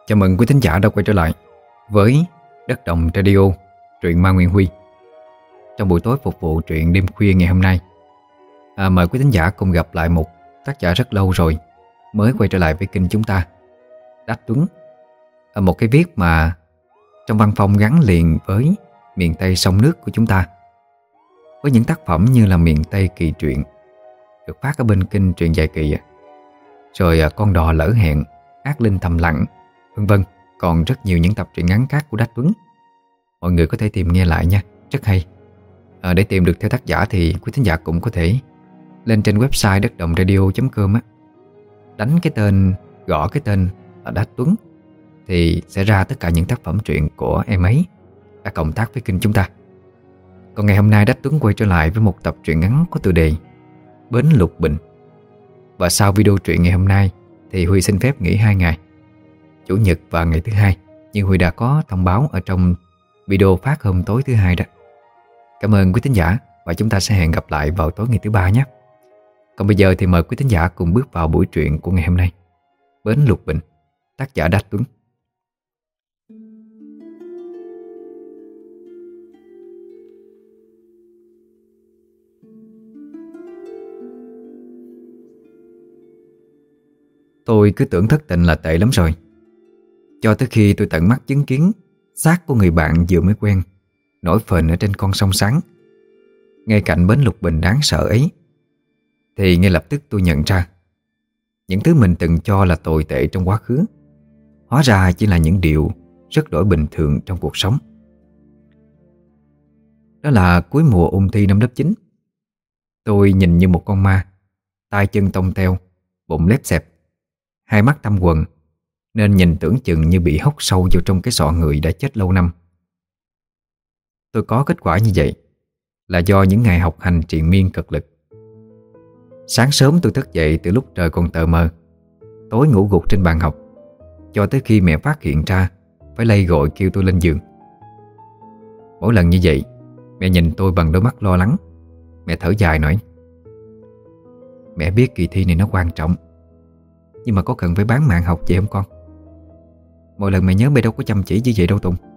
Chào mừng quý thính giả đã quay trở lại với Đất Đồng Radio, truyện ma Nguyên Huy. Trong buổi tối phục vụ truyện đêm khuya ngày hôm nay, mời quý thính giả cùng gặp lại một tác giả rất lâu rồi mới quay trở lại với kênh chúng ta, Đắc Tuấn. Một cái viết mà trong văn phong gắn liền với miền Tây sông nước của chúng ta, với những tác phẩm như là Miền Tây Kỳ Truyện được phát ở bên kênh Truyện Dài Kỳ, rồi Con Đò Lỡ Hẹn, Ác Linh Thầm Lặng, vân vân. Còn rất nhiều những tập truyện ngắn khác của Đắc Tuấn, mọi người có thể tìm nghe lại nha, rất hay. Để tìm được theo tác giả thì quý thính giả cũng có thể lên trên website đấtđồngradio.com á, đánh cái tên, gõ cái tên là Đắc Tuấn thì sẽ ra tất cả những tác phẩm truyện của em ấy đã cộng tác với kênh chúng ta. Còn ngày hôm nay Đắc Tuấn quay trở lại với một tập truyện ngắn có tựa đề Bến Lục Bình. Và sau video truyện ngày hôm nay thì Huy xin phép nghỉ 2 ngày, Chủ nhật và ngày thứ Hai, như Huy đã có thông báo ở trong video phát hôm tối thứ Hai đó. Cảm ơn quý thính giả và chúng ta sẽ hẹn gặp lại vào tối ngày thứ Ba nhé. Còn bây giờ thì mời quý thính giả cùng bước vào buổi truyện của ngày hôm nay, Bến Lục Bình, tác giả Đắc Tuấn. Tôi cứ tưởng thất tình là tệ lắm rồi, cho tới khi tôi tận mắt chứng kiến xác của người bạn vừa mới quen nổi phình ở trên con sông sáng, ngay cạnh bến Lục Bình đáng sợ ấy, thì ngay lập tức tôi nhận ra những thứ mình từng cho là tồi tệ trong quá khứ hóa ra chỉ là những điều rất đổi bình thường trong cuộc sống. Đó là cuối mùa ôn thi năm lớp 9. Tôi nhìn như một con ma, tay chân tông teo, bụng lép xẹp, hai mắt thâm quầng, nên nhìn tưởng chừng như bị hốc sâu vào trong cái sọ người đã chết lâu năm. Tôi có kết quả như vậy là do những ngày học hành triền miên cực lực. Sáng sớm tôi thức dậy từ lúc trời còn tờ mờ, tối ngủ gục trên bàn học, cho tới khi mẹ phát hiện ra phải lay gội kêu tôi lên giường. Mỗi lần như vậy, mẹ nhìn tôi bằng đôi mắt lo lắng. Mẹ thở dài nói: "Mẹ biết kỳ thi này nó quan trọng, nhưng mà có cần phải bán mạng học vậy không con? Mỗi lần mẹ nhớ mẹ đâu có chăm chỉ như vậy đâu Tùng."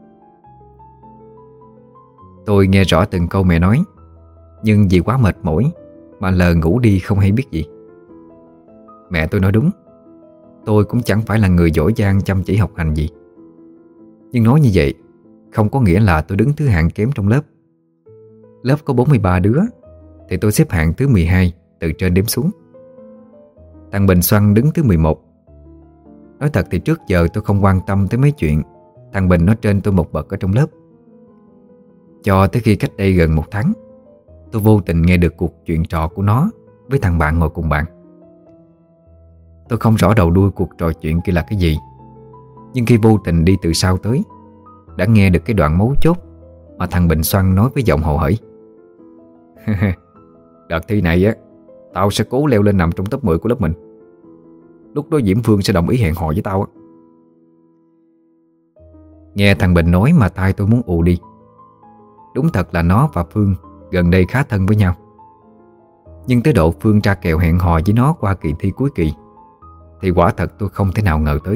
Tôi nghe rõ từng câu mẹ nói, nhưng vì quá mệt mỏi mà lờ ngủ đi không hay biết gì. Mẹ tôi nói đúng, tôi cũng chẳng phải là người giỏi giang chăm chỉ học hành gì. Nhưng nói như vậy không có nghĩa là tôi đứng thứ hạng kém trong lớp. Lớp có 43 đứa thì tôi xếp hạng thứ 12 từ trên đếm xuống. Thằng Bình Xoăn đứng thứ 11. Nói thật thì trước giờ tôi không quan tâm tới mấy chuyện thằng Bình nó trên tôi một bậc ở trong lớp, cho tới khi cách đây gần 1 tháng, tôi vô tình nghe được cuộc chuyện trò của nó với thằng bạn ngồi cùng bàn. Tôi không rõ đầu đuôi cuộc trò chuyện kia là cái gì, nhưng khi vô tình đi từ sau tới, đã nghe được cái đoạn mấu chốt mà thằng Bình Xoăn nói với giọng hồ hởi: "Đợt thi này á, tao sẽ cố leo lên nằm trong top 10 của lớp mình. Lúc đó Diễm Phương sẽ đồng ý hẹn hò với tao á." Nghe thằng Bình nói mà tai tôi muốn ù đi. Đúng thật là nó và Phương gần đây khá thân với nhau, nhưng tới độ Phương ra kèo hẹn hò với nó qua kỳ thi cuối kỳ thì quả thật tôi không thể nào ngờ tới.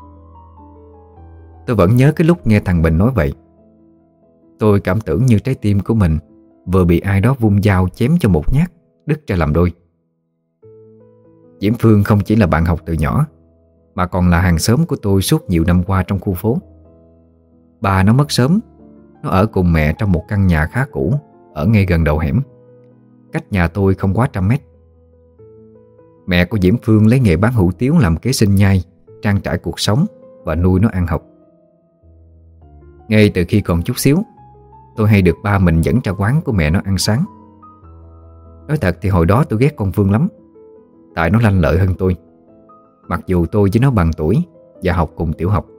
Tôi vẫn nhớ cái lúc nghe thằng Bình nói vậy, tôi cảm tưởng như trái tim của mình vừa bị ai đó vung dao chém cho một nhát, đứt ra làm đôi. Diễm Phương không chỉ là bạn học từ nhỏ, mà còn là hàng xóm của tôi suốt nhiều năm qua trong khu phố. Bà nó mất sớm, nó ở cùng mẹ trong một căn nhà khá cũ ở ngay gần đầu hẻm, cách nhà tôi không quá 100 mét. Mẹ của Diễm Phương lấy nghề bán hủ tiếu làm kế sinh nhai, trang trải cuộc sống và nuôi nó ăn học. Ngay từ khi còn chút xíu, tôi hay được ba mình dẫn ra quán của mẹ nó ăn sáng. Nói thật thì hồi đó tôi ghét con Phương lắm, tại nó lanh lợi hơn tôi, mặc dù tôi với nó bằng tuổi và học cùng tiểu học.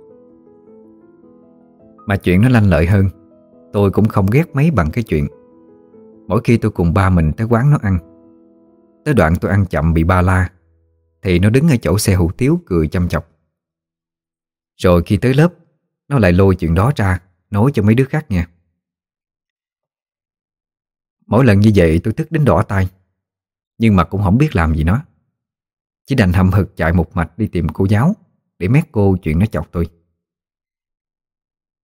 Mà chuyện nó lanh lợi hơn, tôi cũng không ghét mấy bằng cái chuyện mỗi khi tôi cùng ba mình tới quán nó ăn, tới đoạn tôi ăn chậm bị ba la, thì nó đứng ở chỗ xe hủ tiếu cười chăm chọc. Rồi khi tới lớp, nó lại lôi chuyện đó ra nói cho mấy đứa khác nghe. Mỗi lần như vậy tôi tức đến đỏ tai, nhưng mà cũng không biết làm gì nó. Chỉ đành hậm hực chạy một mạch đi tìm cô giáo để mét cô chuyện nó chọc tôi.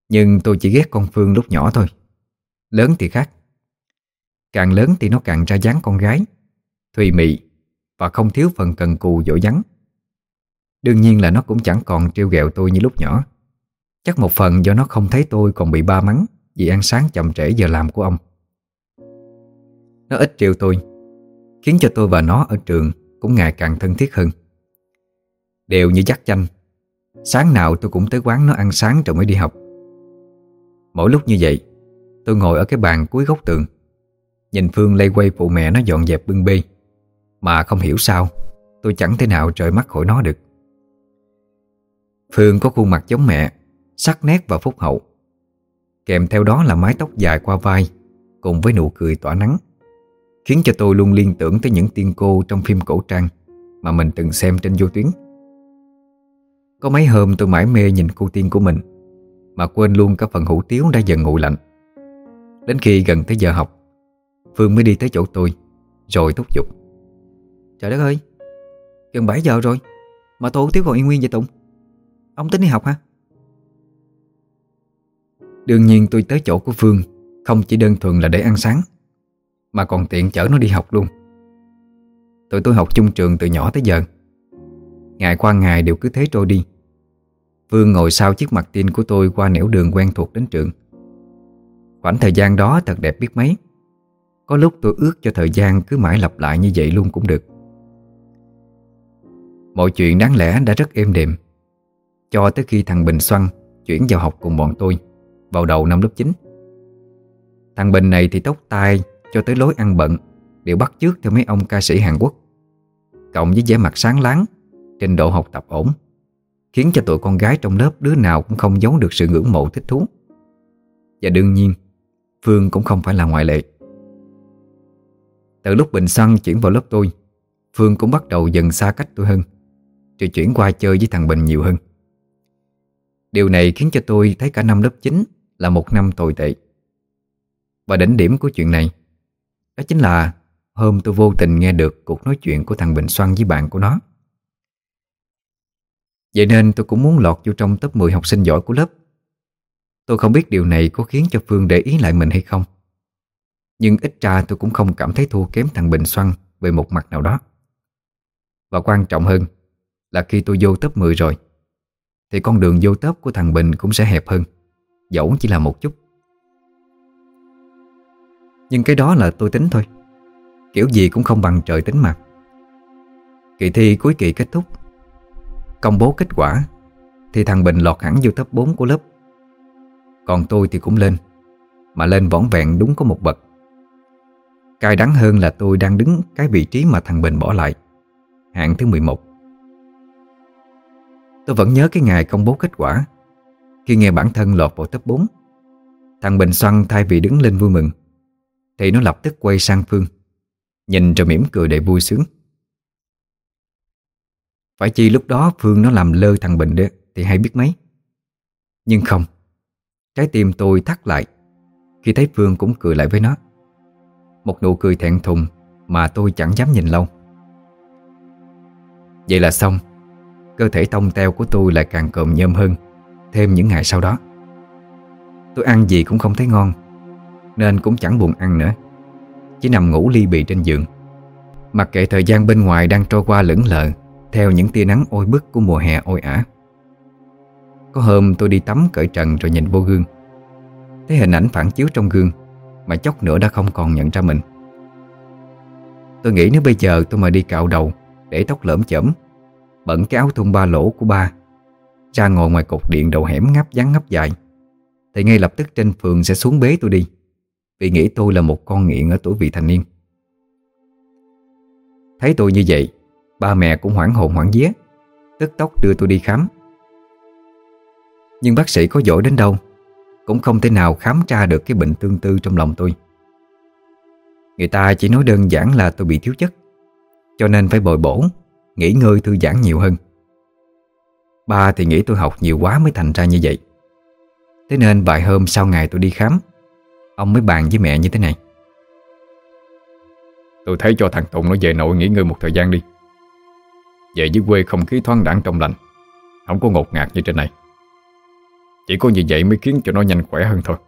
Nhưng tôi chỉ ghét con Phương lúc nhỏ thôi. Lớn thì khác. Càng lớn thì nó càng ra dáng con gái, thùy mị và không thiếu phần cần cù dỗ dắn. Đương nhiên là nó cũng chẳng còn trêu ghẹo tôi như lúc nhỏ. Chắc một phần do nó không thấy tôi còn bị ba mắng vì ăn sáng chậm trễ giờ làm của ông. Nó ít trêu tôi, khiến cho tôi và nó ở trường cũng ngày càng thân thiết hơn. Đều như dắt chanh, sáng nào tôi cũng tới quán nó ăn sáng rồi mới đi học. Mỗi lúc như vậy, tôi ngồi ở cái bàn cuối góc tường, nhìn Phương lây quay phụ mẹ nó dọn dẹp bưng bê. Mà không hiểu sao tôi chẳng thể nào rời mắt khỏi nó được. Phương có khuôn mặt giống mẹ, sắc nét và phúc hậu. Kèm theo đó là mái tóc dài qua vai, cùng với nụ cười tỏa nắng, khiến cho tôi luôn liên tưởng tới những tiên cô trong phim cổ trang mà mình từng xem trên vô tuyến. Có mấy hôm tôi mải mê nhìn cô tiên của mình, mà quên luôn cả phần hủ tiếu đã dần nguội lạnh. Đến khi gần tới giờ học, Phương mới đi tới chỗ tôi, rồi thúc giục: "Trời đất ơi, gần 7 giờ rồi mà tô hủ tiếu còn yên nguyên vậy Tùng? Ông tính đi học hả?" Đương nhiên tôi tới chỗ của Phương không chỉ đơn thuần là để ăn sáng, mà còn tiện chở nó đi học luôn. Tụi tôi học chung trường từ nhỏ tới giờ, ngày qua ngày đều cứ thế trôi đi. Phương ngồi sau chiếc mặt tin của tôi qua nẻo đường quen thuộc đến trường. Khoảng thời gian đó thật đẹp biết mấy. Có lúc tôi ước cho thời gian cứ mãi lặp lại như vậy luôn cũng được. Mọi chuyện đáng lẽ đã rất êm đềm, cho tới khi thằng Bình Xoăn chuyển vào học cùng bọn tôi vào đầu năm lớp 9. Thằng Bình này thì tóc tai cho tới lối ăn bận đều bắt chước theo mấy ông ca sĩ Hàn Quốc, cộng với vẻ mặt sáng láng, trình độ học tập ổn, khiến cho tụi con gái trong lớp đứa nào cũng không giấu được sự ngưỡng mộ thích thú. Và đương nhiên Phương cũng không phải là ngoại lệ. Từ lúc Bình Xoăn chuyển vào lớp tôi, Phương cũng bắt đầu dần xa cách tôi hơn, rồi chuyển qua chơi với thằng Bình nhiều hơn. Điều này khiến cho tôi thấy cả năm lớp 9 là một năm tồi tệ. Và đỉnh điểm của chuyện này đó chính là hôm tôi vô tình nghe được cuộc nói chuyện của thằng Bình Xoăn với bạn của nó. Vậy nên tôi cũng muốn lọt vô trong top 10 học sinh giỏi của lớp. Tôi không biết điều này có khiến cho Phương để ý lại mình hay không, nhưng ít ra tôi cũng không cảm thấy thua kém thằng Bình Xoăn về một mặt nào đó. Và quan trọng hơn là khi tôi vô top 10 rồi, thì con đường vô top của thằng Bình cũng sẽ hẹp hơn, dẫu chỉ là một chút. Nhưng cái đó là tôi tính thôi, kiểu gì cũng không bằng trời tính mà. Kỳ thi cuối kỳ kết thúc, công bố kết quả thì thằng Bình lọt hẳn vô top 4 của lớp. Còn tôi thì cũng lên, mà lên vỏn vẹn đúng có một bậc. Cay đắng hơn là tôi đang đứng cái vị trí mà thằng Bình bỏ lại, hạng thứ 11. Tôi vẫn nhớ cái ngày công bố kết quả. Khi nghe bản thân lọt vào top 4, thằng Bình Xoăn thay vì đứng lên vui mừng thì nó lập tức quay sang Phương, nhìn rồi mỉm cười đầy vui sướng. Phải chi lúc đó Phương nó làm lơ thằng Bình đấy thì hay biết mấy. Nhưng không, trái tim tôi thắt lại khi thấy Phương cũng cười lại với nó. Một nụ cười thẹn thùng mà tôi chẳng dám nhìn lâu. Vậy là xong. Cơ thể tông teo của tôi lại càng còm nhom hơn thêm những ngày sau đó. Tôi ăn gì cũng không thấy ngon, nên cũng chẳng buồn ăn nữa, chỉ nằm ngủ li bì trên giường, mặc kệ thời gian bên ngoài đang trôi qua lững lờ theo những tia nắng oi bức của mùa hè oi ả. Có hôm tôi đi tắm cởi trần rồi nhìn vô gương, thấy hình ảnh phản chiếu trong gương mà chốc nữa đã không còn nhận ra mình. Tôi nghĩ nếu bây giờ tôi mà đi cạo đầu, để tóc lởm chởm, bận cái áo thun ba lỗ của ba, ra ngồi ngoài cột điện đầu hẻm ngáp ngắn ngáp dài, thì ngay lập tức trên phường sẽ xuống bế tôi đi, vì nghĩ tôi là một con nghiện ở tuổi vị thành niên. Thấy tôi như vậy, ba mẹ cũng hoảng hồn hoảng vía, tức tốc đưa tôi đi khám. Nhưng bác sĩ có giỏi đến đâu cũng không thể nào khám ra được cái bệnh tương tư trong lòng tôi. Người ta chỉ nói đơn giản là tôi bị thiếu chất, cho nên phải bồi bổ, nghỉ ngơi thư giãn nhiều hơn. Ba thì nghĩ tôi học nhiều quá mới thành ra như vậy. Thế nên vài hôm sau ngày tôi đi khám, ông mới bàn với mẹ như thế này: "Tôi thấy cho thằng Tùng nó về nội nghỉ ngơi một thời gian đi. Về dưới quê không khí thoáng đãng trong lành, không có ngột ngạt như trên này." Chỉ có như vậy mới khiến cho nó nhanh khỏe hơn thôi.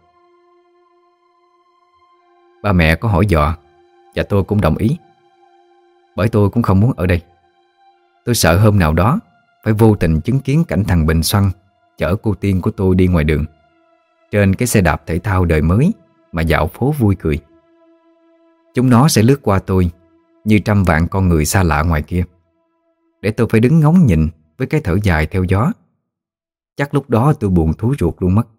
Ba mẹ có hỏi dò và tôi cũng đồng ý. Bởi tôi cũng không muốn ở đây. Tôi sợ hôm nào đó phải vô tình chứng kiến cảnh thằng Bình Xoăn chở cô Tiên của tôi đi ngoài đường trên cái xe đạp thể thao đời mới mà dạo phố vui cười. Chúng nó sẽ lướt qua tôi như trăm vạn con người xa lạ ngoài kia, để tôi phải đứng ngóng nhìn với cái thở dài theo gió. Chắc lúc đó tôi buồn thúi ruột luôn mất.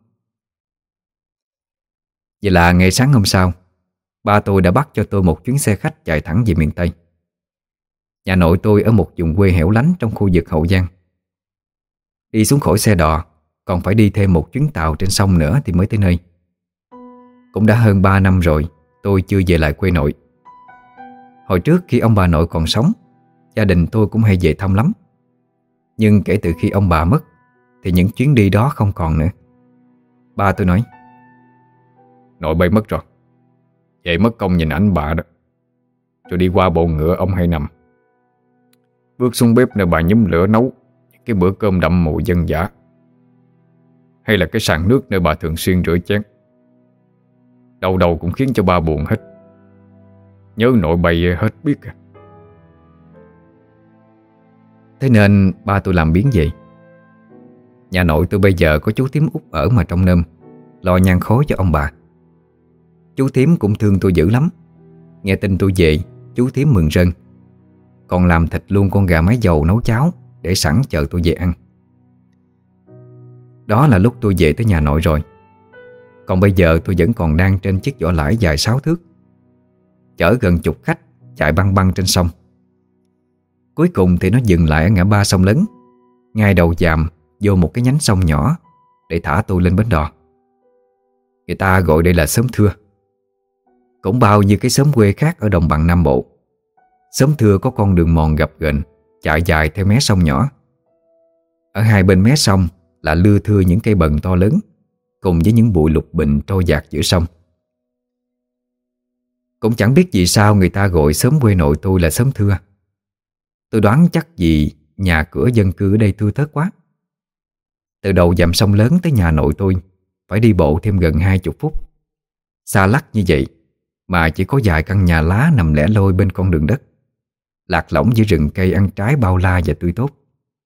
Vậy là ngày sáng hôm sau, ba tôi đã bắt cho tôi một chuyến xe khách chạy thẳng về miền Tây. Nhà nội tôi ở một vùng quê hẻo lánh trong khu vực Hậu Giang. Đi xuống khỏi xe đò còn phải đi thêm một chuyến tàu trên sông nữa thì mới tới nơi. Cũng đã hơn 3 năm rồi tôi chưa về lại quê nội. Hồi trước khi ông bà nội còn sống, gia đình tôi cũng hay về thăm lắm. Nhưng kể từ khi ông bà mất thì những chuyến đi đó không còn nữa. Ba tôi nói: Nội bay mất rồi, vậy mất công nhìn ảnh bà đó. Rồi đi qua bộ ngựa ông hay nằm, bước xuống bếp nơi bà nhúm lửa nấu cái bữa cơm đậm mùi dân dã, hay là cái sàn nước nơi bà thường xuyên rửa chén. Đầu đầu cũng khiến cho ba buồn hết. Nhớ nội bay hết biết à. Thế nên ba tôi làm biến vậy. Nhà nội tôi bây giờ có chú Tím út ở mà trong nơm, lo nhang khói cho ông bà. Chú Tím cũng thương tôi dữ lắm. Nghe tin tôi về, chú Tím mừng rơn, còn làm thịt luôn con gà mái dầu nấu cháo để sẵn chờ tôi về ăn. Đó là lúc tôi về tới nhà nội rồi. Còn bây giờ tôi vẫn còn đang trên chiếc vỏ lãi dài 6 thước, chở gần chục khách chạy băng băng trên sông. Cuối cùng thì nó dừng lại ở ngã ba sông lớn, ngay đầu dàm vô một cái nhánh sông nhỏ để thả tôi lên bến đò. Người ta gọi đây là xóm Thưa. Cũng bao nhiêu cái xóm quê khác ở đồng bằng Nam Bộ, xóm Thưa có con đường mòn gập ghềnh chạy dài theo mé sông nhỏ. Ở hai bên mé sông là lưa thưa những cây bần to lớn, cùng với những bụi lục bình trôi dạt giữa sông. Cũng chẳng biết vì sao người ta gọi xóm quê nội tôi là xóm Thưa. Tôi đoán chắc vì nhà cửa dân cư ở đây thưa thớt quá. Từ đầu dằm sông lớn tới nhà nội tôi phải đi bộ thêm gần 20 phút. Xa lắc như vậy mà chỉ có vài căn nhà lá nằm lẻ loi bên con đường đất, lạc lõng giữa rừng cây ăn trái bao la và tươi tốt.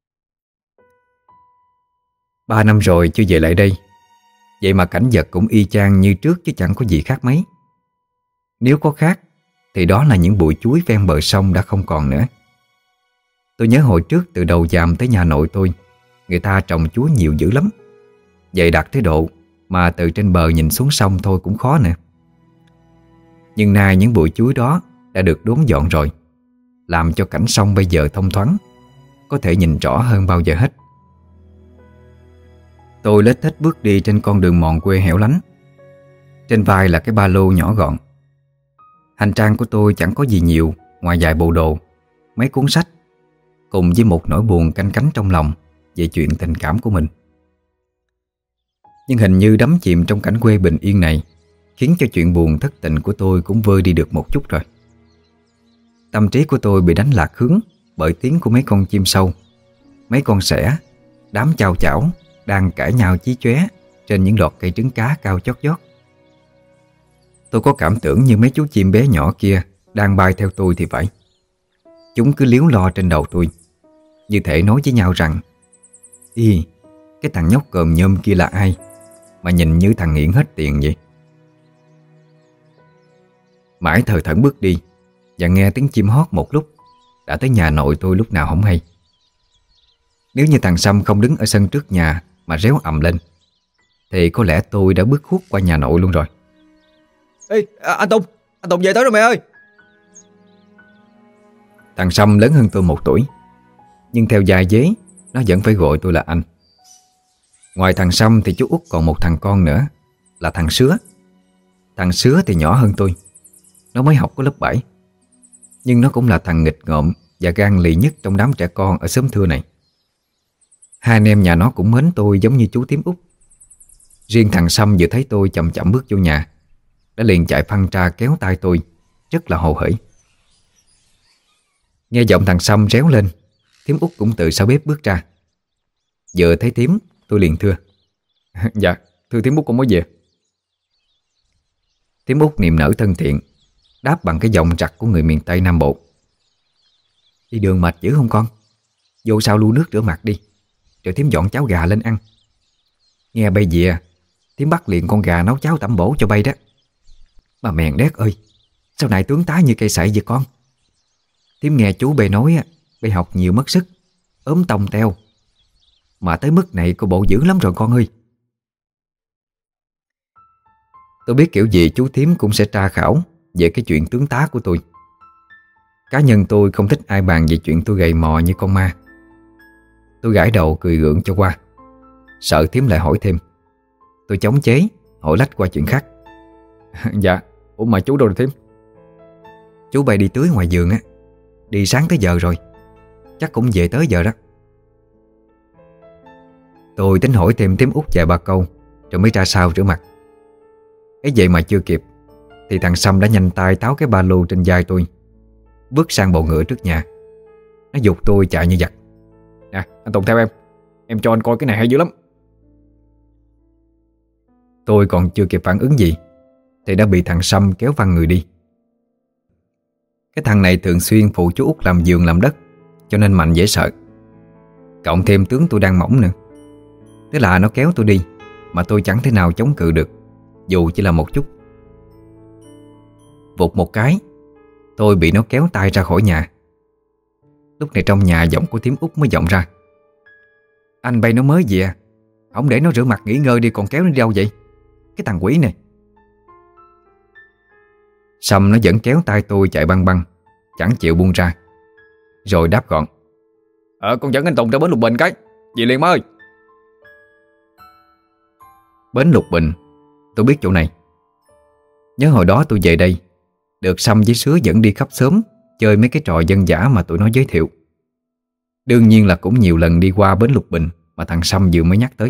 3 năm rồi chưa về lại đây, vậy mà cảnh vật cũng y chang như trước chứ chẳng có gì khác mấy. Nếu có khác thì đó là những bụi chuối ven bờ sông đã không còn nữa. Tôi nhớ hồi trước từ đầu dàm tới nhà nội tôi, người ta trồng chuối nhiều dữ lắm, dày đặc tới độ mà từ trên bờ nhìn xuống sông thôi cũng khó nữa. Nhưng nay những bụi chuối đó đã được đốn dọn rồi, làm cho cảnh sông bây giờ thông thoáng, có thể nhìn rõ hơn bao giờ hết. Tôi lết thết bước đi trên con đường mòn quê hẻo lánh. Trên vai là cái ba lô nhỏ gọn. Hành trang của tôi chẳng có gì nhiều ngoài vài bộ đồ, mấy cuốn sách, cùng với một nỗi buồn canh cánh trong lòng về chuyện tình cảm của mình. Nhưng hình như đắm chìm trong cảnh quê bình yên này khiến cho chuyện buồn thất tình của tôi cũng vơi đi được một chút rồi. Tâm trí của tôi bị đánh lạc hướng bởi tiếng của mấy con chim sâu, mấy con sẻ, đám chao chảo đang cãi nhau chí chóe trên những đọt cây trứng cá cao chót vót. Tôi có cảm tưởng như mấy chú chim bé nhỏ kia đang bay theo tôi thì phải. Chúng cứ líu lo trên đầu tôi, như thể nói với nhau rằng: "Ý, cái thằng nhóc còm nhôm kia là ai mà nhìn như thằng nghiện hết tiền vậy?" Mãi thờ thẫn bước đi và nghe tiếng chim hót một lúc, đã tới nhà nội tôi lúc nào không hay. Nếu như thằng Sâm không đứng ở sân trước nhà mà réo ầm lên thì có lẽ tôi đã bước khuất qua nhà nội luôn rồi. Ê, anh Tùng về tới rồi mẹ ơi. Thằng Sâm lớn hơn tôi 1 tuổi, nhưng theo gia dế nó vẫn phải gọi tôi là anh. Ngoài thằng Sâm thì chú út còn một thằng con nữa là thằng Sứa. Thằng Sứa thì nhỏ hơn tôi, nó mới học có lớp 7, nhưng nó cũng là thằng nghịch ngợm và gan lì nhất trong đám trẻ con ở xóm Thưa này. Hai anh em nhà nó cũng mến tôi giống như chú Tím út. Riêng thằng Sâm vừa thấy tôi chậm chậm bước vô nhà đã liền chạy phăng ra kéo tay tôi, rất là hồ hởi. Nghe giọng thằng Sâm réo lên, Tím út cũng từ sau bếp bước ra. Vừa thấy Tím, tôi liền thưa: Dạ, thưa thím Út con mới về. Thím Út niềm nở thân thiện, đáp bằng cái giọng trặc của người miền Tây Nam Bộ. Đi đường mệt dữ không con? Vô sau lu nước rửa mặt đi, rồi thím dọn cháo gà lên ăn. Nghe bay về, thím bắt liền con gà nấu cháo tẩm bổ cho bay đó. Mà mèn đét ơi, sao này tướng tá như cây sậy vậy con? Thím nghe chú bê nói bay học nhiều mất sức, ốm tông teo. Mà tới mức này cô bộ dữ lắm rồi con ơi. Tôi biết kiểu gì chú thím cũng sẽ tra khảo về cái chuyện tướng tá của tôi. Cá nhân tôi không thích ai bàn về chuyện tôi gầy mò như con ma. Tôi gãi đầu cười gượng cho qua, sợ thím lại hỏi thêm. Tôi chống chế hỏi lách qua chuyện khác. Dạ, ủa mà chú đâu rồi thím? Chú bay đi tưới ngoài vườn á. Đi sáng tới giờ rồi, chắc cũng về tới giờ đó. Tôi tính hỏi thêm thím Út vài ba câu rồi mới ra sau rửa mặt. Ấy vậy mà chưa kịp thì thằng Sâm đã nhanh tay tháo cái ba lô trên vai tôi, bước sang bầu ngựa trước nhà. Nó giục tôi chạy như giặc. Nè, anh Tùng theo em cho anh coi cái này hay dữ lắm. Tôi còn chưa kịp phản ứng gì thì đã bị thằng Sâm kéo văng người đi. Cái thằng này thường xuyên phụ chú Út làm vườn làm đất, cho nên mạnh dễ sợ. Cộng thêm tướng tôi đang mỏng nữa, thế là nó kéo tôi đi mà tôi chẳng thể nào chống cự được, dù chỉ là một chút. Vụt một cái, tôi bị nó kéo tay ra khỏi nhà. Lúc này trong nhà giọng của thím Út mới vọng ra. Anh bay nó mới về, không để nó rửa mặt nghỉ ngơi đi còn kéo nó đi đâu vậy? Cái thằng quỷ này. Sâm nó vẫn kéo tay tôi chạy băng băng, chẳng chịu buông ra, rồi đáp gọn. Con dẫn anh Tùng ra bến Lục Bình cái. Về liền má ơi. Bến Lục Bình, tôi biết chỗ này. Nhớ hồi đó tôi về đây, được Sâm với Sứa dẫn đi khắp xóm chơi mấy cái trò dân dã mà tụi nó giới thiệu. Đương nhiên là cũng nhiều lần đi qua bến Lục Bình mà thằng Sâm vừa mới nhắc tới.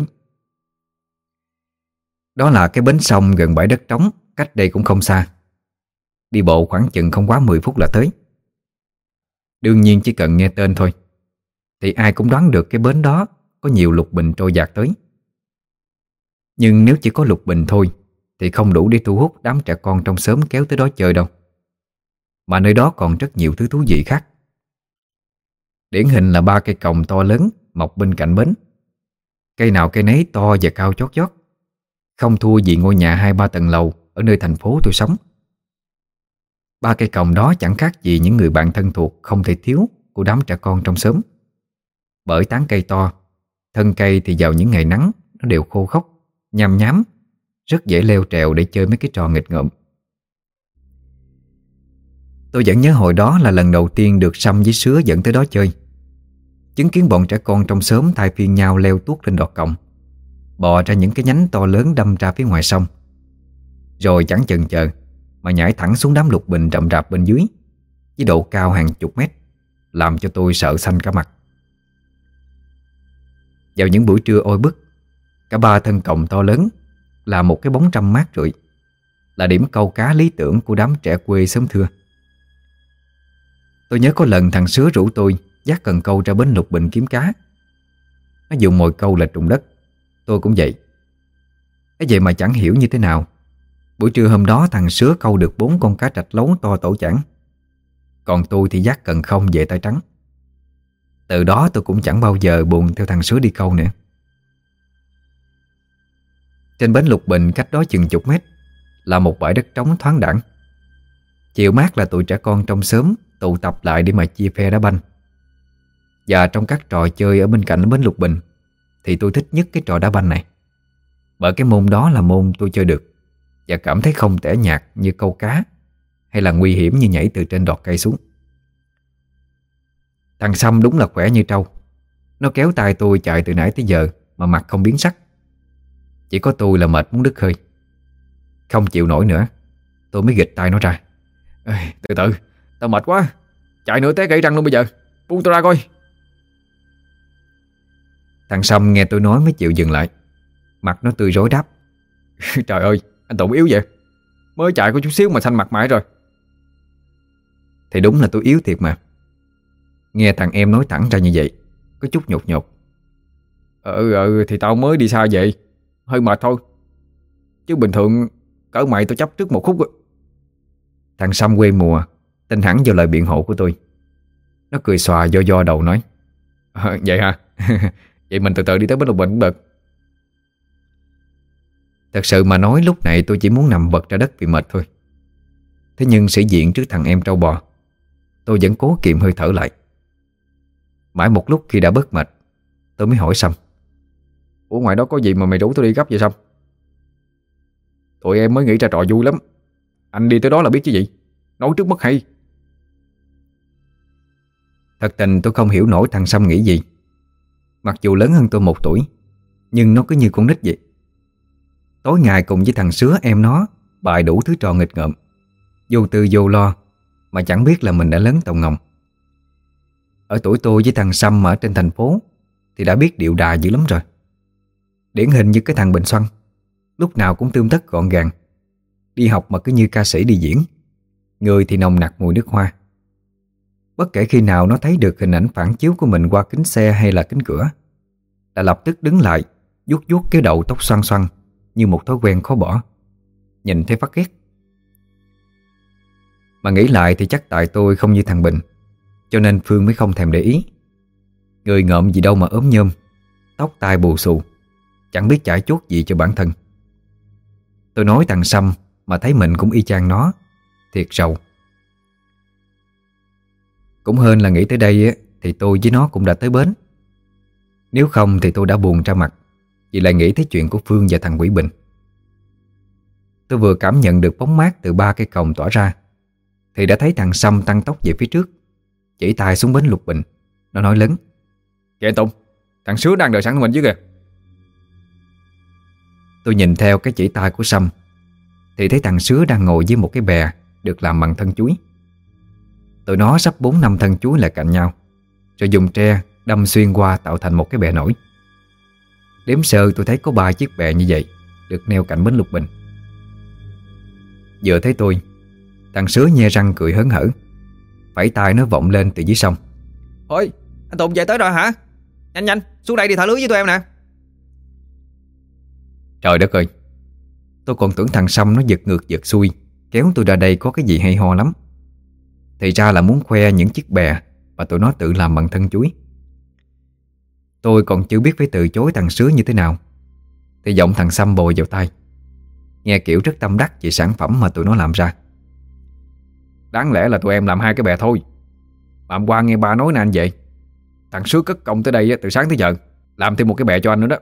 Đó là cái bến sông gần bãi đất trống, cách đây cũng không xa. Đi bộ khoảng chừng không quá 10 phút là tới. Đương nhiên chỉ cần nghe tên thôi thì ai cũng đoán được cái bến đó có nhiều lục bình trôi dạt tới. Nhưng nếu chỉ có lục bình thôi thì không đủ để thu hút đám trẻ con trong xóm kéo tới đó chơi đâu. Mà nơi đó còn rất nhiều thứ thú vị khác. Điển hình là 3 cây còng to lớn mọc bên cạnh bến. Cây nào cây nấy to và cao chót vót, không thua gì ngôi nhà 2-3 tầng lầu ở nơi thành phố tôi sống. 3 cây còng đó chẳng khác gì những người bạn thân thuộc không thể thiếu của đám trẻ con trong xóm. Bởi tán cây to, thân cây thì vào những ngày nắng nó đều khô khốc, nham nhám, rất dễ leo trèo để chơi mấy cái trò nghịch ngợm. Tôi vẫn nhớ hồi đó là lần đầu tiên được Sâm với Sứa dẫn tới đó chơi. Chứng kiến bọn trẻ con trong xóm thay phiên nhau leo tuốt lên đọt còng, bò ra những cái nhánh to lớn đâm ra phía ngoài sông, rồi chẳng chần chờ mà nhảy thẳng xuống đám lục bình rậm rạp bên dưới với độ cao hàng chục mét, làm cho tôi sợ xanh cả mặt. Vào những buổi trưa oi bức, cả 3 thân còng to lớn là một cái bóng râm mát rượi, là điểm câu cá lý tưởng của đám trẻ quê xóm thưa. Tôi nhớ có lần thằng Sứa rủ tôi dắt cần câu ra bến lục bình kiếm cá. Nó dùng mồi câu là trụng đất, tôi cũng vậy. Thế vậy mà chẳng hiểu như thế nào, buổi trưa hôm đó thằng Sứa câu được 4 con cá trạch lấu to tổ chảng, còn tôi thì dắt cần không về tay trắng. Từ đó tôi cũng chẳng bao giờ buồn theo thằng Sứa đi câu nữa. Trên bến lục bình cách đó chừng chục mét là một bãi đất trống thoáng đãng. Chiều mát là tụi trẻ con trong xóm tụ tập lại để mà chia phe đá banh. Và trong các trò chơi ở bên cạnh bến lục bình thì tôi thích nhất cái trò đá banh này, bởi cái môn đó là môn tôi chơi được và cảm thấy không tẻ nhạt như câu cá hay là nguy hiểm như nhảy từ trên đọt cây xuống. Thằng Sâm đúng là khỏe như trâu. Nó kéo tay tôi chạy từ nãy tới giờ mà mặt không biến sắc. Chỉ có tôi là mệt muốn đứt hơi. Không chịu nổi nữa, tôi mới gịch tay nó ra. Từ từ, tao mệt quá, chạy nữa té gãy răng luôn bây giờ. Buông tao ra coi. Thằng Sâm nghe tôi nói mới chịu dừng lại. Mặt nó tươi rói đáp. Trời ơi, anh Tùng yếu vậy, mới chạy có chút xíu mà xanh mặt mày rồi. Thì đúng là tôi yếu thiệt mà. Nghe thằng em nói thẳng ra như vậy có chút nhột nhột. Thì tao mới đi xa vậy, hơi mệt thôi. Chứ bình thường cỡ mày tôi chấp trước một khúc. Thằng Sâm quê mùa tin hẳn vào lời biện hộ của tôi. Nó cười xòa do đầu nói: Vậy hả? Vậy mình từ từ đi tới Bến Lục Bình cũng được. Thật sự mà nói lúc này tôi chỉ muốn nằm vật ra đất vì mệt thôi. Thế nhưng sĩ diện trước thằng em trâu bò, tôi vẫn cố kiềm hơi thở lại. Mãi một lúc khi đã bớt mệt, tôi mới hỏi Sâm: Ủa ngoài đó có gì mà mày rủ tôi đi gấp vậy Sâm? Tụi em mới nghĩ ra trò vui lắm. Anh đi tới đó là biết chứ gì. Nói trước mất hay. Thật tình tôi không hiểu nổi thằng Sâm nghĩ gì. Mặc dù lớn hơn tôi 1 tuổi, nhưng nó cứ như con nít vậy. Tối ngày cùng với thằng Sứa em nó bày đủ thứ trò nghịch ngợm, vô tư vô lo, mà chẳng biết là mình đã lớn tòng ngồng. Ở tuổi tôi với thằng Sâm ở trên thành phố thì đã biết điệu đà dữ lắm rồi. Điển hình như cái thằng Bình Xoăn, lúc nào cũng tươm tất gọn gàng, đi học mà cứ như ca sĩ đi diễn, người thì nồng nặc mùi nước hoa. Bất kể khi nào nó thấy được hình ảnh phản chiếu của mình qua kính xe hay là kính cửa là lập tức đứng lại, vuốt vuốt cái đầu tóc xoăn xoăn như một thói quen khó bỏ. Nhìn thấy phát ghét. Mà nghĩ lại thì chắc tại tôi không như thằng Bình, cho nên Phương mới không thèm để ý. Người ngợm gì đâu mà ốm nhôm, tóc tai bù xù, chẳng biết chải chuốt gì cho bản thân. Tôi nói thằng Sâm mà thấy mình cũng y chang nó, thiệt rầu. Cũng hên là nghĩ tới đây á, thì tôi với nó cũng đã tới bến. Nếu không thì tôi đã buồn ra mặt vì lại nghĩ tới chuyện của Phương và thằng Quỷ Bình. Tôi vừa cảm nhận được bóng mát từ 3 cây còng tỏa ra thì đã thấy thằng Sâm tăng tốc về phía trước, chỉ tay xuống bến Lục Bình. Nó nói lớn: Kìa Tùng, thằng Sứa đang đợi sẵn mình chứ kìa. Tôi nhìn theo cái chỉ tay của Sâm thì thấy thằng Sứa đang ngồi với một cái bè được làm bằng thân chuối. Tụi nó sắp 4-5 thân chuối lại cạnh nhau, rồi dùng tre đâm xuyên qua tạo thành một cái bè nổi. Đếm sơ tôi thấy có 3 chiếc bè như vậy được neo cạnh bến Lục Bình. Vừa thấy tôi, thằng Sứa nhe răng cười hớn hở, vẫy tay nó vọng lên từ dưới sông: Ôi, anh Tùng về tới rồi hả? Nhanh nhanh, xuống đây đi thả lưới với tụi em nè. Trời đất ơi, tôi còn tưởng thằng Sâm nó giật ngược giật xuôi kéo tôi ra đây có cái gì hay ho lắm. Thì ra là muốn khoe những chiếc bè mà tụi nó tự làm bằng thân chuối. Tôi còn chưa biết phải từ chối thằng Sứa như thế nào thì giọng thằng Sâm bồi vào tai, nghe kiểu rất tâm đắc về sản phẩm mà tụi nó làm ra. Đáng lẽ là tụi em làm 2 cái bè thôi, mà hôm qua nghe ba nói nè anh vậy. Thằng Sứa cất công tới đây từ sáng tới giờ, làm thêm một cái bè cho anh nữa đó.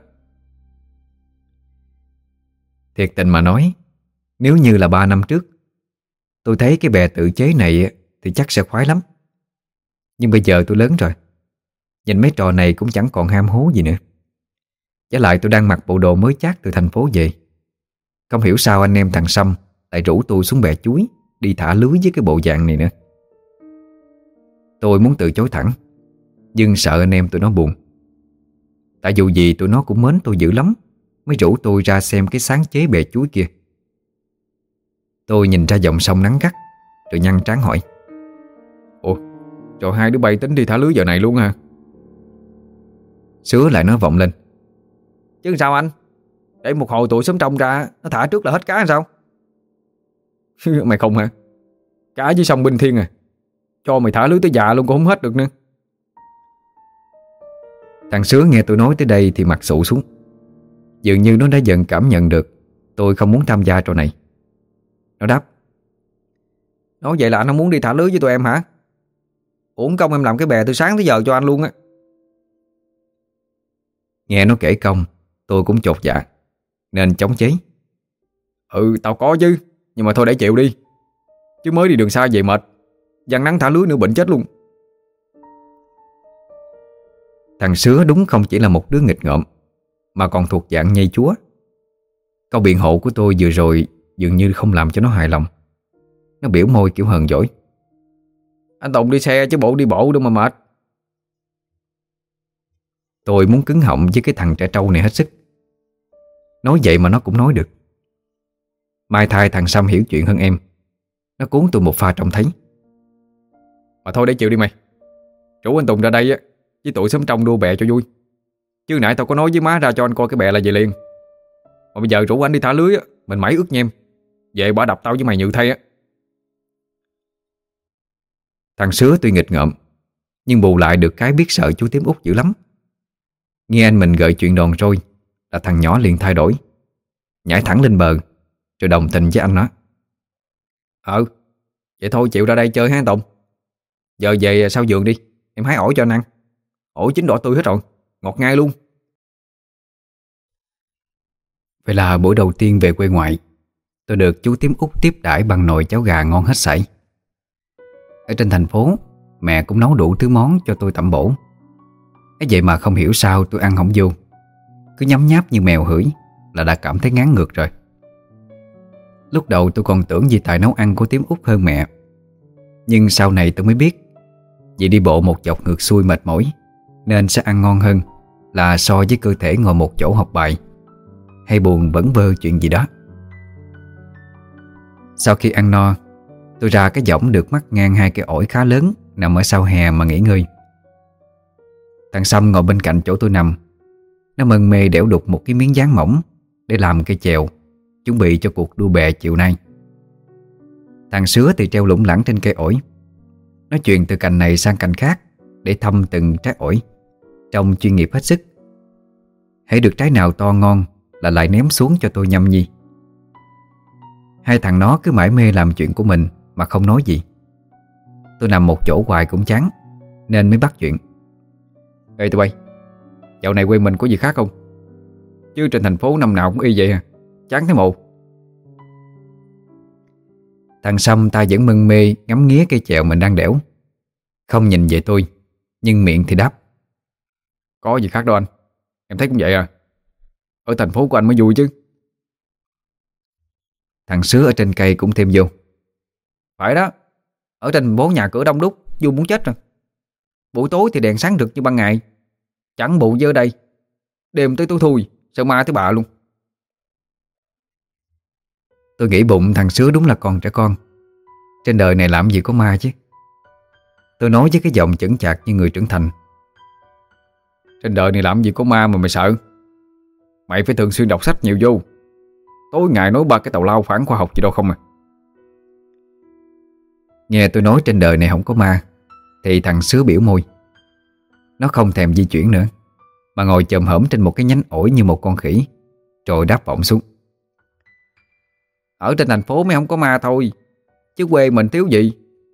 Thiệt tình mà nói, nếu như là 3 năm trước, tôi thấy cái bè tự chế này thì chắc sẽ khoái lắm. Nhưng bây giờ tôi lớn rồi, nhìn mấy trò này cũng chẳng còn ham hố gì nữa. Với lại tôi đang mặc bộ đồ mới chát từ thành phố về. Không hiểu sao anh em thằng Sâm lại rủ tôi xuống bè chuối đi thả lưới với cái bộ dạng này nữa. Tôi muốn từ chối thẳng, nhưng sợ anh em tụi nó buồn. Tại dù gì tụi nó cũng mến tôi dữ lắm mới rủ tôi ra xem cái sáng chế bè chuối kia. Tôi nhìn ra dòng sông nắng gắt rồi nhăn trán hỏi: Ủa, rồi 2 đứa bay tính đi thả lưới giờ này luôn hả? Sứa lại nói vọng lên: Chứ sao anh? Để một hồi tụi xóm trong ra, nó thả trước là hết cá hay sao? Mày không hả? Cá dưới sông Bình Thiên à, cho mày thả lưới tới già luôn cũng không hết được nữa. Thằng Sứa nghe tôi nói tới đây thì mặt xụ xuống. Dường như nó đã dần cảm nhận được tôi không muốn tham gia trò này. Nó đáp: Nói vậy là anh không muốn đi thả lưới với tụi em hả? Uổng công em làm cái bè từ sáng tới giờ cho anh luôn á. Nghe nó kể công, tôi cũng chột dạ nên chống chế: Ừ, tao có chứ, nhưng mà thôi để chịu đi. Chứ mới đi đường xa về mệt, giăng nắng thả lưới nữa bệnh chết luôn. Thằng Sứa đúng không chỉ là một đứa nghịch ngợm, mà còn thuộc dạng nhây chúa. Câu biện hộ của tôi vừa rồi dường như không làm cho nó hài lòng. Nó biểu môi kiểu hờn dỗi: Anh Tùng đi xe chứ bộ đi bộ đâu mà mệt. Tôi muốn cứng họng với cái thằng trẻ trâu này hết sức. Nói vậy mà nó cũng nói được. Mai thai thằng Sâm hiểu chuyện hơn em, nó cuốn tôi một pha trông thấy. Mà thôi để chịu đi mày. Rủ anh Tùng ra đây á, với tụi xóm trong đua bè cho vui. Chứ nãy tao có nói với má ra cho anh coi cái bè là gì liền. Mà bây giờ rủ anh đi thả lưới á, mình mãi ướt nhem. Về bả đập tao với mày nhự thay á. Thằng Sứa tuy nghịch ngợm, nhưng bù lại được cái biết sợ chú Tím Út dữ lắm. Nghe anh mình gợi chuyện đòn roi là thằng nhỏ liền thay đổi, nhảy thẳng lên bờ, rồi đồng tình với anh nó. Vậy thôi chịu ra đây chơi ha Tùng. Giờ về sau vườn đi, em hái ổi cho anh ăn. Ổi chín đỏ tươi hết rồi, ngọt ngay luôn. Vậy là buổi đầu tiên về quê ngoại, tôi được chú Tím Út tiếp đãi bằng nồi cháo gà ngon hết sảy. Ở trên thành phố, mẹ cũng nấu đủ thứ món cho tôi tẩm bổ. Ấy vậy mà không hiểu sao tôi ăn không vô, cứ nhấm nháp như mèo hửi là đã cảm thấy ngán ngược rồi. Lúc đầu tôi còn tưởng vì tài nấu ăn của Tím Út hơn mẹ, nhưng sau này tôi mới biết vì đi bộ một dọc ngược xuôi mệt mỏi nên sẽ ăn ngon hơn là so với cơ thể ngồi một chỗ học bài hay buồn vẩn vơ chuyện gì đó. Sau khi ăn no, tôi ra cái võng được mắc ngang hai cái ổi khá lớn nằm ở sau hè mà nghỉ ngơi. Thằng Sâm ngồi bên cạnh chỗ tôi nằm. Nó mân mê đẽo đục một cái miếng dán mỏng để làm cây chèo, chuẩn bị cho cuộc đua bè chiều nay. Thằng Sứa thì treo lủng lẳng trên cây ổi. Nó chuyền từ cành này sang cành khác để thăm từng trái ổi, trông chuyên nghiệp hết sức. Hễ được trái nào to ngon là lại ném xuống cho tôi nhâm nhi. Hai thằng nó cứ mải mê làm chuyện của mình mà không nói gì. Tôi nằm một chỗ hoài cũng chán nên mới bắt chuyện. Ê tụi bay, dạo này quê mình có gì khác không? Chứ trên thành phố năm nào cũng y vậy à, chán thấy mồ. Thằng Sâm ta vẫn mân mê ngắm nghía cây chèo mình đang đẽo, không nhìn về tôi, nhưng miệng thì đáp. Có gì khác đâu anh, em thấy cũng vậy à. Ở thành phố của anh mới vui chứ. Thằng Sứa ở trên cây cũng thêm vô. Phải đó, ở trên thành phố nhà cửa đông đúc, vui muốn chết rồi. Buổi tối thì đèn sáng rực như ban ngày, chẳng bộ dơ đây. Đêm tới tối thui, sợ ma tới bà luôn. Tôi nghĩ bụng thằng Sứa đúng là còn trẻ con. Trên đời này làm gì có ma chứ. Tôi nói với cái giọng chững chạc như người trưởng thành. Trên đời này làm gì có ma mà mày sợ. Mày phải thường xuyên đọc sách nhiều vô. Tối ngày nói ba cái tào lao phản khoa học gì đâu không à. Nghe tôi nói trên đời này không có ma thì thằng Sứa biểu môi. Nó không thèm di chuyển nữa, mà ngồi chồm hổm trên một cái nhánh ổi như một con khỉ, rồi đáp vọng xuống. Ở trên thành phố mới không có ma thôi, chứ quê mình thiếu gì.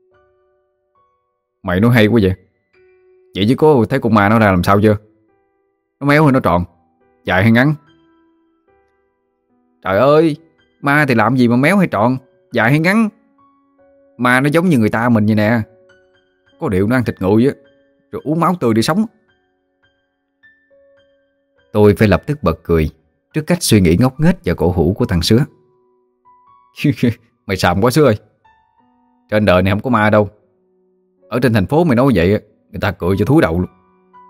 Mày nói hay quá vậy. Vậy chứ có thấy con ma nó ra làm sao chưa? Nó méo hay nó tròn, dài hay ngắn? Trời ơi, ma thì làm gì mà méo hay tròn, dài hay ngắn. Ma nó giống như người ta mình vậy nè. Có điều nó ăn thịt nguội á, rồi uống máu tươi để sống. Tôi phải lập tức bật cười trước cách suy nghĩ ngốc nghếch và cổ hủ của thằng Sứa. Mày xàm quá Sứa ơi. Trên đời này không có ma đâu. Ở trên thành phố mày nói vậy người ta cười cho thúi đầu luôn.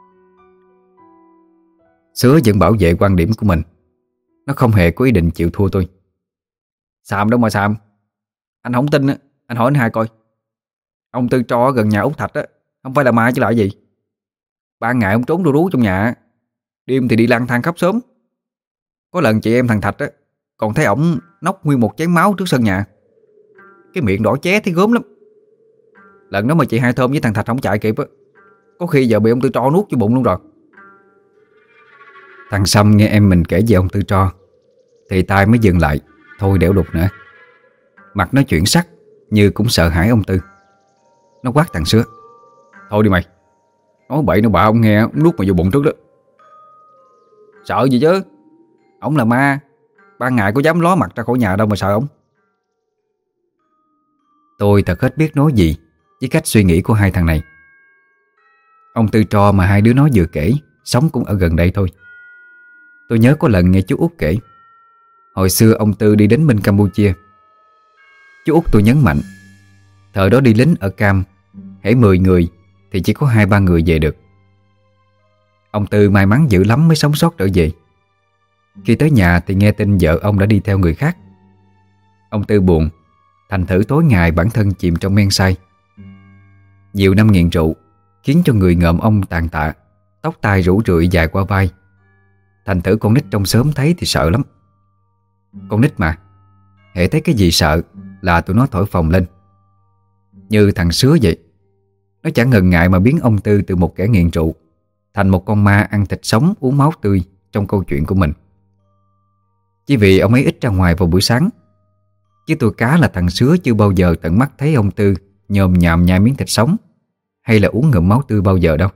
Sứa vẫn bảo vệ quan điểm của mình. Nó không hề có ý định chịu thua tôi. Xàm đâu mà xàm. Anh không tin á, anh hỏi anh hai coi. Ông Tư Tro ở gần nhà Út Thạch á, không phải là ma chứ lại gì. Ban ngày ông trốn rú rú trong nhà, đêm thì đi lang thang khắp xóm. Có lần chị em thằng Thạch á còn thấy ổng nốc nguyên một chén máu trước sân nhà. Cái miệng đỏ ché thấy gớm lắm. Lần đó mà chị Hai Thơm với thằng Thạch không chạy kịp á, có khi giờ bị ông Tư Tro nuốt vô bụng luôn rồi. Thằng Sâm nghe em mình kể về ông Tư Tro thì tai mới dừng lại, thôi đẽo đục nữa. Mặt nó chuyển sắc như cũng sợ hãi ông Tư. Nó quát thằng Sứa. Thôi đi mày, nói bậy nó bạ ông nghe, ông nuốt mày vô bụng trước đó. Sợ gì chứ, ổng là ma, ban ngày có dám ló mặt ra khỏi nhà đâu mà sợ ổng. Tôi thật hết biết nói gì với cách suy nghĩ của hai thằng này. Ông Tư Tro mà hai đứa nó vừa kể sống cũng ở gần đây thôi. Tôi nhớ có lần nghe chú Út kể, hồi xưa ông Tư đi đến bên Campuchia. Chú Út tôi nhấn mạnh, thời đó đi lính ở Cam, hễ 10 người thì chỉ có 2-3 người về được. Ông Tư may mắn dữ lắm mới sống sót trở về. Khi tới nhà thì nghe tin vợ ông đã đi theo người khác. Ông Tư buồn, thành thử tối ngày bản thân chìm trong men say. Nhiều năm nghiện rượu khiến cho người ngợm ông tàn tạ, tóc tai rủ rượi dài qua vai. Thành thử con nít trong xóm thấy thì sợ lắm. Con nít mà, hễ thấy cái gì sợ là tụi nó thổi phồng lên. Như thằng Sứa vậy, nó chẳng ngần ngại mà biến ông Tư từ một kẻ nghiện rượu thành một con ma ăn thịt sống uống máu tươi trong câu chuyện của mình. Chỉ vì ông ấy ít ra ngoài vào buổi sáng. Chứ tôi cá là thằng Sứa chưa bao giờ tận mắt thấy ông Tư nhồm nhòm nhai miếng thịt sống hay là uống ngụm máu tươi bao giờ đâu.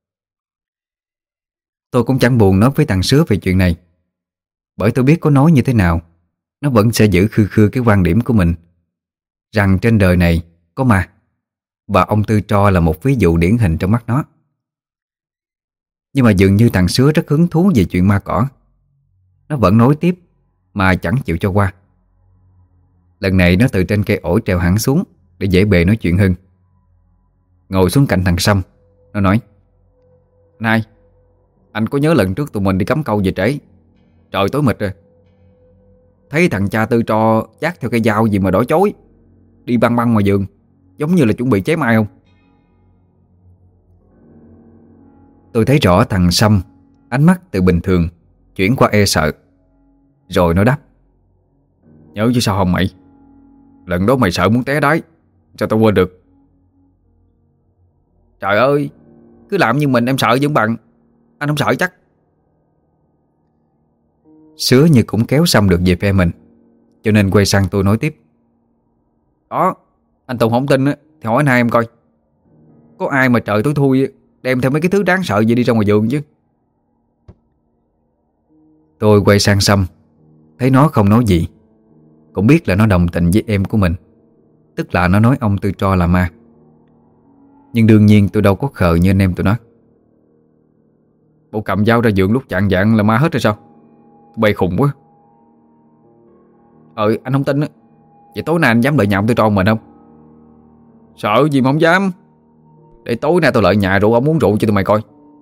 Tôi cũng chẳng buồn nói với thằng Sứa về chuyện này, bởi tôi biết có nói như thế nào nó vẫn sẽ giữ khư khư cái quan điểm của mình, rằng trên đời này có ma, và ông Tư Tro là một ví dụ điển hình trong mắt nó. Nhưng mà dường như thằng Sứa rất hứng thú về chuyện ma cỏ. Nó vẫn nối tiếp mà chẳng chịu cho qua. Lần này nó từ trên cây ổi trèo hẳn xuống để dễ bề nói chuyện hơn. Ngồi xuống cạnh thằng Sâm, nó nói: "Này, anh có nhớ lần trước tụi mình đi cắm câu về trễ, trời tối mịt rồi, thấy thằng cha Tư Tro chát theo cây dao gì mà đỏ chối, đi băng băng ngoài vườn, giống như là chuẩn bị chém ai không?" Tôi thấy rõ thằng Sâm ánh mắt từ bình thường chuyển qua e sợ. Rồi nó đáp: "Nhớ chứ sao không mày? Lần đó mày sợ muốn té đáy, sao tao quên được?" "Trời ơi, cứ làm như mình em sợ vẫn bằng. Anh không sợ chắc." Sứa như cũng kéo Sâm được về phe mình, cho nên quay sang tôi nói tiếp: "Đó, anh Tùng không tin á thì hỏi anh hai em coi. Có ai mà trời tối thui đem theo mấy cái thứ đáng sợ vậy đi ra ngoài vườn chứ?" Tôi quay sang Sâm, thấy nó không nói gì, cũng biết là nó đồng tình với em của mình, tức là nó nói ông Tư Tro là ma. Nhưng đương nhiên tôi đâu có khờ như anh em tụi nó. Bộ cầm dao ra vườn lúc chạng vạng là ma hết rồi sao? Bày khùng quá. Anh không tin á. Vậy tối nay anh dám lợi nhà ông Tư Tro mình không? Sợ gì mà không dám. Để tối nay tôi lợi nhà rượu ông uống rượu cho tụi mày coi.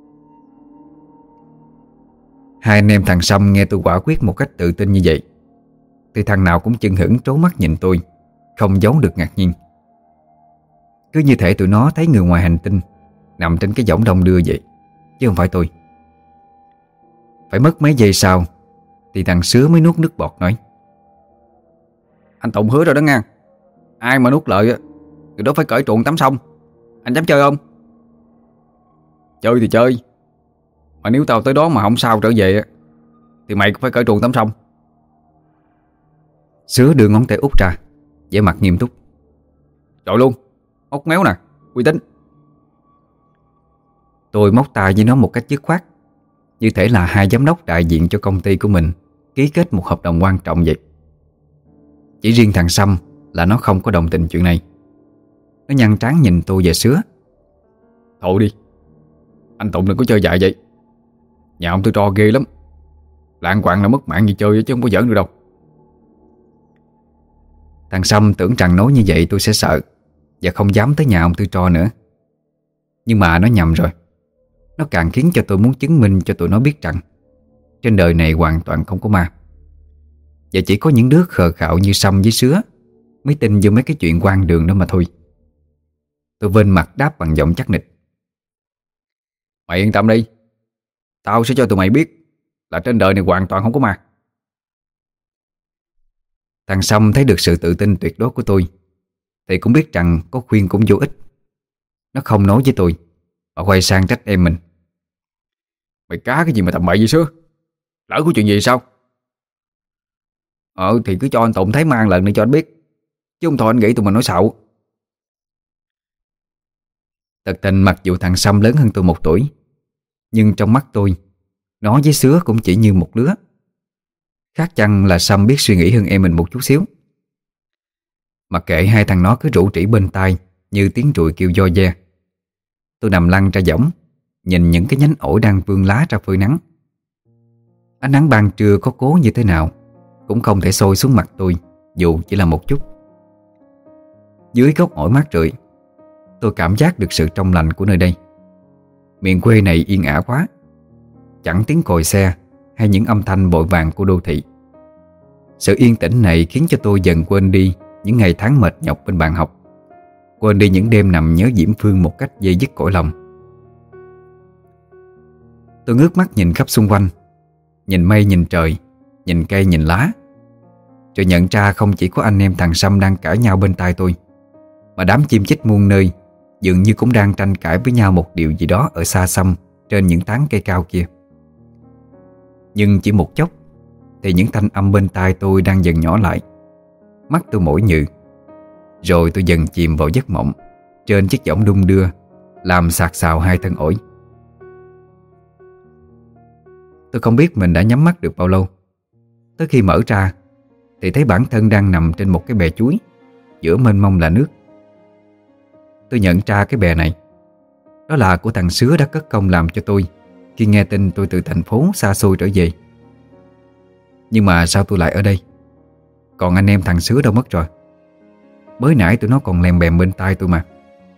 Hai anh em thằng Sâm nghe tôi quả quyết một cách tự tin như vậy thì thằng nào cũng chưng hửng trố mắt nhìn tôi, không giấu được ngạc nhiên. Cứ như thể tụi nó thấy người ngoài hành tinh nằm trên cái võng đông đưa vậy, chứ không phải tôi. Phải mất mấy giây sau thì thằng Sứa mới nuốt nước bọt nói: "Anh Tùng hứa rồi đó nha. Ai mà nuốt lợi thì đó phải cởi truồng tắm sông. Anh dám chơi không?" Chơi thì chơi, mà nếu tao tới đó mà không sao trở về thì mày cũng phải cởi truồng tắm sông. Sứa đưa ngón tay út ra, vẻ mặt nghiêm túc: "Trời luôn, ốc méo nè, uy tín." Tôi móc tay với nó một cách dứt khoát, như thể là hai giám đốc đại diện cho công ty của mình ký kết một hợp đồng quan trọng vậy. Chỉ riêng thằng Sâm là nó không có đồng tình chuyện này. Nó nhăn trán nhìn tôi và Sứa: "Thôi đi, anh Tùng đừng có chơi dại vậy. Nhà ông Tư Tro ghê lắm. Lạng quạng là mất mạng gì chơi chứ không có giỡn được đâu." Thằng Sâm tưởng rằng nói như vậy tôi sẽ sợ và không dám tới nhà ông Tư Tro nữa. Nhưng mà nó nhầm rồi. Nó càng khiến cho tôi muốn chứng minh cho tụi nó biết rằng trên đời này hoàn toàn không có ma. Và chỉ có những đứa khờ khạo như Sâm với Sứa mới tin vô mấy cái chuyện hoang đường đó mà thôi. Tôi vênh mặt đáp bằng giọng chắc nịch: "Mày yên tâm đi, tao sẽ cho tụi mày biết là trên đời này hoàn toàn không có ma." Thằng Sâm thấy được sự tự tin tuyệt đối của tôi thì cũng biết rằng có khuyên cũng vô ích. Nó không nói với tôi mà quay sang trách em mình: "Mày cá cái gì mà tầm bậy vậy Sứa? Lỡ có chuyện gì sao?" Thì cứ cho anh Tùng thấy mang lần này cho anh biết, chứ không thôi anh nghĩ tụi mình nói xạo." Thật tình mặc dù thằng Sâm lớn hơn tôi 1 tuổi, nhưng trong mắt tôi, nó với Sứa cũng chỉ như một lứa. Khác chăng là Sâm biết suy nghĩ hơn em mình một chút xíu. Mặc kệ hai thằng nó cứ rủ rỉ bên tai như tiếng ruồi kêu do ve, tôi nằm lăn ra võng, nhìn những cái nhánh ổi đang vươn lá ra phơi nắng. Ánh nắng ban trưa có cố như thế nào cũng không thể soi xuống mặt tôi, dù chỉ là một chút. Dưới gốc ổi mát rượi, tôi cảm giác được sự trong lành của nơi đây. Miền quê này yên ả quá, chẳng tiếng còi xe hay những âm thanh vội vàng của đô thị. Sự yên tĩnh này khiến cho tôi dần quên đi những ngày tháng mệt nhọc bên bàn học, quên đi những đêm nằm nhớ Diễm Phương một cách dây dứt cõi lòng. Tôi ngước mắt nhìn khắp xung quanh, nhìn mây nhìn trời, nhìn cây nhìn lá, rồi nhận ra không chỉ có anh em thằng Sâm đang cãi nhau bên tai tôi, mà đám chim chích muôn nơi dường như cũng đang tranh cãi với nhau một điều gì đó ở xa xăm trên những tán cây cao kia. Nhưng chỉ một chốc thì những thanh âm bên tai tôi đang dần nhỏ lại, mắt tôi mỏi nhừ, rồi tôi dần chìm vào giấc mộng trên chiếc võng đung đưa làm xạc xào hai thân ổi. Tôi không biết mình đã nhắm mắt được bao lâu. Tới khi mở ra thì thấy bản thân đang nằm trên một cái bè chuối giữa mênh mông là nước. Tôi nhận ra cái bè này, đó là của thằng Sứa đã cất công làm cho tôi khi nghe tin tôi từ thành phố xa xôi trở về. Nhưng mà sao tôi lại ở đây? Còn anh em thằng Sứa đâu mất rồi? Mới nãy tụi nó còn lèm bèm bên tai tôi mà.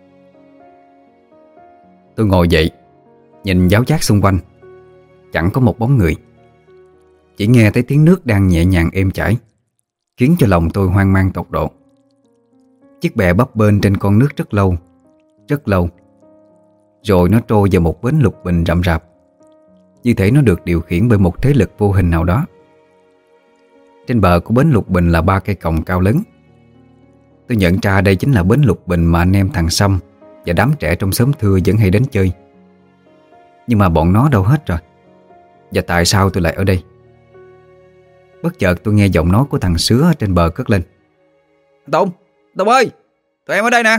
Tôi ngồi dậy, nhìn giáo giác xung quanh. Chẳng có một bóng người. Chỉ nghe thấy tiếng nước đang nhẹ nhàng êm chảy, khiến cho lòng tôi hoang mang tột độ. Chiếc bè bấp bênh trên con nước rất lâu, rồi nó trôi vào một bến lục bình rậm rạp, như thể nó được điều khiển bởi một thế lực vô hình nào đó. Trên bờ của bến lục bình là 3 cây còng cao lớn. Tôi nhận ra đây chính là bến lục bình mà anh em thằng Sâm và đám trẻ trong xóm thưa vẫn hay đến chơi. Nhưng mà bọn nó đâu hết rồi? Và tại sao tôi lại ở đây? Bất chợt tôi nghe giọng nói của thằng Sứa trên bờ cất lên: Tùng ơi, tụi em ở đây nè.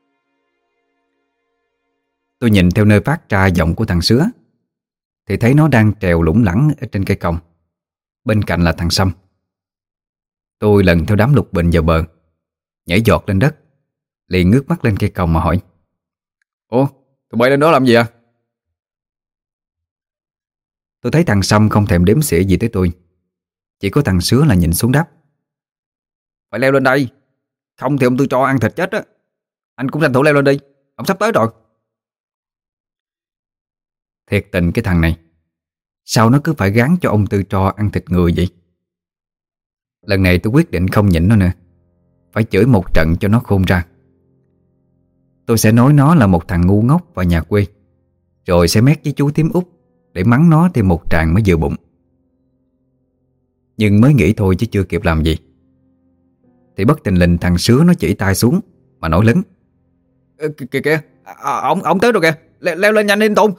Tôi nhìn theo nơi phát ra giọng của thằng Sứa thì thấy nó đang trèo lủng lẳng ở trên cây còng. Bên cạnh là thằng Sâm. Tôi lần theo đám lục bình vào bờ, nhảy giọt lên đất, liền ngước mắt lên cây còng mà hỏi: Ủa, tụi bay lên đó làm gì à? Tôi thấy thằng Sâm không thèm đếm xỉa gì tới tôi. Chỉ có thằng Sứa là nhìn xuống đáp: Phải leo lên đây, không thì ông Tư Tro ăn thịt chết á. Anh cũng tranh thủ leo lên đi, ông sắp tới rồi. Thiệt tình cái thằng này, sao nó cứ phải gán cho ông Tư Tro ăn thịt người vậy? Lần này tôi quyết định không nhịn nó nữa, phải chửi một trận cho nó khôn ra. Tôi sẽ nói nó là một thằng ngu ngốc và nhà quê, rồi sẽ mét với chú Tím Út để mắng nó thêm một tràng mới vừa bụng. Nhưng mới nghĩ thôi chứ chưa kịp làm gì thì bất thình lình thằng Sứa nó chỉ tay xuống mà nói lớn: Kìa, ổng tới rồi kìa, leo lên nhanh lên Tùng.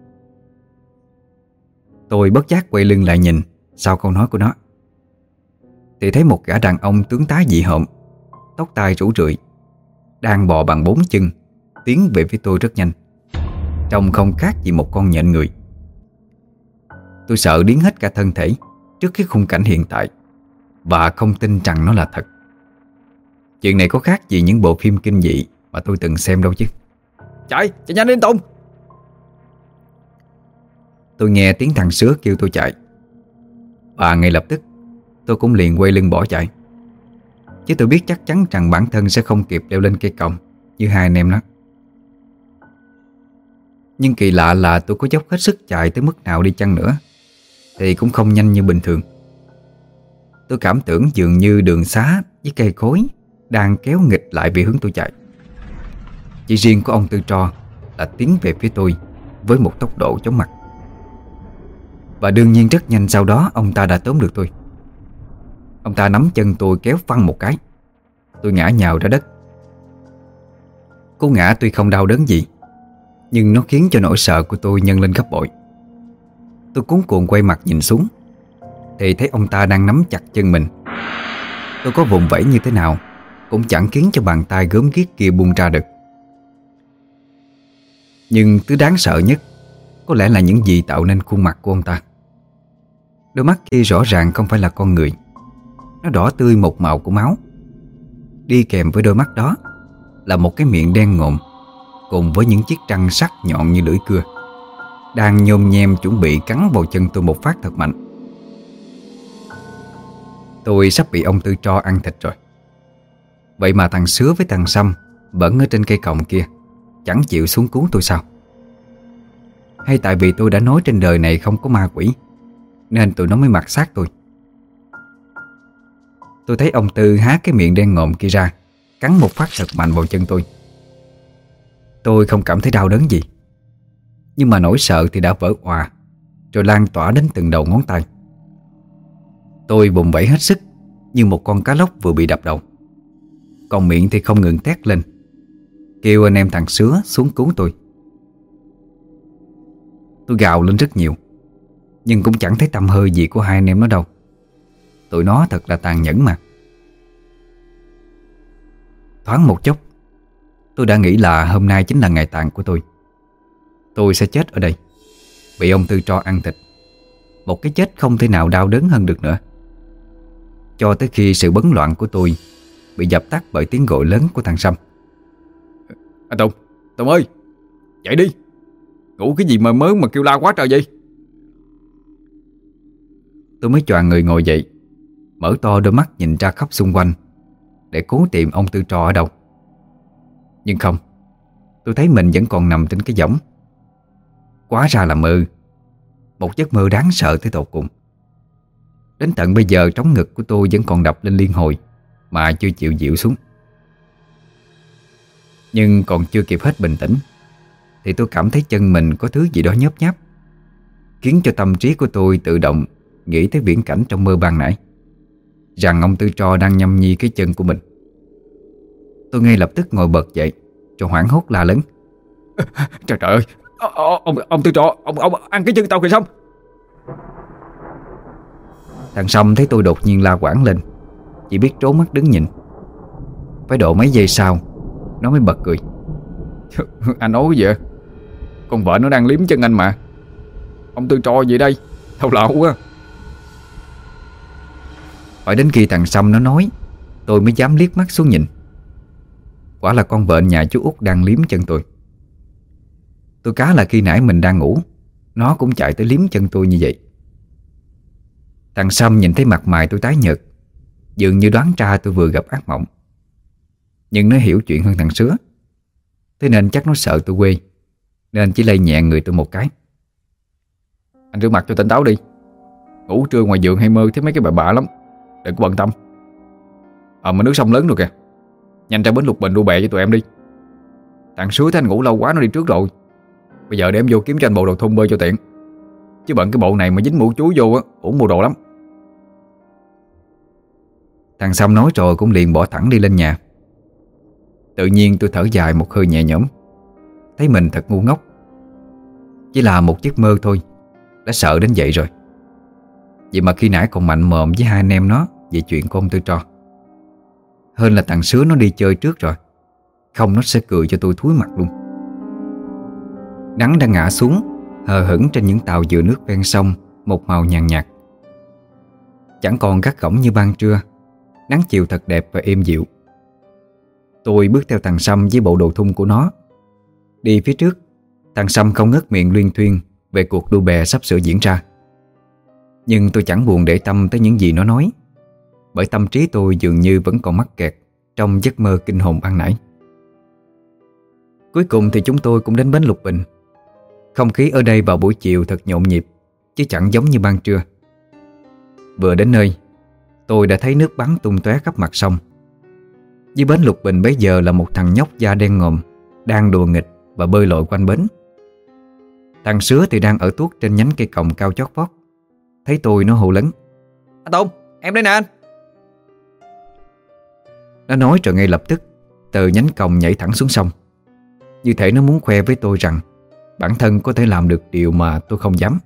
Tôi bất giác quay lưng lại nhìn sau câu nói của nó thì thấy một gã đàn ông tướng tá dị hợm, tóc tai rủ rượi, đang bò bằng 4 chân tiến về phía tôi rất nhanh, trông không khác gì một con nhện người. Tôi sợ điếng hết cả thân thể trước cái khung cảnh hiện tại và không tin rằng nó là thật. Chuyện này có khác gì những bộ phim kinh dị mà tôi từng xem đâu chứ. Chạy nhanh lên Tùng. Tôi nghe tiếng thằng Sứa kêu tôi chạy, và ngay lập tức tôi cũng liền quay lưng bỏ chạy. Chứ tôi biết chắc chắn rằng bản thân sẽ không kịp leo lên cây còng như hai anh em nó. Nhưng kỳ lạ là tôi có dốc hết sức chạy tới mức nào đi chăng nữa thì cũng không nhanh như bình thường. Tôi cảm tưởng dường như đường xá với cây cối đang kéo nghịch lại về hướng tôi chạy. Chỉ riêng của ông Tư Tro là tiến về phía tôi với một tốc độ chóng mặt. Và đương nhiên rất nhanh sau đó ông ta đã tóm được tôi. Ông ta nắm chân tôi kéo phăng một cái, tôi ngã nhào ra đất. Cú ngã tuy không đau đớn gì, nhưng nó khiến cho nỗi sợ của tôi nhân lên gấp bội. Tôi cuống cuồng quay mặt nhìn xuống thì thấy ông ta đang nắm chặt chân mình. Tôi có vùng vẫy như thế nào cũng chẳng khiến cho bàn tay gớm ghiếc kia buông ra được. Nhưng thứ đáng sợ nhất có lẽ là những gì tạo nên khuôn mặt của ông ta. Đôi mắt kia rõ ràng không phải là con người. Nó đỏ tươi một màu của máu. Đi kèm với đôi mắt đó là một cái miệng đen ngòm, cùng với những chiếc răng sắc nhọn như lưỡi cưa, đang nhôm nhem chuẩn bị cắn vào chân tôi một phát thật mạnh. Tôi sắp bị ông Tư Tro ăn thịt rồi. Vậy mà thằng Sứa với thằng Sâm vẫn ở trên cây còng kia, chẳng chịu xuống cứu tôi sao? Hay tại vì tôi đã nói trên đời này không có ma quỷ nên tụi nó mới mặc xác tôi? Tôi thấy ông Tư há cái miệng đen ngòm kia ra, cắn một phát thật mạnh vào chân tôi. Tôi không cảm thấy đau đớn gì, nhưng mà nỗi sợ thì đã vỡ òa, rồi lan tỏa đến từng đầu ngón tay. Tôi vùng vẫy hết sức, như một con cá lóc vừa bị đập đầu. Còn miệng thì không ngừng thét lên, kêu anh em thằng Sứa xuống cứu tôi. Tôi gào lên rất nhiều, nhưng cũng chẳng thấy tăm hơi gì của hai anh em nó đâu. Tụi nó thật là tàn nhẫn mà. Thoáng một chốc, tôi đã nghĩ là hôm nay chính là ngày tàn của tôi. Tôi sẽ chết ở đây, bị ông Tư Tro ăn thịt. Một cái chết không thể nào đau đớn hơn được nữa. Cho tới khi sự bấn loạn của tôi bị dập tắt bởi tiếng gọi lớn của thằng Sâm. Anh Tùng, Tùng ơi, dậy đi. Ngủ cái gì mà mớ mà kêu la quá trời vậy? Tôi mới choàng người ngồi dậy, mở to đôi mắt nhìn ra khắp xung quanh để cố tìm ông Tư Tro ở đâu. Nhưng không, tôi thấy mình vẫn còn nằm trên cái võng. Quá ra là mơ, một giấc mơ đáng sợ tới tột cùng. Đến tận bây giờ trống ngực của tôi vẫn còn đập lên liên hồi mà chưa chịu dịu xuống. Nhưng còn chưa kịp hết bình tĩnh thì tôi cảm thấy chân mình có thứ gì đó nhớp nháp, khiến cho tâm trí của tôi tự động nghĩ tới viễn cảnh trong mơ ban nãy, rằng ông Tư Tro đang nhâm nhi cái chân của mình. Tôi ngay lập tức ngồi bật dậy, rồi hoảng hốt la lớn: Trời ơi, ông Tư Tro, ông ăn cái chân tao kìa Sâm. Thằng Sâm thấy tôi đột nhiên la quảng lên, chỉ biết trố mắt đứng nhìn. Phải độ mấy giây sau, nó mới bật cười. Anh nói gì vậy? Con vợ nó đang liếm chân anh mà. Ông Tư Tro gì đây? Thâu lậu quá. Phải đến khi thằng Sâm nó nói, tôi mới dám liếc mắt xuống nhìn. Quả là con vợ nhà chú Út đang liếm chân tôi. Tôi cá là khi nãy mình đang ngủ, nó cũng chạy tới liếm chân tôi như vậy. Thằng Sâm nhìn thấy mặt mày tôi tái nhợt, dường như đoán ra tôi vừa gặp ác mộng. Nhưng nó hiểu chuyện hơn thằng Sứa, thế nên chắc nó sợ tôi quê, nên chỉ lay nhẹ người tôi một cái. Anh rửa mặt cho tỉnh táo đi. Ngủ trưa ngoài giường hay mơ thấy mấy cái bạ bạ lắm. Đừng có bận tâm. Mà nước sông lớn rồi kìa. Nhanh ra bến Lục Bình đu bè cho tụi em đi. Thằng Sứa thấy anh ngủ lâu quá nó đi trước rồi. Bây giờ để em vô kiếm cho anh bộ đồ thun bơi cho tiện. Chứ bận cái bộ này mà dính mũ chuối vô á, uổng bộ đồ lắm. Thằng Sâm nói rồi cũng liền bỏ thẳng đi lên nhà. Tự nhiên tôi thở dài một hơi nhẹ nhõm, thấy mình thật ngu ngốc. Chỉ là một giấc mơ thôi, đã sợ đến vậy rồi. Vậy mà khi nãy còn mạnh mồm với hai anh em nó về chuyện của ông Tư Tro. Hơn là thằng Sứa nó đi chơi trước rồi, không nó sẽ cười cho tôi thúi mặt luôn. Nắng đang ngã xuống hờ hững trên những tàu dừa nước ven sông, một màu nhàn nhạt. Chẳng còn gắt gỏng như ban trưa. Nắng chiều thật đẹp và êm dịu. Tôi bước theo thằng Sâm với bộ đồ thun của nó. Đi phía trước, thằng Sâm không ngớt miệng luyên thuyên về cuộc đua bè sắp sửa diễn ra. Nhưng tôi chẳng buồn để tâm tới những gì nó nói, bởi tâm trí tôi dường như vẫn còn mắc kẹt trong giấc mơ kinh hồn ban nãy. Cuối cùng thì chúng tôi cũng đến bến Lục Bình. Không khí ở đây vào buổi chiều thật nhộn nhịp, chứ chẳng giống như ban trưa. Vừa đến nơi, tôi đã thấy nước bắn tung tóe khắp mặt sông. Dưới bến Lục Bình bấy giờ là một thằng nhóc da đen ngòm đang đùa nghịch và bơi lội quanh bến. Thằng Sứa thì đang ở tuốt trên nhánh cây còng cao chót vót. Thấy tôi nó hô lớn: Anh Tùng, em đây nè anh. Nó nói rồi ngay lập tức từ nhánh còng nhảy thẳng xuống sông, như thể nó muốn khoe với tôi rằng bản thân có thể làm được điều mà tôi không dám.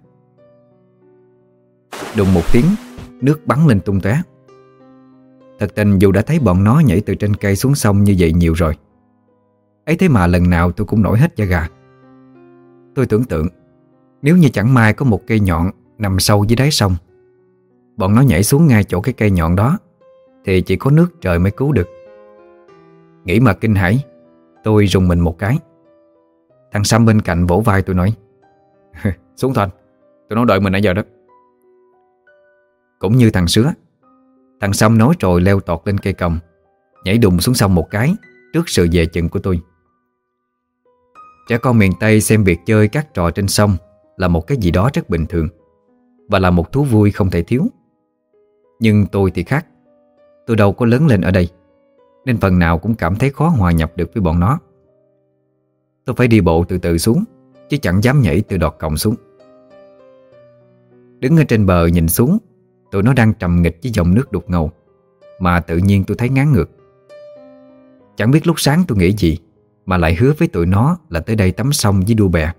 Đùng một tiếng, nước bắn lên tung tóe. Thật tình dù đã thấy bọn nó nhảy từ trên cây xuống sông như vậy nhiều rồi, ấy thế mà lần nào tôi cũng nổi hết da gà. Tôi tưởng tượng nếu như chẳng may có một cây nhọn nằm sâu dưới đáy sông, bọn nó nhảy xuống ngay chỗ cái cây nhọn đó thì chỉ có nước trời mới cứu được. Nghĩ mà kinh hãi, tôi rùng mình một cái. Thằng Sam bên cạnh vỗ vai tôi nói: Xuống thôi anh, tụi nó đợi mình nãy giờ đó. Cũng như thằng Sứa, thằng Sam nói rồi leo tọt lên cây còng, nhảy đùng xuống sông một cái trước sự dè chừng của tôi. Trẻ con miền Tây xem việc chơi các trò trên sông là một cái gì đó rất bình thường, và là một thú vui không thể thiếu. Nhưng tôi thì khác. Tôi đâu có lớn lên ở đây, nên phần nào cũng cảm thấy khó hòa nhập được với bọn nó. Tôi phải đi bộ từ từ xuống, chứ chẳng dám nhảy từ đọt còng xuống. Đứng ở trên bờ nhìn xuống, tụi nó đang trầm nghịch với dòng nước đục ngầu. mà tự nhiên tôi thấy ngán ngược. Chẳng biết lúc sáng tôi nghĩ gì mà lại hứa với tụi nó là tới đây tắm sông với đua bè.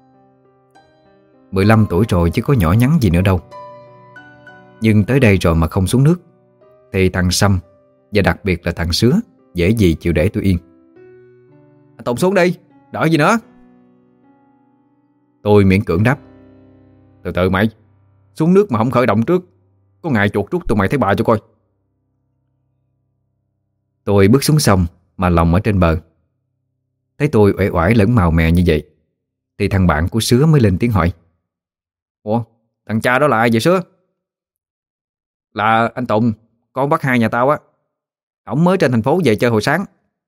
15 tuổi rồi chứ có nhỏ nhắn gì nữa đâu. Nhưng tới đây rồi mà không xuống nước thì thằng Sâm, và đặc biệt là thằng Sứa, dễ gì chịu để tôi yên. Anh Tùng xuống đi, đợi gì nữa. Tôi miễn cưỡng đáp. Từ từ mày, xuống nước mà không khởi động trước, có ngày chuột rút tụi mày thấy bà cho coi. Tôi bước xuống sông mà lòng ở trên bờ. Thấy tôi uể oải lẫn màu mè như vậy thì thằng bạn của Sứa mới lên tiếng hỏi. Ủa, thằng cha đó là ai vậy Sứa? Là anh Tùng, con bác hai nhà tao á. Ổng mới trên thành phố về chơi hồi sáng.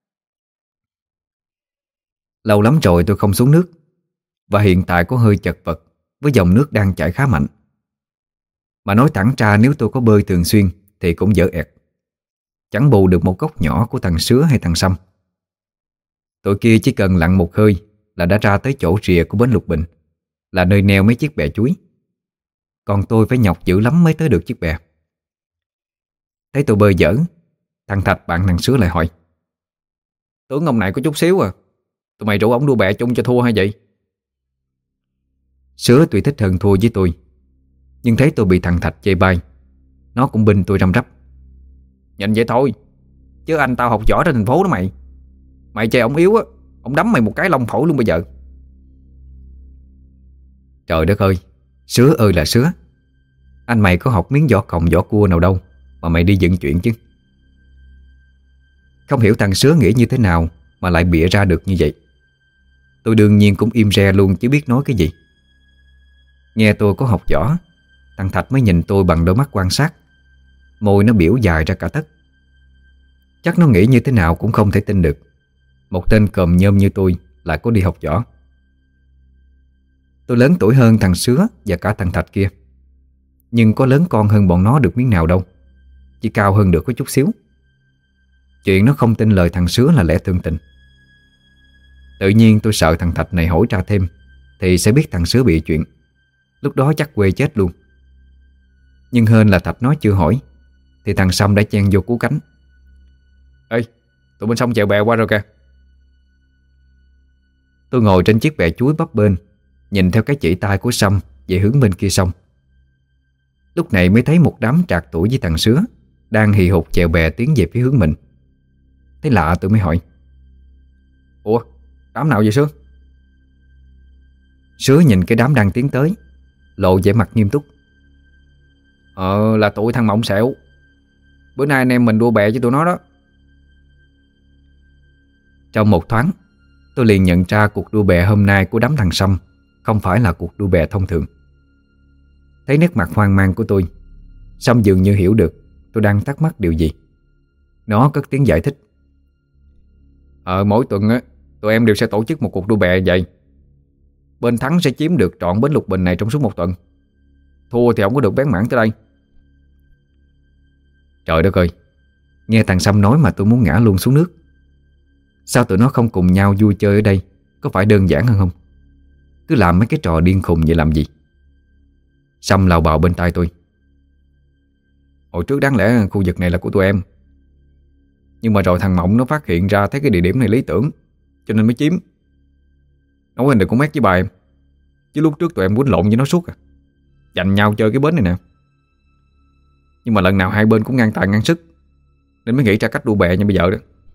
Lâu lắm rồi tôi không xuống nước, và hiện tại có hơi chật vật với dòng nước đang chảy khá mạnh. Mà nói thẳng ra nếu tôi có bơi thường xuyên thì cũng dở ẹt, chẳng bù được một góc nhỏ của thằng Sứa hay thằng Sâm. Tụi kia chỉ cần lặn một hơi là đã ra tới chỗ rìa của bến Lục Bình, là nơi neo mấy chiếc bè chuối. Còn tôi phải nhọc dữ lắm mới tới được chiếc bè. Thấy tôi bơi dở, thằng Thạch bạn thằng Sứa lại hỏi. Tưởng ông này có chút xíu à, tụi mày rủ ổng đua bè chung cho thua hay vậy? Sứa tuy thích hơn thua với tôi, nhưng thấy tôi bị thằng Thạch chê bai, nó cũng binh tôi răm rắp. Nhìn vậy thôi, chứ anh tao học võ trên thành phố đó mày. Mày chê ổng yếu á, ổng đấm mày một cái lông phổi luôn bây giờ. Trời đất ơi, Sứa ơi là Sứa, anh mày có học miếng võ còng võ cua nào đâu mà mày đi dựng chuyện chứ. Không hiểu thằng Sứa nghĩ như thế nào mà lại bịa ra được như vậy. Tôi đương nhiên cũng im re luôn chứ biết nói cái gì. Nghe tôi có học võ, thằng Thạch mới nhìn tôi bằng đôi mắt quan sát. Môi nó biểu dài ra cả tấc. Chắc nó nghĩ như thế nào cũng không thể tin được một tên còm nhôm như tôi lại có đi học võ. Tôi lớn tuổi hơn thằng Sứa và cả thằng Thạch kia, nhưng có lớn con hơn bọn nó được miếng nào đâu. Chỉ cao hơn được có chút xíu. Chuyện nó không tin lời thằng Sứa là lẽ thường tình. Tự nhiên tôi sợ thằng Thạch này hỏi ra thêm thì sẽ biết thằng Sứa bị chuyện. Lúc đó chắc quê chết luôn. Nhưng hên là Thạch nói chưa hỏi thì thằng Sâm đã chen vô cứu cánh. Ê, tụi mình xong chèo bè qua rồi kìa. Tôi ngồi trên chiếc bè chuối bấp bênh, nhìn theo cái chỉ tay của Sâm về hướng bên kia sông. Lúc này mới thấy một đám trạc tuổi với thằng Sứa đang hì hục chèo bè tiến về phía hướng mình. Thấy lạ tôi mới hỏi. Ủa, đám nào vậy Sứa? Sứa nhìn cái đám đang tiến tới, lộ vẻ mặt nghiêm túc. Là tụi thằng Mộng Sẹo. Bữa nay anh em mình đua bè với tụi nó đó. Trong một thoáng, tôi liền nhận ra cuộc đua bè hôm nay của đám thằng Sâm không phải là cuộc đua bè thông thường. Thấy nét mặt hoang mang của tôi, Sâm dường như hiểu được tôi đang thắc mắc điều gì. Nó cất tiếng giải thích. Mỗi tuần á, tụi em đều sẽ tổ chức một cuộc đua bè vậy. Bên thắng sẽ chiếm được trọn bến Lục Bình này trong suốt một tuần. Thua thì không có được bén mảng tới đây. Trời đất ơi, nghe thằng Sâm nói mà tôi muốn ngã luôn xuống nước. Sao tụi nó không cùng nhau vui chơi ở đây? Có phải đơn giản hơn không? Cứ làm mấy cái trò điên khùng vậy làm gì? Sâm lào bào bên tai tôi. Hồi trước đáng lẽ khu vực này là của tụi em, nhưng mà rồi thằng Mộng nó phát hiện ra thấy cái địa điểm này lý tưởng, cho nên mới chiếm. Nói hình đừng có mét với bà em, chứ lúc trước tụi em quýnh lộn với nó suốt à. Giành nhau chơi cái bến này nè. Nhưng mà lần nào hai bên cũng ngang tài ngang sức, nên mới nghĩ ra cách đua bè như bây giờ đó.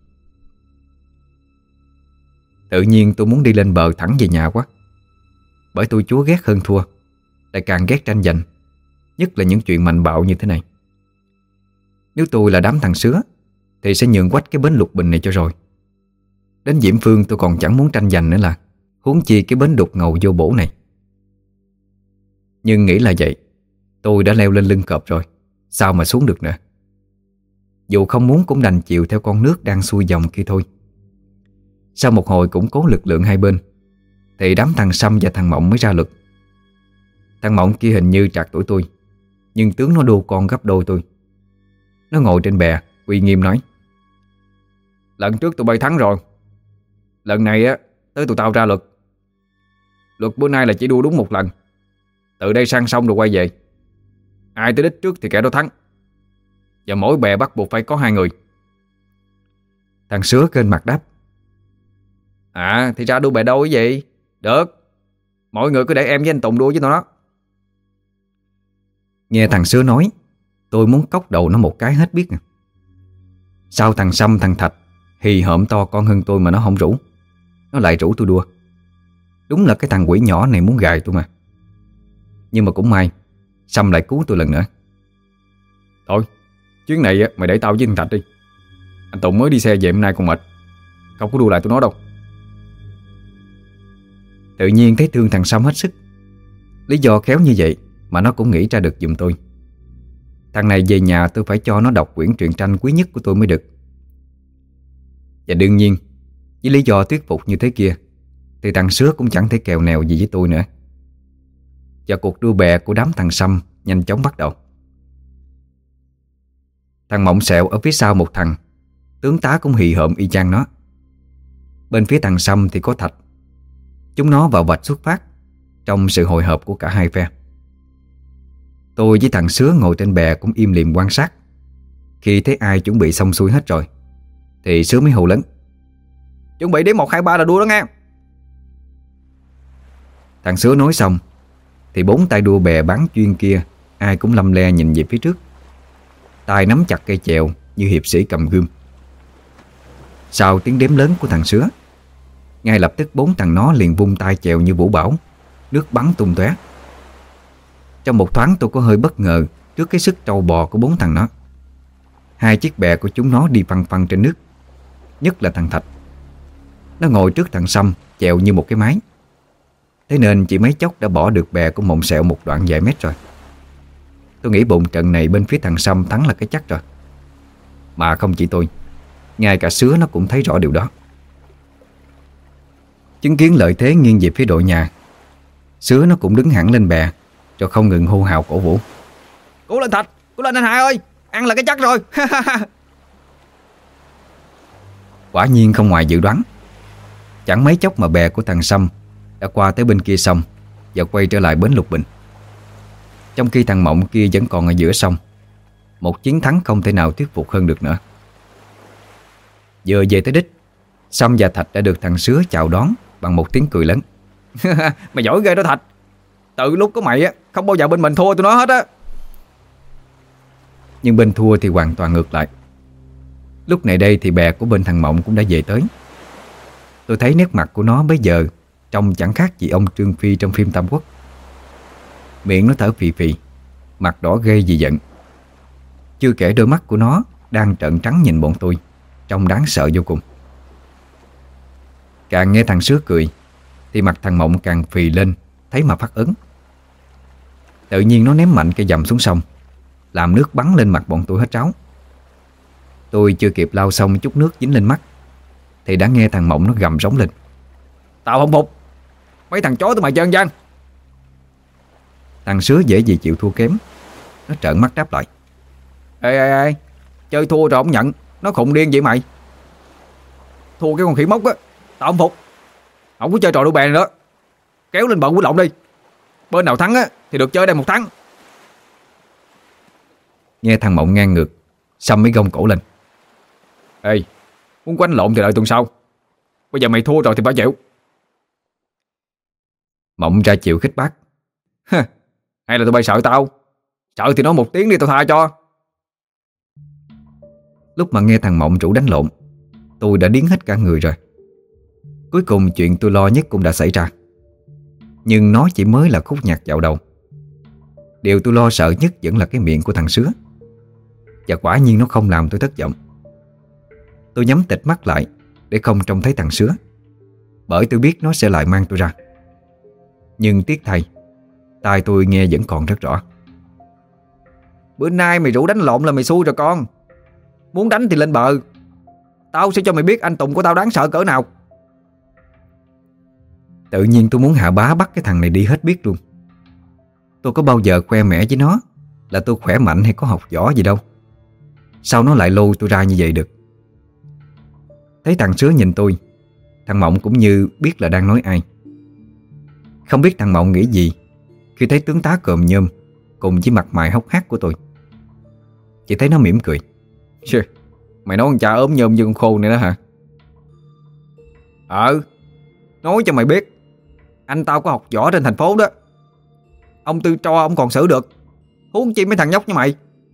Tự nhiên tôi muốn đi lên bờ thẳng về nhà quá. Bởi tôi chúa ghét hơn thua, lại càng ghét tranh giành, nhất là những chuyện mạnh bạo như thế này. Nếu tôi là đám thằng Sứa thì sẽ nhường quách cái bến Lục Bình này cho rồi. Đến Diễm Phương tôi còn chẳng muốn tranh giành nữa là huống chi cái bến đục ngầu vô bổ này. Nhưng nghĩ là vậy, tôi đã leo lên lưng cọp rồi, sao mà xuống được nữa. Dù không muốn cũng đành chịu theo con nước đang xuôi dòng kia thôi. Sau một hồi củng cố lực lượng hai bên thì đám thằng Sâm và thằng Mộng mới ra lực. Thằng Mộng kia hình như trạc tuổi tôi, nhưng tướng nó đô con gấp đôi tôi. Nó ngồi trên bè uy nghiêm nói. Lần trước tụi bay thắng rồi, lần này á tới tụi tao ra luật. Luật bữa nay là chỉ đua đúng một lần, từ đây sang sông rồi quay về. Ai tới đích trước thì kẻ đó thắng. Và mỗi bè bắt buộc phải có 2 người. Thằng Sứa kênh mặt đáp: Thì ra đua bè đôi cái gì? Được, mọi người cứ để em với anh Tùng đua với tụi nó. Nghe thằng Sứa nói, tôi muốn cốc đầu nó một cái hết biết à. Sao thằng Sâm thằng Thạch hì hợm to con hơn tôi mà nó không rủ, nó lại rủ tôi đua. Đúng là cái thằng quỷ nhỏ này muốn gài tôi mà. Nhưng mà cũng may Sâm lại cứu tôi lần nữa. Thôi, chuyến này mày để tao với thằng Thạch đi. Anh Tùng mới đi xe về hôm nay còn mệt, không có đua lại tụi nó đâu. Tự nhiên thấy thương thằng Sâm hết sức. Lý do khéo như vậy mà nó cũng nghĩ ra được giùm tôi. Thằng này về nhà tôi phải cho nó đọc quyển truyện tranh quý nhất của tôi mới được. Và đương nhiên, với lý do thuyết phục như thế kia, thì thằng Sứa cũng chẳng thể kèo nèo gì với tôi nữa. Và cuộc đua bè của đám thằng Sâm nhanh chóng bắt đầu. Thằng Mộng Sẹo ở phía sau một thằng, tướng tá cũng hì hợm y chang nó. Bên phía thằng Sâm thì có Thạch. Chúng nó vào vạch xuất phát trong sự hồi hộp của cả hai phe. Tôi với thằng Sứa ngồi trên bè cũng im lìm quan sát. Khi thấy ai chuẩn bị xong xuôi hết rồi thì Sứa mới hô lớn: Chuẩn bị đến 1, 2, 3 là đua đó nghe. Thằng Sứa nói xong thì 4 tay đua bè bán chuyên kia ai cũng lăm le nhìn về phía trước, tay nắm chặt cây chèo như hiệp sĩ cầm gươm. Sau tiếng đếm lớn của thằng Sứa, ngay lập tức 4 thằng nó liền vung tay chèo như vũ bão, nước bắn tung tóe. Trong một thoáng tôi có hơi bất ngờ trước cái sức trâu bò của 4 thằng nó. 2 chiếc bè của chúng nó đi phăng phăng trên nước. Nhất là thằng Thạch, nó ngồi trước thằng Sâm chèo như một cái máy. Thế nên chỉ mấy chốc đã bỏ được bè của Mộng Sẹo một đoạn vài mét rồi. Tôi nghĩ bụng trận này bên phía thằng Sâm thắng là cái chắc rồi. Mà không chỉ tôi, ngay cả Sứa nó cũng thấy rõ điều đó. Chứng kiến lợi thế nghiêng về phía đội nhà, Sứa nó cũng đứng hẳn lên bè rồi không ngừng hô hào cổ vũ: Cố lên Thạch, cố lên anh Hải ơi, ăn là cái chắc rồi. Quả nhiên không ngoài dự đoán. Chẳng mấy chốc mà bè của thằng Sâm đã qua tới bên kia sông và quay trở lại bến Lục Bình. Trong khi thằng Mộng kia vẫn còn ở giữa sông. Một chiến thắng không thể nào thuyết phục hơn được nữa. Vừa về tới đích, Sâm và Thạch đã được thằng Sứa chào đón bằng một tiếng cười lớn: Mày giỏi ghê đó Thạch. Từ lúc có mày á, không bao giờ bên mình thua tụi nó hết á. Nhưng bên thua thì hoàn toàn ngược lại. Lúc này đây thì bè của bên thằng Mộng cũng đã về tới. Tôi thấy nét mặt của nó bây giờ trông chẳng khác gì ông Trương Phi trong phim Tam Quốc. Miệng nó thở phì phì, mặt đỏ ghê vì giận. Chưa kể đôi mắt của nó đang trợn trắng nhìn bọn tôi, trông đáng sợ vô cùng. Càng nghe thằng Sứa cười thì mặt thằng Mộng càng phì lên, thấy mà phát ớn. Tự nhiên nó ném mạnh cây dầm xuống sông, làm nước bắn lên mặt bọn tôi hết ráo. Tôi chưa kịp lau xong chút nước dính lên mắt thì đã nghe thằng Mộng nó gầm rống lên: Tao không phục, mấy thằng chó tụi mày chơi gian. Thằng Sứa dễ gì chịu thua kém, nó trợn mắt đáp lại: Ê, chơi thua rồi không nhận, nó khùng điên vậy mày. Thua cái con khỉ mốc á, tao không phục. Không có chơi trò đua bè này nữa. Kéo lên bờ quýnh lộn đi. Bên nào thắng á thì được chơi đây 1 tháng. Nghe thằng Mộng ngang ngược, Sâm mới gông cổ lên: Ê, muốn quánh lộn thì đợi tuần sau. Bây giờ mày thua rồi thì phải chịu. Mộng ra chịu khích bác: Hay là tụi bay sợ tao? Sợ thì nói 1 tiếng đi tao tha cho. Lúc mà nghe thằng Mộng rủ đánh lộn, tôi đã điếng hết cả người rồi. Cuối cùng chuyện tôi lo nhất cũng đã xảy ra. Nhưng nó chỉ mới là khúc nhạc dạo đầu. Điều tôi lo sợ nhất vẫn là cái miệng của thằng Sứa. Và quả nhiên nó không làm tôi thất vọng. Tôi nhắm tịt mắt lại để không trông thấy thằng Sứa, bởi tôi biết nó sẽ lại mang tôi ra. Nhưng tiếc thay, tai tôi nghe vẫn còn rất rõ: Bữa nay mày rủ đánh lộn là mày xui rồi con. Muốn đánh thì lên bờ. Tao sẽ cho mày biết anh Tùng của tao đáng sợ cỡ nào. Tự nhiên tôi muốn hạ bá bắt cái thằng này đi hết biết luôn. Tôi có bao giờ khoe mẽ với nó là tôi khỏe mạnh hay có học võ gì đâu. Sao nó lại lôi tôi ra như vậy được? Thấy thằng Sứa nhìn tôi, thằng Mộng cũng như biết là đang nói ai. Không biết thằng Mộng nghĩ gì khi thấy tướng tá còm nhôm cùng với mặt mày hốc hác của tôi. Chỉ thấy nó mỉm cười. Chê, mày nói con cha ốm nhôm như con khô này đó hả? Nói cho mày biết, anh tao có học võ trên thành phố đó. Ông Tư Tro ông còn xử được, huống chi mấy thằng nhóc như mày.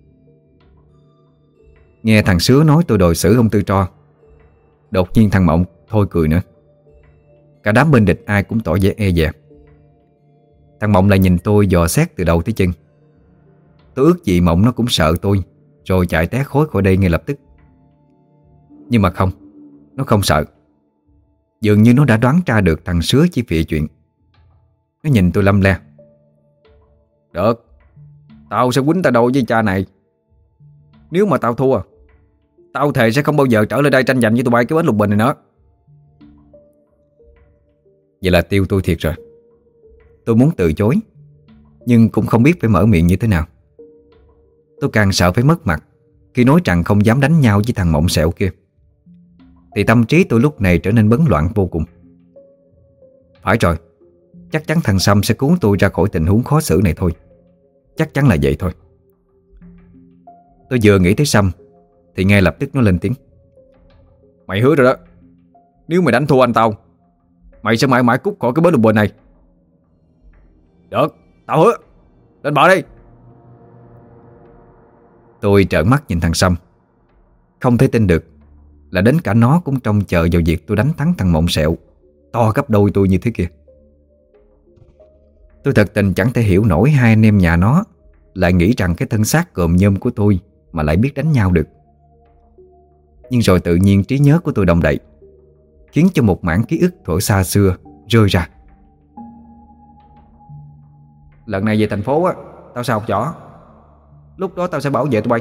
Nghe thằng Sứa nói tôi đòi xử ông Tư Tro, đột nhiên thằng Mộng thôi cười nữa. Cả đám bên địch ai cũng tỏ vẻ e dè. Thằng Mộng lại nhìn tôi dò xét từ đầu tới chân. Tôi ước gì Mộng nó cũng sợ tôi, rồi chạy té khối khỏi đây ngay lập tức. Nhưng mà không, nó không sợ. Dường như nó đã đoán ra được thằng Sứa chỉ phịa chuyện. Nó nhìn tôi lăm le. Được, tao sẽ quýnh tao đôi với cha này. Nếu mà tao thua, tao thề sẽ không bao giờ trở lại đây tranh giành với tụi bay cái bến lục bình này nữa. Vậy là tiêu tôi thiệt rồi. Tôi muốn từ chối, nhưng cũng không biết phải mở miệng như thế nào. Tôi càng sợ phải mất mặt khi nói rằng không dám đánh nhau với thằng Mộng Sẹo kia. Thì tâm trí tôi lúc này trở nên bấn loạn vô cùng. Phải rồi, chắc chắn thằng Sâm sẽ cứu tôi ra khỏi tình huống khó xử này thôi. Chắc chắn là vậy thôi. Tôi vừa nghĩ tới Sâm thì ngay lập tức nó lên tiếng. Mày hứa rồi đó, nếu mày đánh thua anh tao, mày sẽ mãi mãi cút khỏi cái bến lục bình này. Được, tao hứa. Lên bờ đi. Tôi trợn mắt nhìn thằng Sâm, không thể tin được là đến cả nó cũng trông chờ vào việc tôi đánh thắng thằng Mộng Sẹo to gấp đôi tôi như thế kia. Tôi thật tình chẳng thể hiểu nổi hai anh em nhà nó lại nghĩ rằng cái thân xác cộm nhôm của tôi mà lại biết đánh nhau được. Nhưng rồi tự nhiên trí nhớ của tôi động đậy, khiến cho một mảng ký ức thuở xa xưa rơi ra. Lần này về thành phố á, tao sẽ học võ. Lúc đó tao sẽ bảo vệ tụi bay.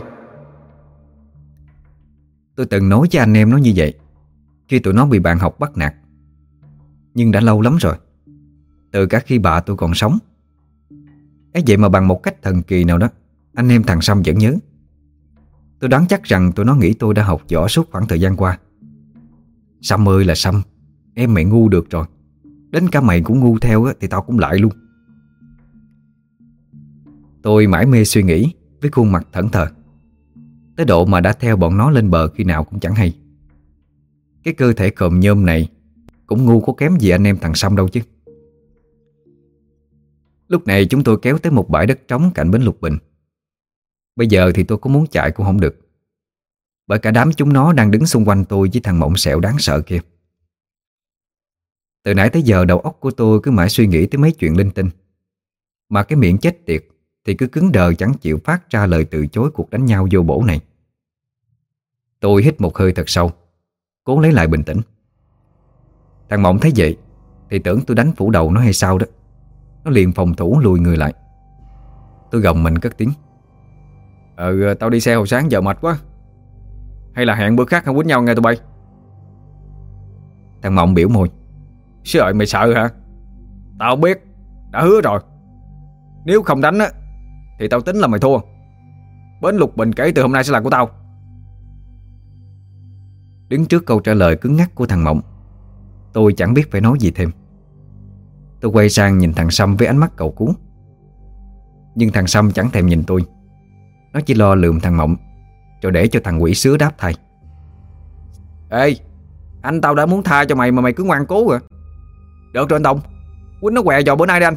Tôi từng nói với anh em nó như vậy khi tụi nó bị bạn học bắt nạt. Nhưng đã lâu lắm rồi, từ cả khi bà tôi còn sống. Ấy vậy mà bằng một cách thần kỳ nào đó, anh em thằng Sâm vẫn nhớ. Tôi đoán chắc rằng tụi nó nghĩ tôi đã học võ suốt khoảng thời gian qua. Sâm ơi là Sâm, em mày ngu được rồi. Đến cả mày cũng ngu theo thì tao cũng lại luôn. Tôi mải mê suy nghĩ với khuôn mặt thẫn thờ, tới độ mà đã theo bọn nó lên bờ khi nào cũng chẳng hay. Cái cơ thể còm nhôm này cũng ngu có kém gì anh em thằng Sâm đâu chứ. Lúc này chúng tôi kéo tới một bãi đất trống cạnh bến Lục Bình. Bây giờ thì tôi có muốn chạy cũng không được, bởi cả đám chúng nó đang đứng xung quanh tôi với thằng Mộng Sẹo đáng sợ kia. Từ nãy tới giờ đầu óc của tôi cứ mãi suy nghĩ tới mấy chuyện linh tinh, mà cái miệng chết tiệt thì cứ cứng đờ chẳng chịu phát ra lời từ chối cuộc đánh nhau vô bổ này. Tôi hít một hơi thật sâu, cố lấy lại bình tĩnh. Thằng Mộng thấy vậy thì tưởng tôi đánh phủ đầu nó hay sao đó. Nó liền phòng thủ lùi người lại. Tôi gồng mình cất tiếng. Tao đi xe hồi sáng giờ mệt quá. Hay là hẹn bữa khác không quýnh nhau nghe tụi bay. Thằng Mộng biểu môi. Trời, mày sợ hả? Tao biết, đã hứa rồi. Nếu không đánh á thì tao tính là mày thua. Bến Lục Bình kể từ hôm nay sẽ là của tao. Đứng trước câu trả lời cứng ngắc của thằng Mộng, tôi chẳng biết phải nói gì thêm. Tôi quay sang nhìn thằng Sâm với ánh mắt cầu cứu. Nhưng thằng Sâm chẳng thèm nhìn tôi. Nó chỉ lo lườm thằng Mộng, rồi để cho thằng quỷ sứa đáp thay. Ê, anh tao đã muốn tha cho mày mà mày cứ ngoan cố à. Được rồi anh Tông, quýnh nó què vào bữa nay đi anh.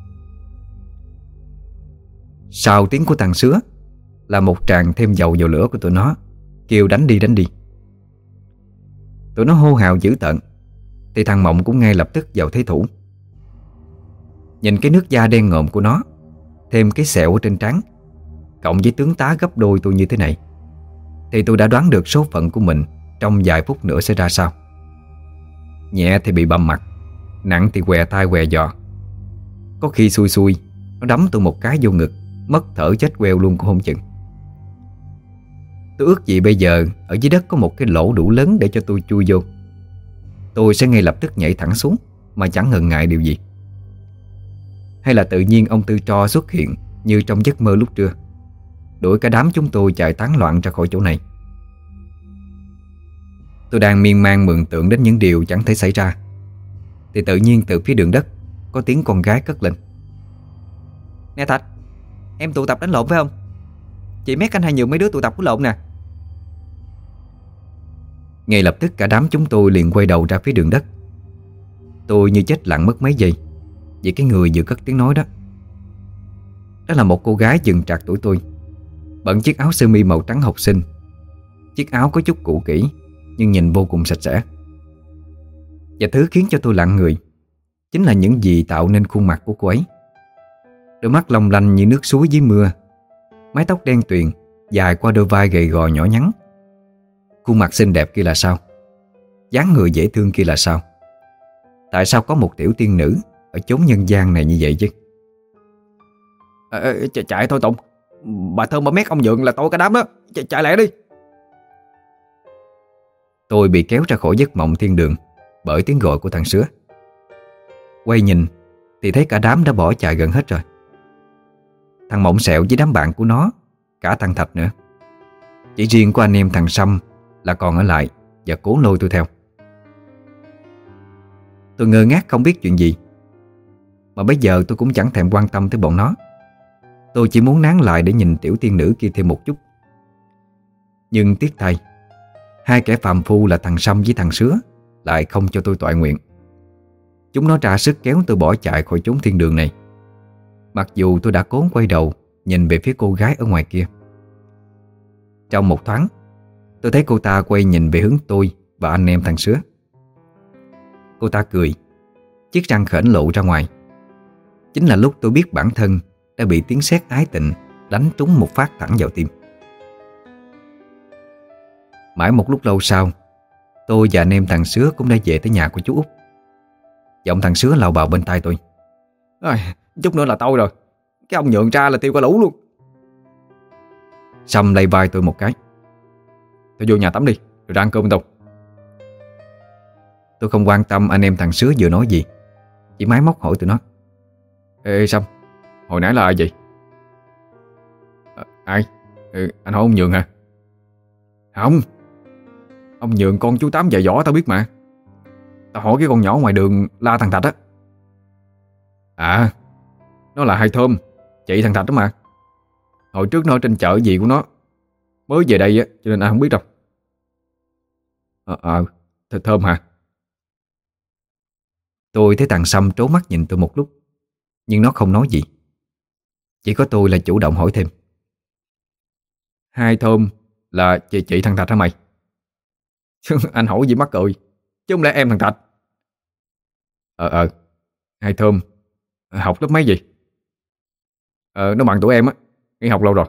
Sau tiếng của thằng sứa là một tràng thêm dầu vào lửa của tụi nó, kêu đánh đi đánh đi. Tụi nó hô hào dữ tợn thì thằng Mộng cũng ngay lập tức vào thế thủ. Nhìn cái nước da đen ngòm của nó, thêm cái sẹo ở trên trán, cộng với tướng tá gấp đôi tôi như thế này, thì tôi đã đoán được số phận của mình trong vài phút nữa sẽ ra sao. Nhẹ thì bị bầm mặt, nặng thì què tai què giò. Có khi xui xui nó đấm tôi một cái vô ngực, mất thở chết queo luôn cũng không chừng. Tôi ước gì bây giờ ở dưới đất có một cái lỗ đủ lớn để cho tôi chui vô. Tôi sẽ ngay lập tức nhảy thẳng xuống mà chẳng ngần ngại điều gì. Hay là tự nhiên ông Tư Tro xuất hiện như trong giấc mơ lúc trưa, đuổi cả đám chúng tôi chạy tán loạn ra khỏi chỗ này. Tôi đang miên man mường tượng đến những điều chẳng thể xảy ra, thì tự nhiên từ phía đường đất có tiếng con gái cất lên. Nè Thạch, em tụ tập đánh lộn phải không? Chị Mét anh hay nhường mấy đứa tụ tập của lộn nè. Ngay lập tức cả đám chúng tôi liền quay đầu ra phía đường đất. Tôi như chết lặng mất mấy giây vì cái người vừa cất tiếng nói đó. Đó là một cô gái chừng trạc tuổi tôi, bận chiếc áo sơ mi màu trắng học sinh. Chiếc áo có chút cũ kỹ nhưng nhìn vô cùng sạch sẽ. Và thứ khiến cho tôi lặng người chính là những gì tạo nên khuôn mặt của cô ấy. Đôi mắt long lanh như nước suối dưới mưa, mái tóc đen tuyền dài qua đôi vai gầy gò nhỏ nhắn. Khuôn mặt xinh đẹp kia là sao? Dáng người dễ thương kia là sao? Tại sao có một tiểu tiên nữ ở chốn nhân gian này như vậy chứ? Chạy thôi Tụng. Bà Thơm bà Mét ông Nhượng là tôi cả đám đó. Chạy lẹ đi. Tôi bị kéo ra khỏi giấc mộng thiên đường bởi tiếng gọi của thằng Sứa. Quay nhìn thì thấy cả đám đã bỏ chạy gần hết rồi. Thằng Mộng Sẹo với đám bạn của nó, cả thằng Thạch nữa. Chỉ riêng của anh em thằng Sâm là còn ở lại và cố lôi tôi theo. Tôi ngơ ngác không biết chuyện gì. Mà bây giờ tôi cũng chẳng thèm quan tâm tới bọn nó. Tôi chỉ muốn nán lại để nhìn tiểu tiên nữ kia thêm một chút. Nhưng tiếc thay, hai kẻ phàm phu là thằng Sâm với thằng Sứa lại không cho tôi toại nguyện. Chúng nó ra sức kéo tôi bỏ chạy khỏi chốn thiên đường này, mặc dù tôi đã cố quay đầu nhìn về phía cô gái ở ngoài kia. Trong một thoáng, tôi thấy cô ta quay nhìn về hướng tôi và anh em thằng Sứa. Cô ta cười, chiếc răng khểnh lộ ra ngoài. Chính là lúc tôi biết bản thân đã bị tiếng sét ái tình đánh trúng một phát thẳng vào tim. Mãi một lúc lâu sau, tôi và anh em thằng Sứa cũng đã về tới nhà của chú Út. Giọng thằng Sứa lào bào bên tai tôi: Chút nữa là tôi rồi. Cái ông Nhượng ra là tiêu cả lũ luôn. Sâm lay vai tôi một cái: Tôi vô nhà tắm đi, rồi ra ăn cơm Tùng. Tôi không quan tâm anh em thằng Sứa vừa nói gì, chỉ máy móc hỏi tụi nó: Ê Sâm, hồi nãy là ai vậy? Ai? Anh hỏi ông Nhượng hả? Không, ông Nhượng con chú Tám dạy võ tao biết mà. Tao hỏi cái con nhỏ ngoài đường la thằng Thạch á. À, nó là Hai Thơm, chị thằng Thạch đó mà. Hồi trước nó ở trên chợ gì của nó, mới về đây á, cho nên ai không biết đâu. Thơm hả? Tôi thấy thằng Sâm trố mắt nhìn tôi một lúc, nhưng nó không nói gì. Chỉ có tôi là chủ động hỏi thêm: Hai Thơm là chị thằng Thạch hả mày? Anh hỏi gì mắc cười, chứ không lẽ em thằng Thạch? Hai Thơm học lớp mấy gì? Nó bằng tuổi em á, nghỉ học lâu rồi.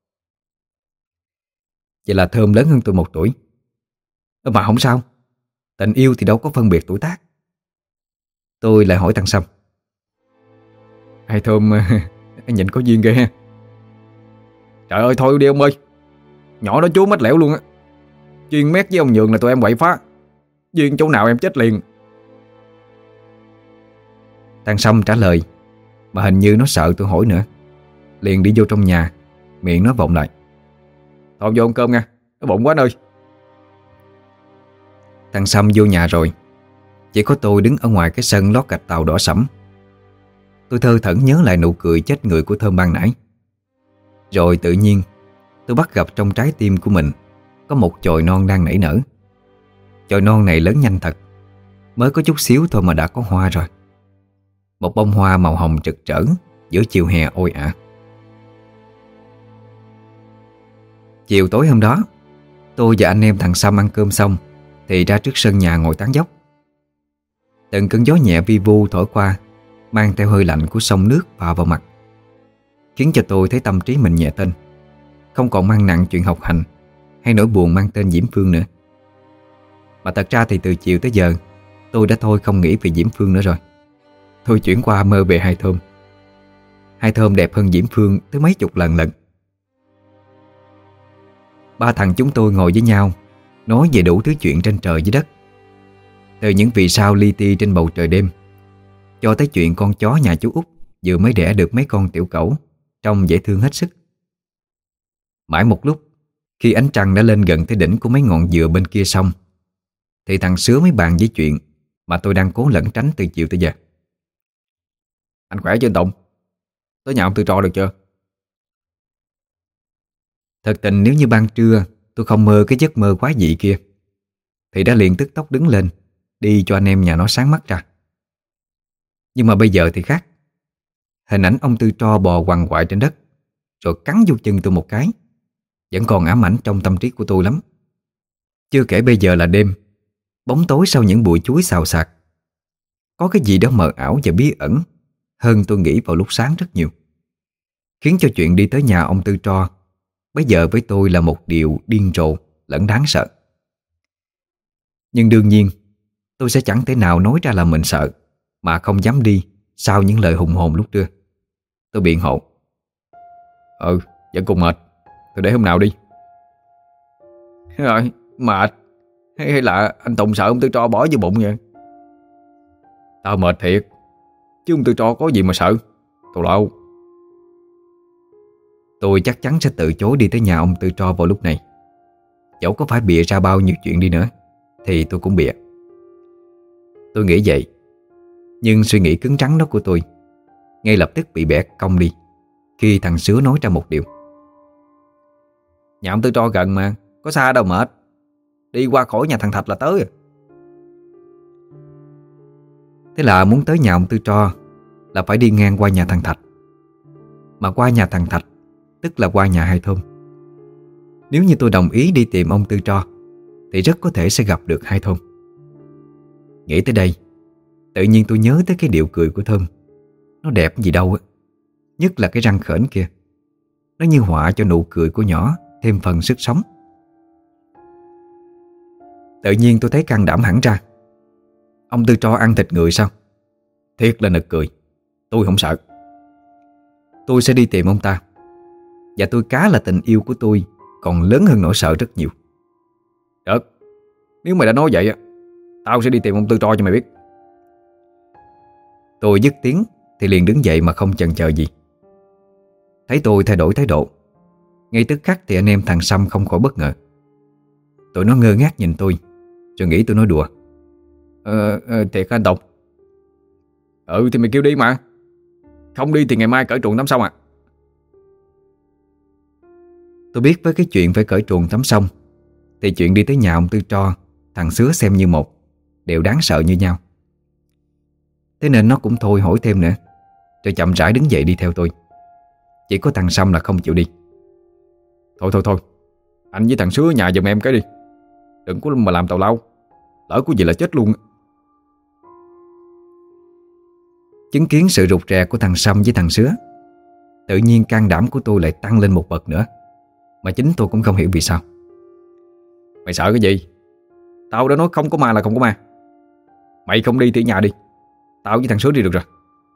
Vậy là Thơm lớn hơn tôi 1 tuổi. Mà không sao, tình yêu thì đâu có phân biệt tuổi tác. Tôi lại hỏi thằng Sâm: Hai Thơm nhìn có duyên ghê ha. Trời ơi thôi đi ông ơi, nhỏ đó chú mách lẻo luôn á. Duyên Mét với ông Nhượng là tụi em quậy phá, duyên chỗ nào em chết liền. Thằng Sâm trả lời, mà hình như nó sợ tôi hỏi nữa, liền đi vô trong nhà, miệng nó vọng lại: Thôi vô ăn cơm nha, nó bụng quá anh ơi. Thằng Sâm vô nhà rồi, chỉ có tôi đứng ở ngoài cái sân lót gạch tàu đỏ sẫm. Tôi thơ thẩn nhớ lại nụ cười chết người của Thơm ban nãy. Rồi tự nhiên tôi bắt gặp trong trái tim của mình có một chồi non đang nảy nở. Chồi non này lớn nhanh thật, mới có chút xíu thôi mà đã có hoa rồi. Một bông hoa màu hồng rực rỡ giữa chiều hè ôi ả. Chiều tối hôm đó, tôi và anh em thằng Sâm ăn cơm xong thì ra trước sân nhà ngồi tán dóc. Từng cơn gió nhẹ vi vu thổi qua, mang theo hơi lạnh của sông nước phả vào mặt, khiến cho tôi thấy tâm trí mình nhẹ tênh, không còn mang nặng chuyện học hành hay nỗi buồn mang tên Diễm Phương nữa. Mà thật ra thì từ chiều tới giờ tôi đã thôi không nghĩ về Diễm Phương nữa rồi. Tôi chuyển qua mơ về Hai Thơm. Hai Thơm đẹp hơn Diễm Phương tới mấy chục lần lận. Ba thằng chúng tôi ngồi với nhau, nói về đủ thứ chuyện trên trời dưới đất. Từ những vì sao li ti trên bầu trời đêm, cho tới chuyện con chó nhà chú Út vừa mới đẻ được mấy con tiểu cẩu, trông dễ thương hết sức. Mãi một lúc, khi ánh trăng đã lên gần tới đỉnh của mấy ngọn dừa bên kia sông, thì thằng Sứa mới bàn với chuyện mà tôi đang cố lẩn tránh từ chiều tới giờ. Anh khỏe chưa anh Tụng? Tới nhà ông Tư Trọ được chưa? Thật tình nếu như ban trưa tôi không mơ cái giấc mơ quái dị kia thì đã liền tức tốc đứng lên đi cho anh em nhà nó sáng mắt ra. Nhưng mà bây giờ thì khác. Hình ảnh ông Tư Tro bò quằn quại trên đất rồi cắn vô chân tôi một cái vẫn còn ám ảnh trong tâm trí của tôi lắm. Chưa kể bây giờ là đêm, bóng tối sau những bụi chuối xào xạc. Có cái gì đó mờ ảo và bí ẩn hơn tôi nghĩ vào lúc sáng rất nhiều, khiến cho chuyện đi tới nhà ông Tư Tro bây giờ với tôi là một điều điên rồ lẫn đáng sợ. Nhưng đương nhiên tôi sẽ chẳng thể nào nói ra là mình sợ mà không dám đi sau những lời hùng hồn lúc trưa. Tôi biện hộ: Vẫn còn mệt, tôi để hôm nào đi. Rồi, mệt hay là anh Tùng sợ ông Tư Tro bỏ vô bụng vậy? Tao mệt thiệt, chứ ông Tư Tro có gì mà sợ. Tào lao. Tôi chắc chắn sẽ từ chối đi tới nhà ông Tư Tro vào lúc này. Dẫu có phải bịa ra bao nhiêu chuyện đi nữa thì tôi cũng bịa. Tôi nghĩ vậy. Nhưng suy nghĩ cứng rắn đó của tôi ngay lập tức bị bẻ cong đi khi thằng Sứa nói ra một điều: Nhà ông Tư Tro gần mà, có xa đâu mệt. Đi qua khỏi nhà thằng Thạch là tới. Thế là muốn tới nhà ông Tư Tro là phải đi ngang qua nhà thằng Thạch. Mà qua nhà thằng Thạch tức là qua nhà Hai Thơm. Nếu như tôi đồng ý đi tìm ông Tư Tro thì rất có thể sẽ gặp được Hai Thơm. Nghĩ tới đây, tự nhiên tôi nhớ tới cái điệu cười của Thơm. Nó đẹp gì đâu á. Nhất là cái răng khểnh kia. Nó như họa cho nụ cười của nhỏ thêm phần sức sống. Tự nhiên tôi thấy can đảm hẳn ra. Ông Tư Tro ăn thịt người sao? Thiệt là nực cười. Tôi không sợ. Tôi sẽ đi tìm ông ta. Và tôi cá là tình yêu của tôi còn lớn hơn nỗi sợ rất nhiều. Được, nếu mày đã nói vậy á, tao sẽ đi tìm ông Tư Tro cho mày biết. Tôi dứt tiếng thì liền đứng dậy mà không chần chờ gì. Thấy tôi thay đổi thái độ, ngay tức khắc thì anh em thằng Sâm không khỏi bất ngờ. Tụi nó ngơ ngác nhìn tôi rồi nghĩ tôi nói đùa. Thiệt hả anh Tùng? Thì mày kêu đi mà. Không đi thì ngày mai cởi truồng tắm xong à. Tôi biết với cái chuyện phải cởi truồng tắm xong thì chuyện đi tới nhà ông Tư Tro, thằng Sứa xem như một, đều đáng sợ như nhau. Thế nên nó cũng thôi hỏi thêm nữa, rồi chậm rãi đứng dậy đi theo tôi. Chỉ có thằng Sâm là không chịu đi. Thôi, anh với thằng Sứa nhà giùm em cái đi. Đừng có mà làm tào lao, lỡ có gì là chết luôn. Chứng kiến sự rụt rè của thằng Sâm với thằng Sứa, tự nhiên can đảm của tôi lại tăng lên một bậc nữa. Mà chính tôi cũng không hiểu vì sao. Mày sợ cái gì? Tao đã nói không có ma là không có ma. Mày không đi thì ở nhà đi. Tao với thằng Sứa đi được rồi.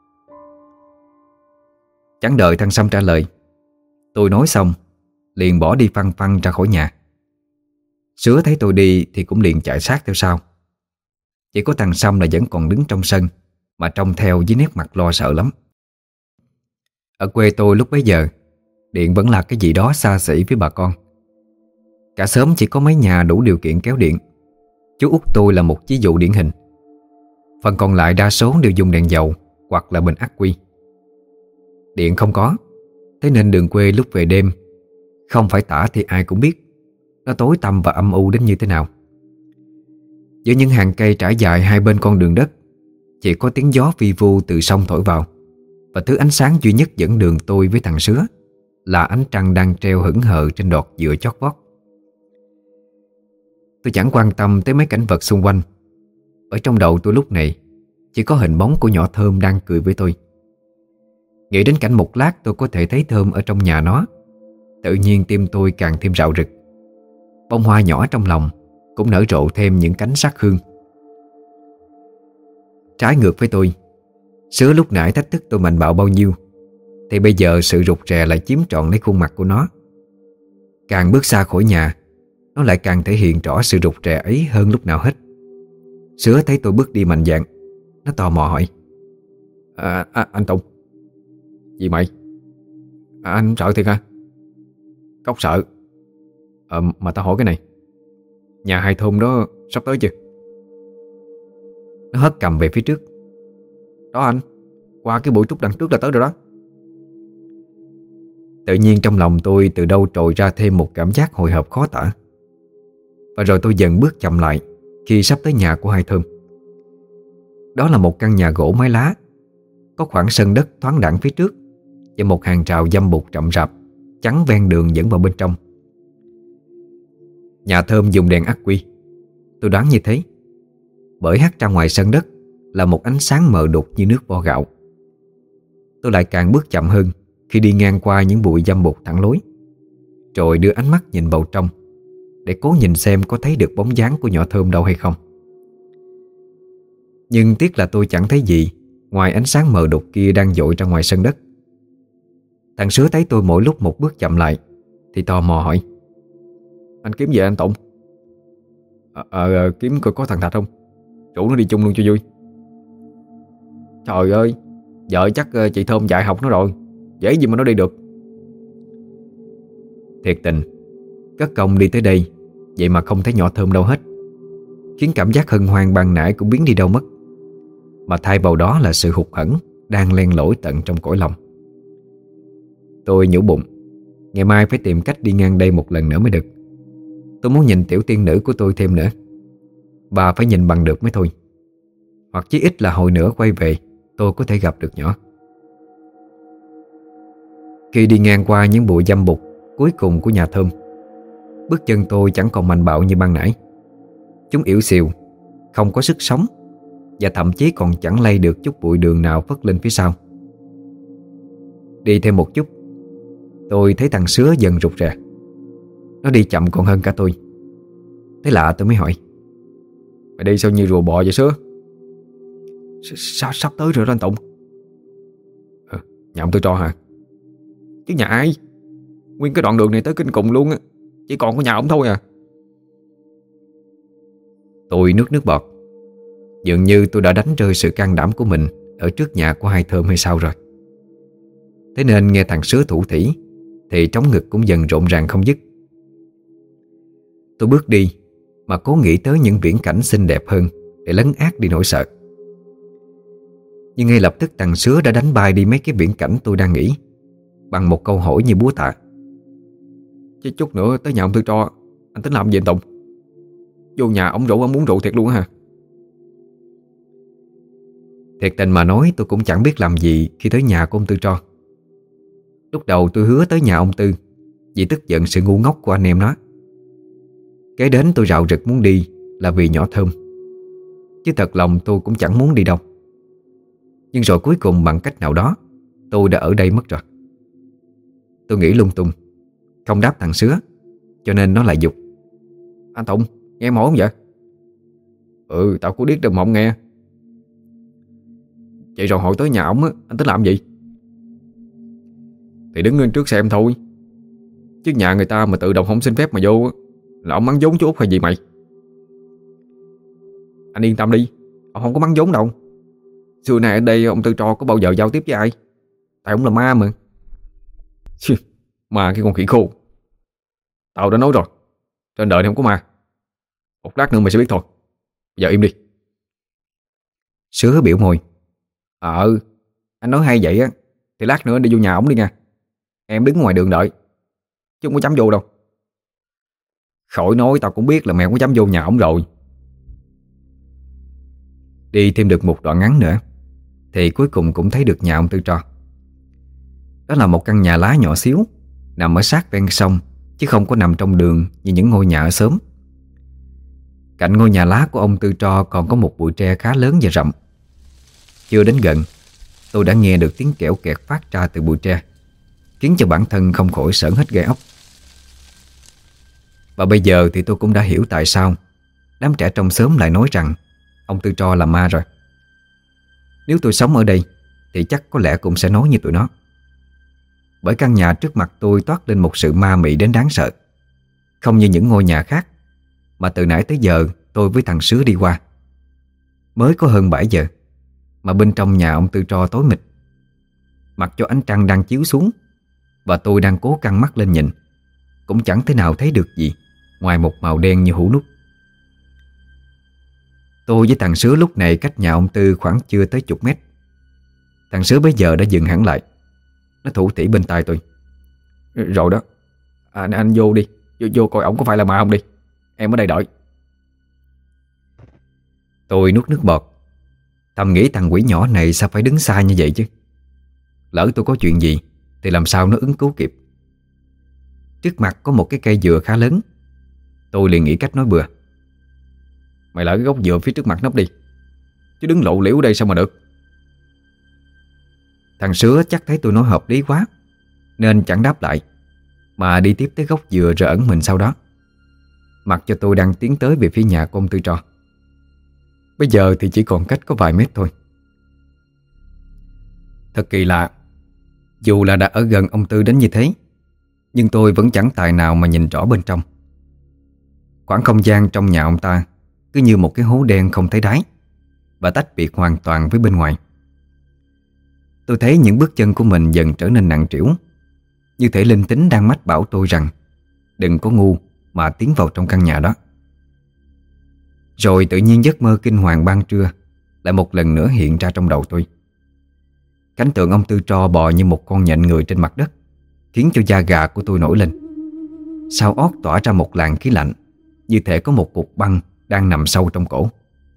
Chẳng đợi thằng Sâm trả lời, tôi nói xong liền bỏ đi phăng phăng ra khỏi nhà. Sứa thấy tôi đi thì cũng liền chạy sát theo sau. Chỉ có thằng Sâm là vẫn còn đứng trong sân mà trông theo với nét mặt lo sợ lắm. Ở quê tôi lúc bấy giờ, điện vẫn là cái gì đó xa xỉ với bà con. Cả xóm chỉ có mấy nhà đủ điều kiện kéo điện. Chú út tôi là một ví dụ điển hình. Phần còn lại đa số đều dùng đèn dầu hoặc là bình ắc quy. Điện không có, thế nên đường quê lúc về đêm không phải tả thì ai cũng biết nó tối tăm và âm u đến như thế nào. Giữa những hàng cây trải dài hai bên con đường đất, chỉ có tiếng gió vi vu từ sông thổi vào. Và thứ ánh sáng duy nhất dẫn đường tôi với thằng Sứa là ánh trăng đang treo hững hờ trên đọt dừa chót vót. Tôi chẳng quan tâm tới mấy cảnh vật xung quanh. Ở trong đầu tôi lúc này chỉ có hình bóng của nhỏ Thơm đang cười với tôi. Nghĩ đến cảnh một lát tôi có thể thấy Thơm ở trong nhà nó, tự nhiên tim tôi càng thêm rạo rực. Bông hoa nhỏ trong lòng cũng nở rộ thêm những cánh sắc hương. Trái ngược với tôi, Sứa lúc nãy thách thức tôi mạnh bạo bao nhiêu thì bây giờ sự rụt rè lại chiếm trọn lấy khuôn mặt của nó. Càng bước xa khỏi nhà, nó lại càng thể hiện rõ sự rụt rè ấy hơn lúc nào hết. Sứa thấy tôi bước đi mạnh dạn, nó tò mò hỏi: Anh Tùng. Gì mày? Anh sợ thiệt hả? Cóc sợ. Mà tao hỏi cái này, nhà Hai Thơm đó sắp tới chưa? Nó hất cầm về phía trước. Đó anh, qua cái bụi trúc đằng trước là tới rồi đó. Tự nhiên trong lòng tôi từ đâu trồi ra thêm một cảm giác hồi hộp khó tả. Và rồi tôi dần bước chậm lại khi sắp tới nhà của hai Thơm. Đó là một căn nhà gỗ mái lá, có khoảng sân đất thoáng đãng phía trước và một hàng rào dăm bụt rậm rạp chắn ven đường dẫn vào bên trong. Nhà Thơm dùng đèn ắc quy. Tôi đoán như thế, bởi hắt ra ngoài sân đất là một ánh sáng mờ đục như nước vo gạo. Tôi lại càng bước chậm hơn khi đi ngang qua những bụi dăm bụt thẳng lối, rồi đưa ánh mắt nhìn vào trong để cố nhìn xem có thấy được bóng dáng của nhỏ Thơm đâu hay không. Nhưng tiếc là tôi chẳng thấy gì ngoài ánh sáng mờ đục kia đang dội ra ngoài sân đất. Thằng Sứa thấy tôi mỗi lúc một bước chậm lại thì tò mò hỏi: Anh kiếm gì anh Tụng? Kiếm coi có thằng Thạch không, rủ nó đi chung luôn cho vui. Trời ơi, vợ chắc chị Thơm dạy học nó rồi, dễ gì mà nó đi được. Thiệt tình, cất công đi tới đây vậy mà không thấy nhỏ Thơm đâu hết, khiến cảm giác hân hoan ban nãy cũng biến đi đâu mất, mà thay vào đó là sự hụt hẫng đang len lỏi tận trong cõi lòng. Tôi nhủ bụng, ngày mai phải tìm cách đi ngang đây một lần nữa mới được. Tôi muốn nhìn tiểu tiên nữ của tôi thêm nữa, và phải nhìn bằng được mới thôi. Hoặc chí ít là hồi nữa quay về tôi có thể gặp được nhỏ. Khi đi ngang qua những bụi dăm bụt cuối cùng của nhà Thơm, bước chân tôi chẳng còn mạnh bạo như ban nãy. Chúng yếu xìu, không có sức sống, và thậm chí còn chẳng lay được chút bụi đường nào phất lên phía sau. Đi thêm một chút, tôi thấy thằng Sứa dần rụt rè. Nó đi chậm còn hơn cả tôi. Thế lạ tôi mới hỏi: Mày đi sao như rùa bò vậy Sứa? Sao sắp tới rồi đó anh Tụng? Nhà ông Tư Tro hả? Chứ nhà ai? Nguyên cái đoạn đường này tới kinh cùng luôn á, chỉ còn có nhà ông thôi à. Tôi nuốt nước bọt. Dường như tôi đã đánh rơi sự can đảm của mình ở trước nhà của hai Thơm hay sao rồi. Thế nên nghe thằng Sứa thủ thỉ thì trống ngực cũng dần rộn ràng không dứt. Tôi bước đi mà cố nghĩ tới những viễn cảnh xinh đẹp hơn để lấn át đi nỗi sợ. Nhưng ngay lập tức thằng Sứa đã đánh bay đi mấy cái viễn cảnh tôi đang nghĩ bằng một câu hỏi như búa tạ: Chứ chút nữa tới nhà ông Tư Tro, anh tính làm gì anh Tùng? Vô nhà ông rủ ông muốn rượu thiệt luôn hả? Thiệt tình mà nói, tôi cũng chẳng biết làm gì khi tới nhà của ông Tư Tro. Lúc đầu tôi hứa tới nhà ông Tư vì tức giận sự ngu ngốc của anh em nó. Kế đến tôi rạo rực muốn đi là vì nhỏ Thơm, chứ thật lòng tôi cũng chẳng muốn đi đâu. Nhưng rồi cuối cùng bằng cách nào đó tôi đã ở đây mất rồi. Tôi nghĩ lung tung, không đáp thằng Sứa, cho nên nó lại giục: Anh Tùng, nghe em hỏi không vậy? Tao có biết đâu mà không nghe. Vậy rồi hỏi tới nhà ổng á, anh tính làm gì? Thì đứng lên trước xem thôi. Chứ nhà người ta mà tự động không xin phép mà vô là ông mắng vốn chú Út hay gì mày? Anh yên tâm đi, ông không có mắng vốn đâu. Xưa này ở đây ông Tư Tro có bao giờ giao tiếp với ai? Tại ông là ma mà. Ma cái con khỉ khô. Tao đã nói rồi, trên đời này không có ma. Một lát nữa mày sẽ biết thôi. Bây giờ im đi. Sứa biểu môi: Anh nói hay vậy á thì lát nữa đi vô nhà ổng đi nha. Em đứng ngoài đường đợi, chứ không có dám vô đâu. Khỏi nói, tao cũng biết là mày không có dám vô nhà ổng rồi. Đi thêm được một đoạn ngắn nữa thì cuối cùng cũng thấy được nhà ông Tư Tro. Đó là một căn nhà lá nhỏ xíu, nằm ở sát ven sông, chứ không có nằm trong đường như những ngôi nhà ở xóm. Cạnh ngôi nhà lá của ông Tư Tro còn có một bụi tre khá lớn và rậm. Chưa đến gần, tôi đã nghe được tiếng kẽo kẹt phát ra từ bụi tre, khiến cho bản thân không khỏi sởn hết gai ốc. Và bây giờ thì tôi cũng đã hiểu tại sao đám trẻ trong xóm lại nói rằng ông Tư Tro là ma rồi. Nếu tôi sống ở đây thì chắc có lẽ cũng sẽ nói như tụi nó. Bởi căn nhà trước mặt tôi toát lên một sự ma mị đến đáng sợ. Không như những ngôi nhà khác mà từ nãy tới giờ tôi với thằng Sứa đi qua. Mới có hơn 7 giờ mà bên trong nhà ông Tư Tro tối mịt. Mặc cho ánh trăng đang chiếu xuống và tôi đang cố căng mắt lên nhìn, cũng chẳng thể nào thấy được gì ngoài một màu đen như hũ nút. Tôi với thằng Sứa lúc này cách nhà ông Tư khoảng chưa tới chục mét. Thằng Sứa bây giờ đã dừng hẳn lại. Nó thủ thỉ bên tai tôi: Rồi đó. Anh vô đi. Vô coi ổng có phải là ma không đi. Em ở đây đợi. Tôi nuốt nước bọt, thầm nghĩ thằng quỷ nhỏ này sao phải đứng xa như vậy chứ. Lỡ tôi có chuyện gì thì làm sao nó ứng cứu kịp. Trước mặt có một cái cây dừa khá lớn. Tôi liền nghĩ cách nói bừa. Mày lỡ cái gốc dừa phía trước mặt nấp đi, chứ đứng lộ liễu ở đây sao mà được. Thằng Sứa chắc thấy tôi nói hợp lý quá nên chẳng đáp lại, mà đi tiếp tới gốc dừa rồi ẩn mình sau đó, mặc cho tôi đang tiến tới về phía nhà của ông Tư Tro. Bây giờ thì chỉ còn cách có vài mét thôi. Thật kỳ lạ, dù là đã ở gần ông Tư đến như thế, nhưng tôi vẫn chẳng tài nào mà nhìn rõ bên trong. Khoảng không gian trong nhà ông ta cứ như một cái hố đen không thấy đáy, và tách biệt hoàn toàn với bên ngoài. Tôi thấy những bước chân của mình dần trở nên nặng trĩu, như thể linh tính đang mách bảo tôi rằng đừng có ngu mà tiến vào trong căn nhà đó. Rồi tự nhiên giấc mơ kinh hoàng ban trưa lại một lần nữa hiện ra trong đầu tôi. Cảnh tượng ông Tư Tro bò như một con nhện người trên mặt đất khiến cho da gà của tôi nổi lên. Sau ót tỏa ra một làn khí lạnh, như thể có một cục băng đang nằm sâu trong cổ.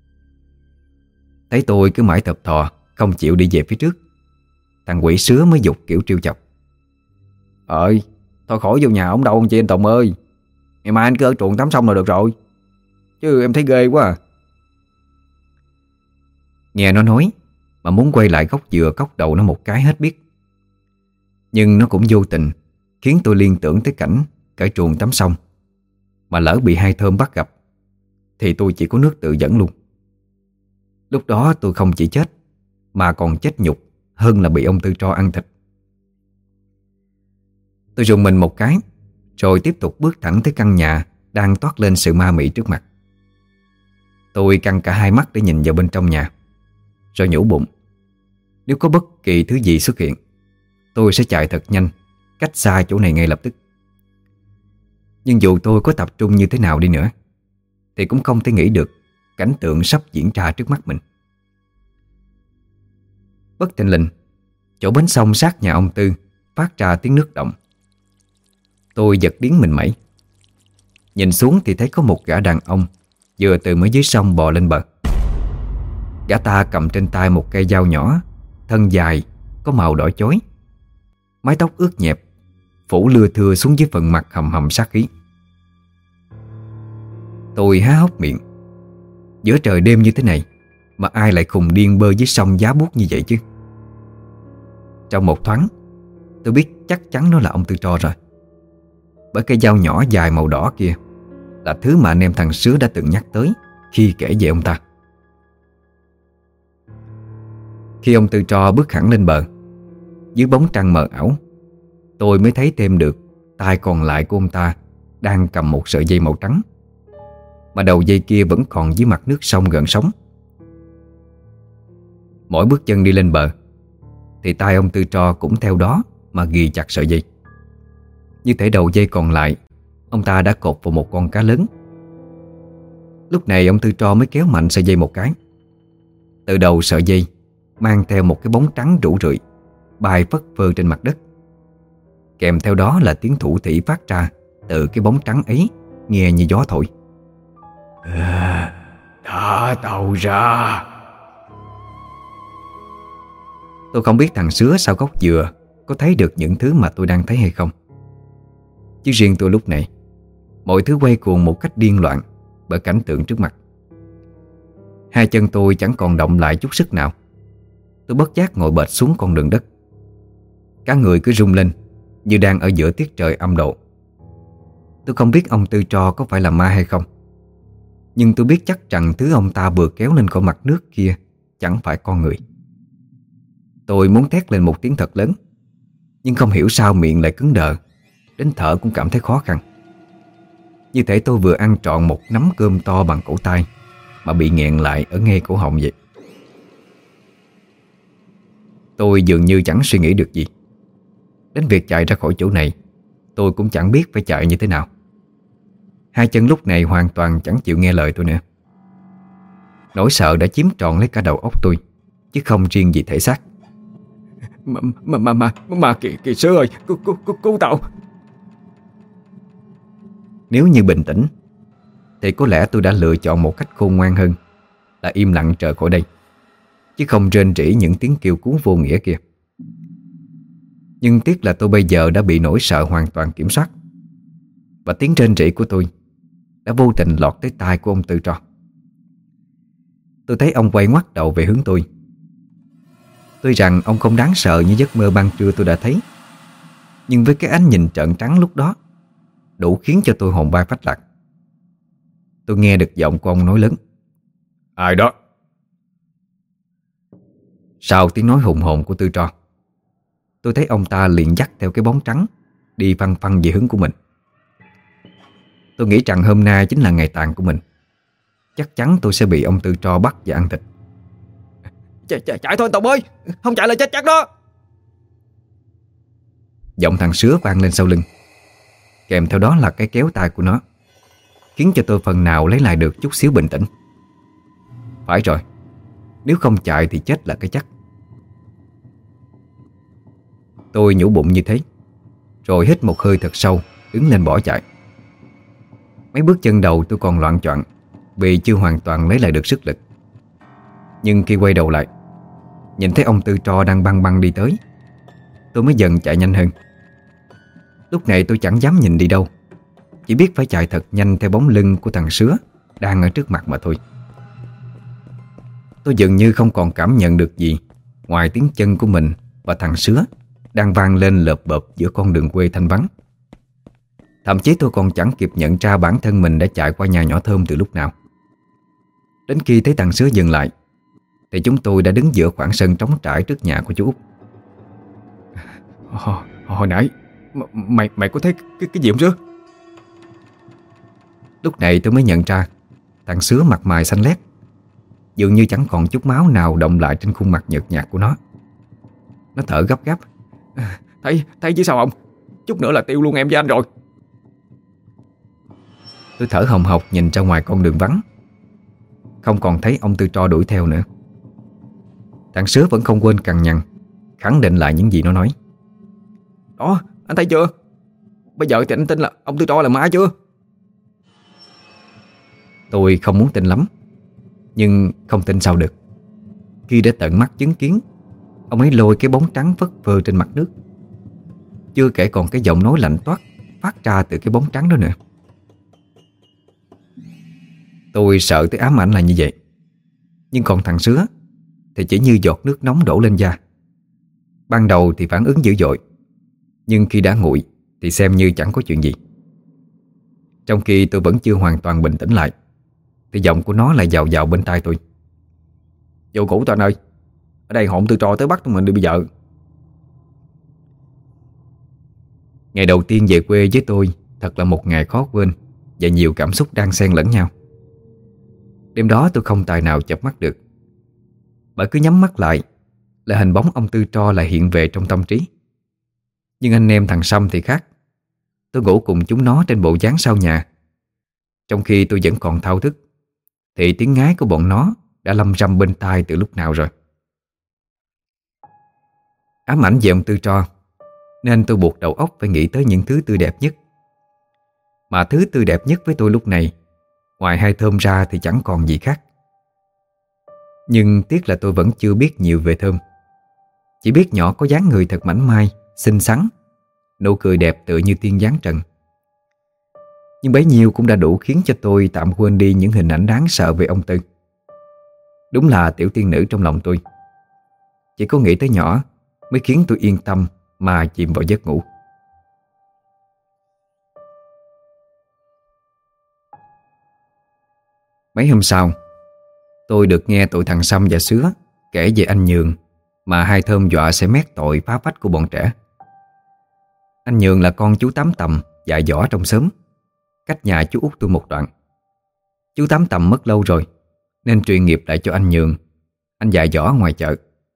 Thấy tôi cứ mãi thập thò không chịu đi về phía trước, thằng quỷ Sứa mới giục kiểu trêu chọc. Thôi khỏi vô nhà ông đâu chị anh Tùng ơi. Ngày mai anh cứ ở truồng tắm xong là được rồi. Chứ em thấy ghê quá à. Nghe nó nói mà muốn quay lại gốc dừa cốc đầu nó một cái hết biết. Nhưng nó cũng vô tình khiến tôi liên tưởng tới cảnh cởi truồng tắm xong, mà lỡ bị hai Thơm bắt gặp thì tôi chỉ có nước tự dẫn luôn. Lúc đó tôi không chỉ chết mà còn chết nhục hơn là bị ông Tư Tro ăn thịt. Tôi rùng mình một cái, rồi tiếp tục bước thẳng tới căn nhà đang toát lên sự ma mị trước mặt. Tôi căng cả hai mắt để nhìn vào bên trong nhà, rồi nhủ bụng, nếu có bất kỳ thứ gì xuất hiện, tôi sẽ chạy thật nhanh, cách xa chỗ này ngay lập tức. Nhưng dù tôi có tập trung như thế nào đi nữa thì cũng không thể nghĩ được cảnh tượng sắp diễn ra trước mắt mình. Bất thình lình, chỗ bến sông sát nhà ông Tư phát ra tiếng nước động. Tôi giật điếng mình mẩy. Nhìn xuống thì thấy có một gã đàn ông vừa từ mới dưới sông bò lên bờ. Gã ta cầm trên tay một cây dao nhỏ, thân dài, có màu đỏ chói, mái tóc ướt nhẹp, phủ lưa thưa xuống dưới phần mặt hầm hầm sát khí. Tôi há hốc miệng. Giữa trời đêm như thế này mà ai lại khùng điên bơi dưới sông giá buốt như vậy chứ? Trong một thoáng, tôi biết chắc chắn nó là ông Tư Tro rồi. Bởi cây dao nhỏ dài màu đỏ kia là thứ mà anh em thằng Sứa đã từng nhắc tới khi kể về ông ta. Khi ông Tư Tro bước hẳn lên bờ, dưới bóng trăng mờ ảo, tôi mới thấy thêm được tay còn lại của ông ta đang cầm một sợi dây màu trắng, mà đầu dây kia vẫn còn dưới mặt nước sông gần sóng. Mỗi bước chân đi lên bờ thì tay ông Tư Tro cũng theo đó mà ghi chặt sợi dây. Như thể đầu dây còn lại ông ta đã cột vào một con cá lớn. Lúc này ông Tư Tro mới kéo mạnh sợi dây một cái. Từ đầu sợi dây mang theo một cái bóng trắng rũ rượi bay phất phơ trên mặt đất. Kèm theo đó là tiếng thủ thỉ phát ra từ cái bóng trắng ấy, nghe như gió thổi. Thả tao ra. Tôi không biết thằng Sứa sau gốc dừa có thấy được những thứ mà tôi đang thấy hay không. Chứ riêng tôi lúc này, mọi thứ quay cuồng một cách điên loạn bởi cảnh tượng trước mặt. Hai chân tôi chẳng còn động lại chút sức nào. Tôi bất giác ngồi bệt xuống con đường đất. Cả người cứ rung lên như đang ở giữa tiết trời âm độ. Tôi không biết ông Tư Tro có phải là ma hay không, nhưng tôi biết chắc rằng thứ ông ta vừa kéo lên khỏi mặt nước kia chẳng phải con người. Tôi muốn thét lên một tiếng thật lớn, nhưng không hiểu sao miệng lại cứng đờ, đến thở cũng cảm thấy khó khăn. Như thể tôi vừa ăn trọn một nắm cơm to bằng cổ tay mà bị nghẹn lại ở ngay cổ họng vậy. Tôi dường như chẳng suy nghĩ được gì. Đến việc chạy ra khỏi chỗ này, tôi cũng chẳng biết phải chạy như thế nào. Hai chân lúc này hoàn toàn chẳng chịu nghe lời tôi nữa. Nỗi sợ đã chiếm trọn lấy cả đầu óc tôi, chứ không riêng gì thể xác. Mà kỳ Sứa ơi, cứu tao. Nếu như bình tĩnh thì có lẽ tôi đã lựa chọn một cách khôn ngoan hơn là im lặng rời khỏi đây, chứ không rên rỉ những tiếng kêu cứu vô nghĩa kia. Nhưng tiếc là tôi bây giờ đã bị nỗi sợ hoàn toàn kiểm soát, và tiếng rên rỉ của tôi đã vô tình lọt tới tai của ông Tư Tro. Tôi thấy ông quay ngoắt đầu về hướng tôi. Tuy rằng ông không đáng sợ như giấc mơ ban trưa tôi đã thấy, nhưng với cái ánh nhìn trợn trắng lúc đó đủ khiến cho tôi hồn bay phách lạc. Tôi nghe được giọng của ông nói lớn: Ai đó? Sau tiếng nói hùng hồn của Tư Tro, tôi thấy ông ta liền dắt theo cái bóng trắng đi phăng phăng về hướng của mình. Tôi nghĩ rằng hôm nay chính là ngày tàn của mình. Chắc chắn tôi sẽ bị ông Tư Tro bắt và ăn thịt. Chạy thôi Tùng ơi, không chạy là chết chắc đó. Giọng thằng Sứa vang lên sau lưng, kèm theo đó là cái kéo tay của nó, khiến cho tôi phần nào lấy lại được chút xíu bình tĩnh. Phải rồi, nếu không chạy thì chết là cái chắc. Tôi nhủ bụng như thế, rồi hít một hơi thật sâu, đứng lên bỏ chạy. Mấy bước chân đầu tôi còn loạng choạng vì chưa hoàn toàn lấy lại được sức lực. Nhưng khi quay đầu lại, nhìn thấy ông Tư Tro đang băng băng đi tới, tôi mới dần chạy nhanh hơn. Lúc này tôi chẳng dám nhìn đi đâu, chỉ biết phải chạy thật nhanh theo bóng lưng của thằng Sứa đang ở trước mặt mà thôi. Tôi dường như không còn cảm nhận được gì ngoài tiếng chân của mình và thằng Sứa đang vang lên lợp bợp giữa con đường quê thanh vắng. Thậm chí tôi còn chẳng kịp nhận ra bản thân mình đã chạy qua nhà nhỏ Thơm từ lúc nào. Đến khi thấy thằng Sứa dừng lại thì chúng tôi đã đứng giữa khoảng sân trống trải trước nhà của chú Út. Hồi nãy Mày có thấy cái gì không Sứa? Lúc này tôi mới nhận ra thằng Sứa mặt mày xanh lét, dường như chẳng còn chút máu nào động lại trên khuôn mặt nhợt nhạt của nó. Nó thở gấp gáp: Thấy chứ sao không? Chút nữa là tiêu luôn em với anh rồi. Tôi thở hồng hộc nhìn ra ngoài con đường vắng, không còn thấy ông Tư Tro đuổi theo nữa. Thằng Sứa vẫn không quên cằn nhằn khẳng định lại những gì nó nói. Đó, anh thấy chưa? Bây giờ thì anh tin là ông Tư Tro là ma chưa? Tôi không muốn tin lắm, nhưng không tin sao được khi đã tận mắt chứng kiến ông ấy lôi cái bóng trắng phất phơ trên mặt nước. Chưa kể còn cái giọng nói lạnh toát phát ra từ cái bóng trắng đó nữa. Tôi sợ tới ám ảnh là như vậy. Nhưng còn thằng Sứa thì chỉ như giọt nước nóng đổ lên da. Ban đầu thì phản ứng dữ dội, nhưng khi đã nguội thì xem như chẳng có chuyện gì. Trong khi tôi vẫn chưa hoàn toàn bình tĩnh lại thì giọng của nó lại dào dào bên tai tôi: Vô cũ tụi anh ơi, ở đây hồn Tư Tro tới bắt tụi mình đi bây giờ. Ngày đầu tiên về quê với tôi thật là một ngày khó quên và nhiều cảm xúc đang xen lẫn nhau. Đêm đó tôi không tài nào chợp mắt được, bởi cứ nhắm mắt lại là hình bóng ông Tư Tro lại hiện về trong tâm trí. Nhưng anh em thằng Sâm thì khác. Tôi ngủ cùng chúng nó trên bộ dáng sau nhà. Trong khi tôi vẫn còn thao thức thì tiếng ngái của bọn nó đã lâm râm bên tai từ lúc nào rồi. Ám ảnh về ông Tư Tro nên tôi buộc đầu óc phải nghĩ tới những thứ tươi đẹp nhất. Mà thứ tươi đẹp nhất với tôi lúc này, ngoài hai Thơm ra thì chẳng còn gì khác. Nhưng tiếc là tôi vẫn chưa biết nhiều về Thơm. Chỉ biết nhỏ có dáng người thật mảnh mai, xinh xắn, nụ cười đẹp tựa như tiên giáng trần. Nhưng bấy nhiêu cũng đã đủ khiến cho tôi tạm quên đi những hình ảnh đáng sợ về ông Tư. Đúng là tiểu tiên nữ trong lòng tôi. Chỉ có nghĩ tới nhỏ mới khiến tôi yên tâm mà chìm vào giấc ngủ. Mấy hôm sau, tôi được nghe tụi thằng Sâm và Sứa kể về anh Nhường mà hai Thơm dọa sẽ mét tội phá phách của bọn trẻ. Anh Nhường là con chú Tám Tầm dạy võ trong xóm, cách nhà chú út tôi một đoạn. Chú Tám Tầm mất lâu rồi nên truyền nghiệp lại cho anh Nhường. Anh dạy võ ngoài chợ.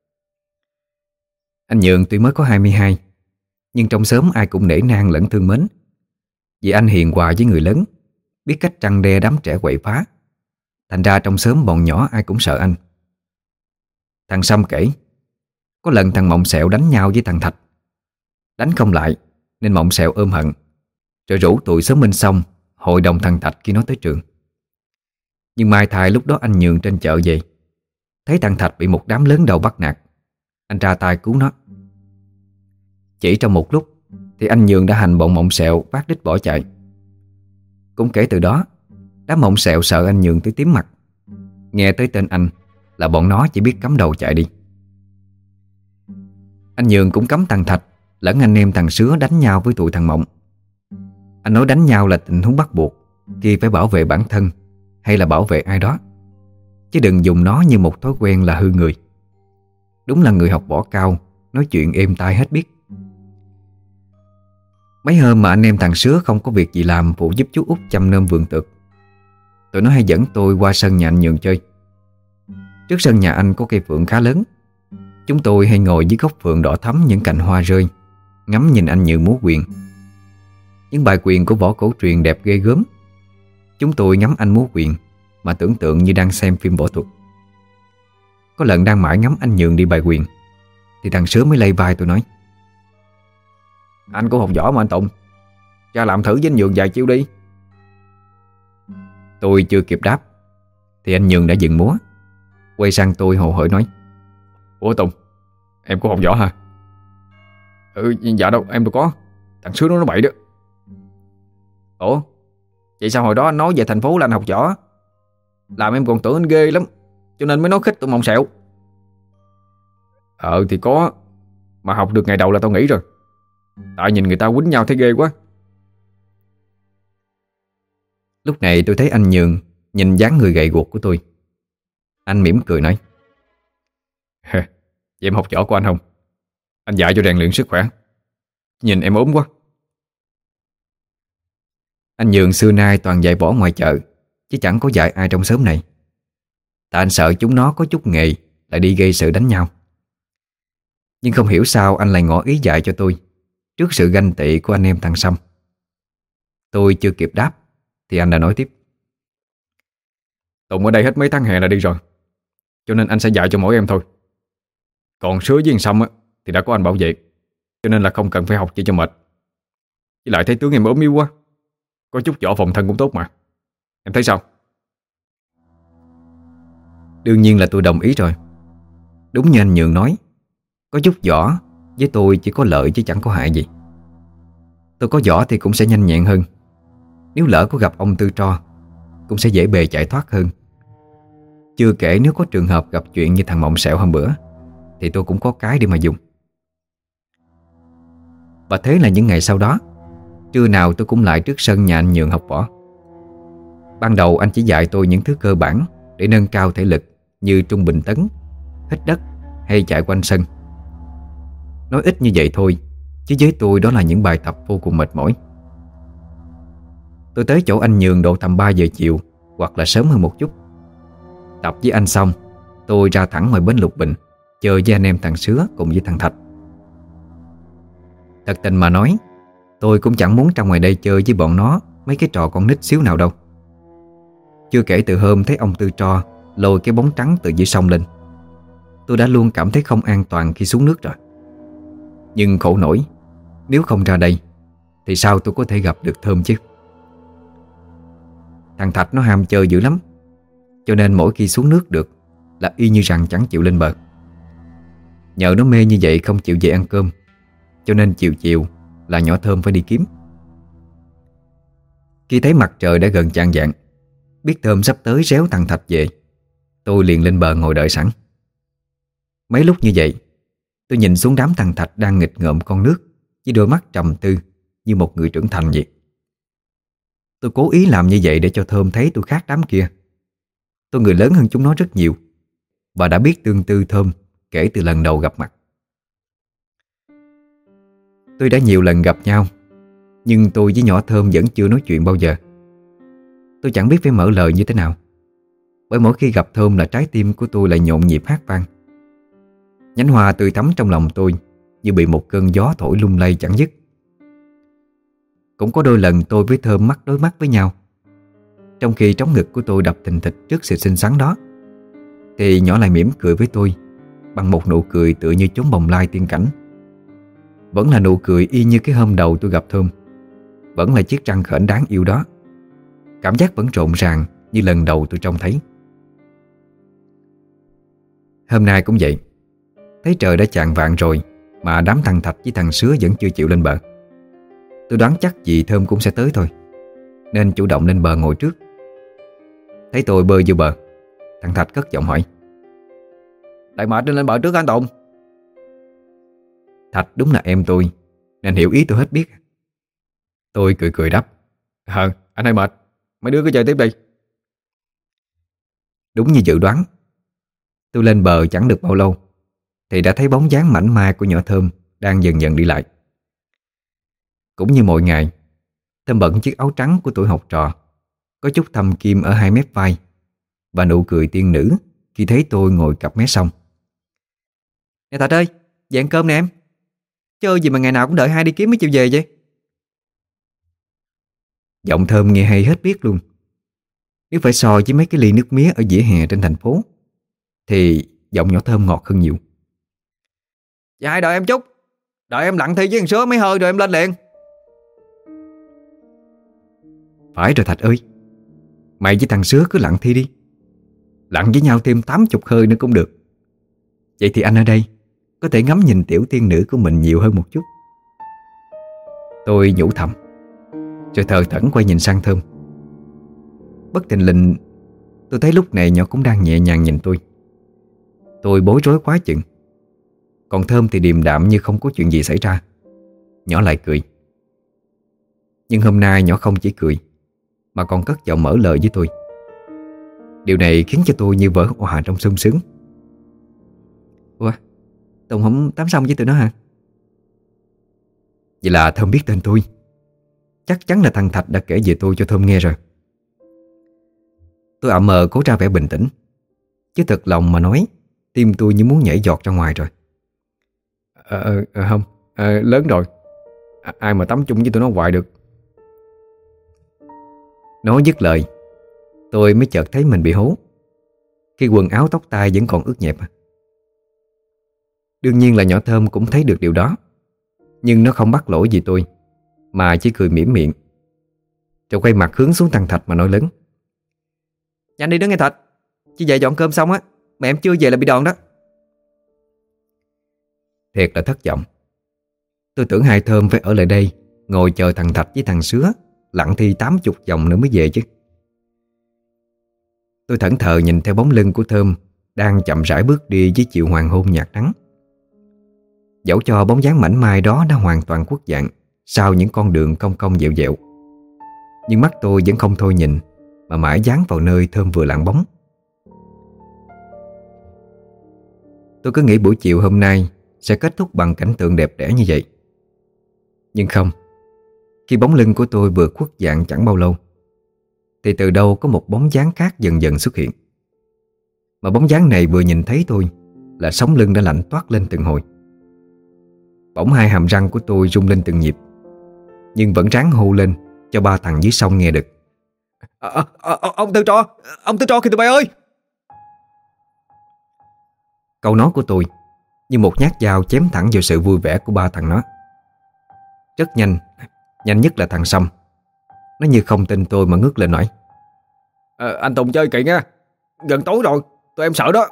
Anh Nhường tuy mới có 22, nhưng trong xóm ai cũng nể nang lẫn thương mến, vì anh hiền hòa với người lớn, biết cách trăn đe đám trẻ quậy phá. Thành ra trong xóm bọn nhỏ ai cũng sợ anh. Thằng Sâm kể có lần thằng Mộng Sẹo đánh nhau với thằng Thạch. Đánh không lại nên Mộng Sẹo ôm hận, rồi rủ tụi xóm Minh Sông hội đồng thằng Thạch khi nó tới trường. Nhưng mai thai lúc đó anh Nhường trên chợ về, thấy thằng Thạch bị một đám lớn đầu bắt nạt. Anh ra tay cứu nó. Chỉ trong một lúc thì anh Nhường đã hành bọn Mộng Sẹo vác đít bỏ chạy. Cũng kể từ đó, đám Mộng Sẹo sợ anh Nhường tới tím mặt. Nghe tới tên anh là bọn nó chỉ biết cắm đầu chạy đi. Anh Nhường cũng cấm thằng Thạch lẫn anh em thằng Sứa đánh nhau với tụi thằng Mộng. Anh nói đánh nhau là tình huống bắt buộc, khi phải bảo vệ bản thân hay là bảo vệ ai đó, chứ đừng dùng nó như một thói quen là hư người. Đúng là người học võ cao, nói chuyện êm tai hết biết. Mấy hôm mà anh em thằng Sứa không có việc gì làm phụ giúp chú Út chăm nom vườn tược, tụi nó hay dẫn tôi qua sân nhà anh Nhường chơi. Trước sân nhà anh có cây phượng khá lớn. Chúng tôi hay ngồi dưới gốc phượng đỏ thắm những cành hoa rơi, ngắm nhìn anh Nhường múa quyền. Những bài quyền của võ cổ truyền đẹp ghê gớm. Chúng tôi ngắm anh múa quyền mà tưởng tượng như đang xem phim võ thuật. Có lần đang mãi ngắm anh Nhường đi bài quyền thì thằng Sứa mới lay vai tôi nói: Anh cũng học võ mà anh Tùng, cha làm thử với anh Nhường vài chiêu đi. Tôi chưa kịp đáp thì anh Nhường đã dừng múa, quay sang tôi hồ hởi nói: Ủa Tùng, em có học võ hả? Dạ đâu, em đâu có. Thằng Sứa nó bậy đó. Ủa, vậy sao hồi đó anh nói về thành phố là anh học võ? Làm em còn tưởng anh ghê lắm, cho nên mới nói khích tụi Mộng Sẹo. Thì có, mà học được ngày đầu là tao nghỉ rồi. Tại nhìn người ta quýnh nhau thấy ghê quá. Lúc này tôi thấy anh Nhường nhìn dáng người gầy guộc của tôi. Anh mỉm cười nói: Vậy em học võ của anh không? Anh dạy cho rèn luyện sức khỏe. Nhìn em ốm quá. Anh Nhường xưa nay toàn dạy võ ngoài chợ, chứ chẳng có dạy ai trong xóm này. Tại anh sợ chúng nó có chút nghề lại đi gây sự đánh nhau. Nhưng không hiểu sao anh lại ngỏ ý dạy cho tôi trước sự ganh tị của anh em thằng Sâm. Tôi chưa kịp đáp thì anh đã nói tiếp: Tùng ở đây hết mấy tháng hè là đi rồi, cho nên anh sẽ dạy cho mỗi em thôi. Còn Sứa với thằng Sâm thì đã có anh bảo vệ, cho nên là không cần phải học chi cho mệt. Với lại thấy tướng em ốm yếu quá, có chút võ phòng thân cũng tốt mà. Em thấy sao? Đương nhiên là tôi đồng ý rồi. Đúng như anh Nhường nói, có chút võ với tôi chỉ có lợi chứ chẳng có hại gì. Tôi có võ thì cũng sẽ nhanh nhẹn hơn. Nếu lỡ có gặp ông Tư Tro cũng sẽ dễ bề chạy thoát hơn. Chưa kể nếu có trường hợp gặp chuyện như thằng Mộng Sẹo hôm bữa thì tôi cũng có cái để mà dùng. Và thế là những ngày sau đó, trưa nào tôi cũng lại trước sân nhà anh Nhường học võ. Ban đầu anh chỉ dạy tôi những thứ cơ bản để nâng cao thể lực như trung bình tấn, hít đất hay chạy quanh sân. Nói ít như vậy thôi, chứ với tôi đó là những bài tập vô cùng mệt mỏi. Tôi tới chỗ anh Nhường độ tầm 3 giờ chiều hoặc là sớm hơn một chút. Tập với anh xong, tôi ra thẳng ngoài bến Lục Bình chơi với anh em thằng Sứa cùng với thằng Thạch. Thật tình mà nói, tôi cũng chẳng muốn ra ngoài đây chơi với bọn nó mấy cái trò con nít xíu nào đâu. Chưa kể từ hôm thấy ông Tư Tro lôi cái bóng trắng từ dưới sông lên, tôi đã luôn cảm thấy không an toàn khi xuống nước rồi. Nhưng khổ nổi, nếu không ra đây thì sao tôi có thể gặp được Thơm chứ? Thằng Thạch nó ham chơi dữ lắm, cho nên mỗi khi xuống nước được là y như rằng chẳng chịu lên bờ. Nhờ nó mê như vậy không chịu về ăn cơm, cho nên chiều chiều là nhỏ Thơm phải đi kiếm. Khi thấy mặt trời đã gần chạng vạng, biết Thơm sắp tới réo thằng Thạch về, tôi liền lên bờ ngồi đợi sẵn. Mấy lúc như vậy, tôi nhìn xuống đám thằng Thạch đang nghịch ngợm con nước với đôi mắt trầm tư như một người trưởng thành vậy. Tôi cố ý làm như vậy để cho Thơm thấy tôi khác đám kia. Tôi người lớn hơn chúng nó rất nhiều và đã biết tương tư Thơm kể từ lần đầu gặp mặt. Tôi đã nhiều lần gặp nhau, nhưng tôi với nhỏ Thơm vẫn chưa nói chuyện bao giờ. Tôi chẳng biết phải mở lời như thế nào, bởi mỗi khi gặp Thơm là trái tim của tôi lại nhộn nhịp hát vang. Nhánh hoa tươi thắm trong lòng tôi như bị một cơn gió thổi lung lay chẳng dứt. Cũng có đôi lần tôi với Thơm mắt đối mắt với nhau. Trong khi trống ngực của tôi đập thình thịch trước sự xinh xắn đó, thì nhỏ lại mỉm cười với tôi bằng một nụ cười tựa như chốn bồng lai tiên cảnh. Vẫn là nụ cười y như cái hôm đầu tôi gặp Thơm, vẫn là chiếc răng khểnh đáng yêu đó, Cảm giác vẫn rộn ràng như lần đầu tôi trông thấy. Hôm nay cũng vậy. Thấy trời đã chạng vạng rồi mà đám thằng Thạch với thằng Sứa vẫn chưa chịu lên bờ. Tôi đoán chắc dì Thơm cũng sẽ tới thôi, nên chủ động lên bờ ngồi trước. Thấy tôi bơi vô bờ, thằng Thạch cất giọng hỏi: Đại mệt nên lên bờ trước anh Tùng. Thạch đúng là em tôi, nên hiểu ý tôi hết biết. Tôi cười cười đáp: Anh hơi mệt, mấy đứa cứ chơi tiếp đi. Đúng như dự đoán, tôi lên bờ chẳng được bao lâu thì đã thấy bóng dáng mảnh mai của nhỏ Thơm đang dần dần đi lại. Cũng như mọi ngày, Thơm bận chiếc áo trắng của tuổi học trò, có chút thâm kim ở hai mép vai và nụ cười tiên nữ khi thấy tôi ngồi cặp mé sông. Nè Thạch ơi, về ăn cơm nè em. Chơi gì mà ngày nào cũng đợi hai đi kiếm mới chịu về vậy? Giọng Thơm nghe hay hết biết luôn. Nếu phải so với mấy cái ly nước mía ở vỉa hè trên thành phố thì giọng nhỏ Thơm ngọt hơn nhiều. Dạ hai đợi em chút. Đợi em lặn thi với thằng Sứa mấy hơi rồi em lên liền. Phải rồi Thạch ơi, mày với thằng Sứa cứ lặn thi đi. Lặn với nhau thêm 80 hơi nữa cũng được. Vậy thì anh ở đây có thể ngắm nhìn tiểu tiên nữ của mình nhiều hơn một chút. Tôi nhủ thầm, rồi thờ thẫn quay nhìn sang Thơm. Bất thình lình tôi thấy lúc này nhỏ cũng đang nhẹ nhàng nhìn tôi. Tôi bối rối quá chừng. Còn Thơm thì điềm đạm như không có chuyện gì xảy ra. Nhỏ lại cười. Nhưng hôm nay nhỏ không chỉ cười mà còn cất giọng mở lời với tôi. Điều này khiến cho tôi như vỡ òa trong sung sướng. Ủa, Tùng không tắm xong với tụi nó hả? Vậy là Thơm biết tên tôi. Chắc chắn là thằng Thạch đã kể về tôi cho Thơm nghe rồi. Tôi ậm ờ cố ra vẻ bình tĩnh, chứ thật lòng mà nói, tim tôi như muốn nhảy giọt ra ngoài rồi. Không, lớn rồi. Ai mà tắm chung với tụi nó hoài được. Nói dứt lời, tôi mới chợt thấy mình bị hố, khi quần áo tóc tai vẫn còn ướt nhẹp. Đương nhiên là nhỏ Thơm cũng thấy được điều đó, nhưng nó không bắt lỗi gì tôi, mà chỉ cười mỉm miệng, rồi quay mặt hướng xuống thằng Thạch mà nói lớn: Nhanh đi đó nghe Thạch. Chứ về dọn cơm xong á, mà em chưa về là bị đòn đó. Thiệt là thất vọng. Tôi tưởng hai Thơm phải ở lại đây ngồi chờ thằng Thạch với thằng Sứa lặn thi 80 vòng nữa mới về chứ. Tôi thẫn thờ nhìn theo bóng lưng của Thơm đang chậm rãi bước đi dưới chiều hoàng hôn nhạt nắng. Dẫu cho bóng dáng mảnh mai đó đã hoàn toàn khuất dạng sau những con đường cong cong dẹo dẹo, nhưng mắt tôi vẫn không thôi nhìn, mà mãi dán vào nơi Thơm vừa lặn bóng. Tôi cứ nghĩ buổi chiều hôm nay sẽ kết thúc bằng cảnh tượng đẹp đẽ như vậy. Nhưng không. Khi bóng lưng của tôi vừa khuất dạng chẳng bao lâu, thì từ đâu có một bóng dáng khác dần dần xuất hiện. Mà bóng dáng này vừa nhìn thấy tôi là sống lưng đã lạnh toát lên từng hồi. Bỗng hai hàm răng của tôi rung lên từng nhịp, nhưng vẫn ráng hô lên cho ba thằng dưới sông nghe được: Ông Tư Tro kìa tụi bay ơi! Câu nói của tôi như một nhát dao chém thẳng vào sự vui vẻ của ba thằng nó. Rất nhanh, nhanh nhất là thằng Sâm. Nó như không tin tôi mà ngước lên nói: Anh Tùng chơi kỹ nha, gần tối rồi, tụi em sợ đó.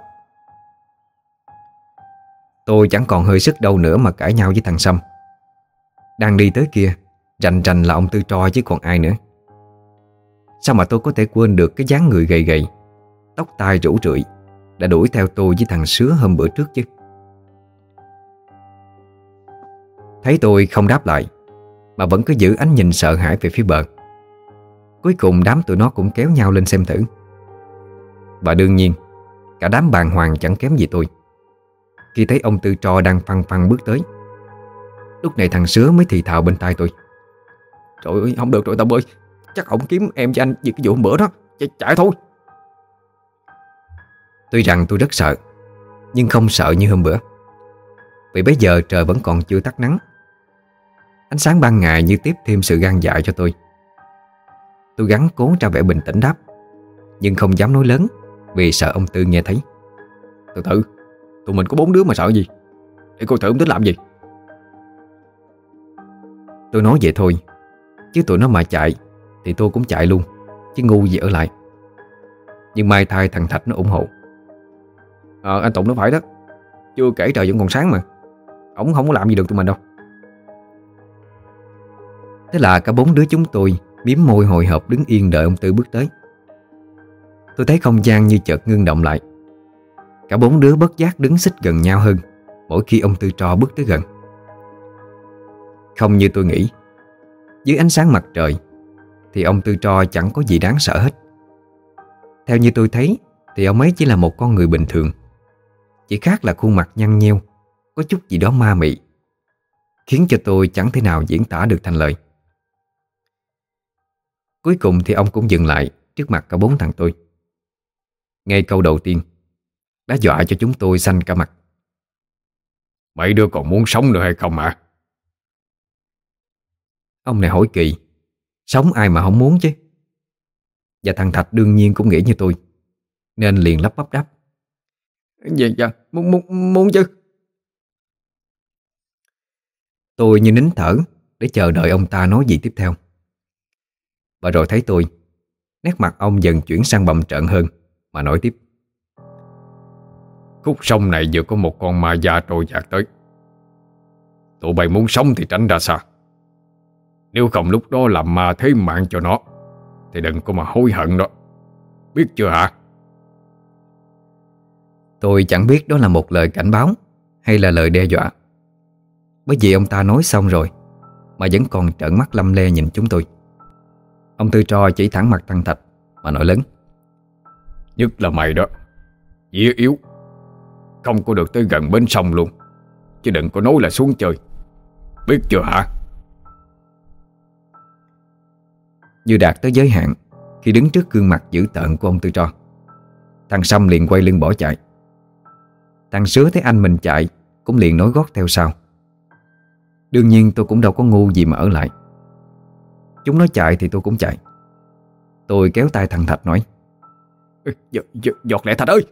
Tôi chẳng còn hơi sức đâu nữa mà cãi nhau với thằng Sâm. Đang đi tới kia, rành rành là ông Tư Tro chứ còn ai nữa. Sao mà tôi có thể quên được cái dáng người gầy gầy, tóc tai rủ rượi đã đuổi theo tôi với thằng Sứa hôm bữa trước chứ. Thấy tôi không đáp lại, mà vẫn cứ giữ ánh nhìn sợ hãi về phía bờ, cuối cùng đám tụi nó cũng kéo nhau lên xem thử. Và đương nhiên, cả đám bàng hoàng chẳng kém gì tôi khi thấy ông Tư Tro đang phăng phăng bước tới. Lúc này thằng Sứa mới thì thào bên tai tôi: Trời ơi, không được rồi Tâm ơi, chắc ổng kiếm em cho anh vì cái vụ hôm bữa đó. Chạy thôi. Tuy rằng tôi rất sợ, nhưng không sợ như hôm bữa, vì bây giờ trời vẫn còn chưa tắt nắng. Ánh sáng ban ngày như tiếp thêm sự gan dạ cho tôi. Tôi gắng cố ra vẻ bình tĩnh đáp, nhưng không dám nói lớn vì sợ ông Tư nghe thấy. Từ từ, tụi mình có 4 đứa mà sợ gì? Để coi thử ông tính làm gì. Tôi nói vậy thôi, chứ tụi nó mà chạy thì tôi cũng chạy luôn. chứ ngu gì ở lại. Nhưng may thay thằng Thạch nó ủng hộ. Anh Tùng nó phải đó. Chưa kể trời vẫn còn sáng mà. Ổng không có làm gì được tụi mình đâu. Thế là cả 4 đứa chúng tôi miếm môi hồi hộp đứng yên đợi ông Tư bước tới. Tôi thấy không gian như chợt ngưng động lại. Cả 4 đứa bất giác đứng xích gần nhau hơn mỗi khi ông Tư Tro bước tới gần. Không như tôi nghĩ, dưới ánh sáng mặt trời thì ông Tư Tro chẳng có gì đáng sợ hết. Theo như tôi thấy thì ông ấy chỉ là một con người bình thường, chỉ khác là khuôn mặt nhăn nheo, có chút gì đó ma mị, khiến cho tôi chẳng thể nào diễn tả được thành lời. Cuối cùng thì ông cũng dừng lại trước mặt cả 4 thằng tôi. Ngay câu đầu tiên đã dọa cho chúng tôi xanh cả mặt. Mấy đứa còn muốn sống nữa hay không hả? Ông này hỏi kỳ, sống ai mà không muốn chứ. Và thằng Thạch đương nhiên cũng nghĩ như tôi, nên liền lắp bắp đáp: Dạ, muốn chứ. Tôi như nín thở để chờ đợi ông ta nói gì tiếp theo. Và rồi thấy tôi, nét mặt ông dần chuyển sang bầm trợn hơn mà nói tiếp: Khúc sông này vừa có một con ma da trôi dạt tới. Tụi bay muốn sống thì tránh ra xa. Nếu không lúc đó làm ma thế mạng cho nó thì đừng có mà hối hận đó. Biết chưa hả? Tôi chẳng biết đó là một lời cảnh báo hay là lời đe dọa, bởi vì ông ta nói xong rồi mà vẫn còn trợn mắt lăm le nhìn chúng tôi. Ông Tư Tro chỉ thẳng mặt thằng Thạch mà nói lớn: Nhất là mày đó, dĩa yếu, không có được tới gần bến sông luôn, chứ đừng có nói là xuống chơi. Biết chưa hả? Như đạt tới giới hạn khi đứng trước gương mặt dữ tợn của ông Tư Tro, thằng Sâm liền quay lưng bỏ chạy. Thằng Sứa thấy anh mình chạy cũng liền nối gót theo sau. Đương nhiên tôi cũng đâu có ngu gì mà ở lại. Chúng nó chạy thì tôi cũng chạy. Tôi kéo tay thằng Thạch nói: Giọt lẹ Thạch ơi!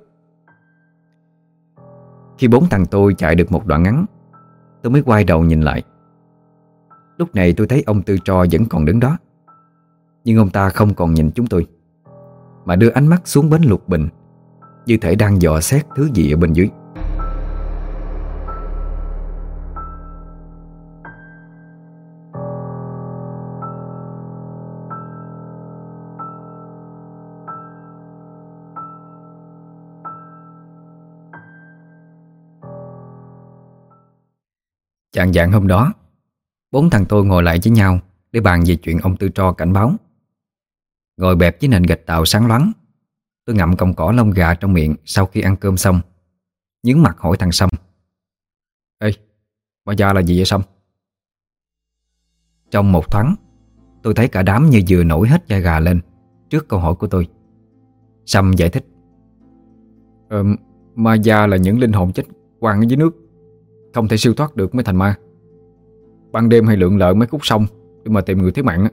Khi 4 thằng tôi chạy được một đoạn ngắn, tôi mới quay đầu nhìn lại. Lúc này tôi thấy ông Tư Tro vẫn còn đứng đó, nhưng ông ta không còn nhìn chúng tôi, mà đưa ánh mắt xuống bến lục bình, như thể đang dò xét thứ gì ở bên dưới. Chạng vạng hôm đó, 4 thằng tôi ngồi lại với nhau để bàn về chuyện ông Tư Tro cảnh báo. Ngồi bẹp với nền gạch tàu sáng loáng, tôi ngậm cọng cỏ lông gà trong miệng sau khi ăn cơm xong, nhướng mặt hỏi thằng Sâm: Ê, ma da là gì vậy Sâm? Trong một thoáng, tôi thấy cả đám như vừa nổi hết da gà lên trước câu hỏi của tôi. Sâm giải thích: Ma da là những linh hồn chết quằn ở dưới nước, không thể siêu thoát được mới thành ma. Ban đêm hay lượn lờ mấy khúc sông để mà tìm người thế mạng á.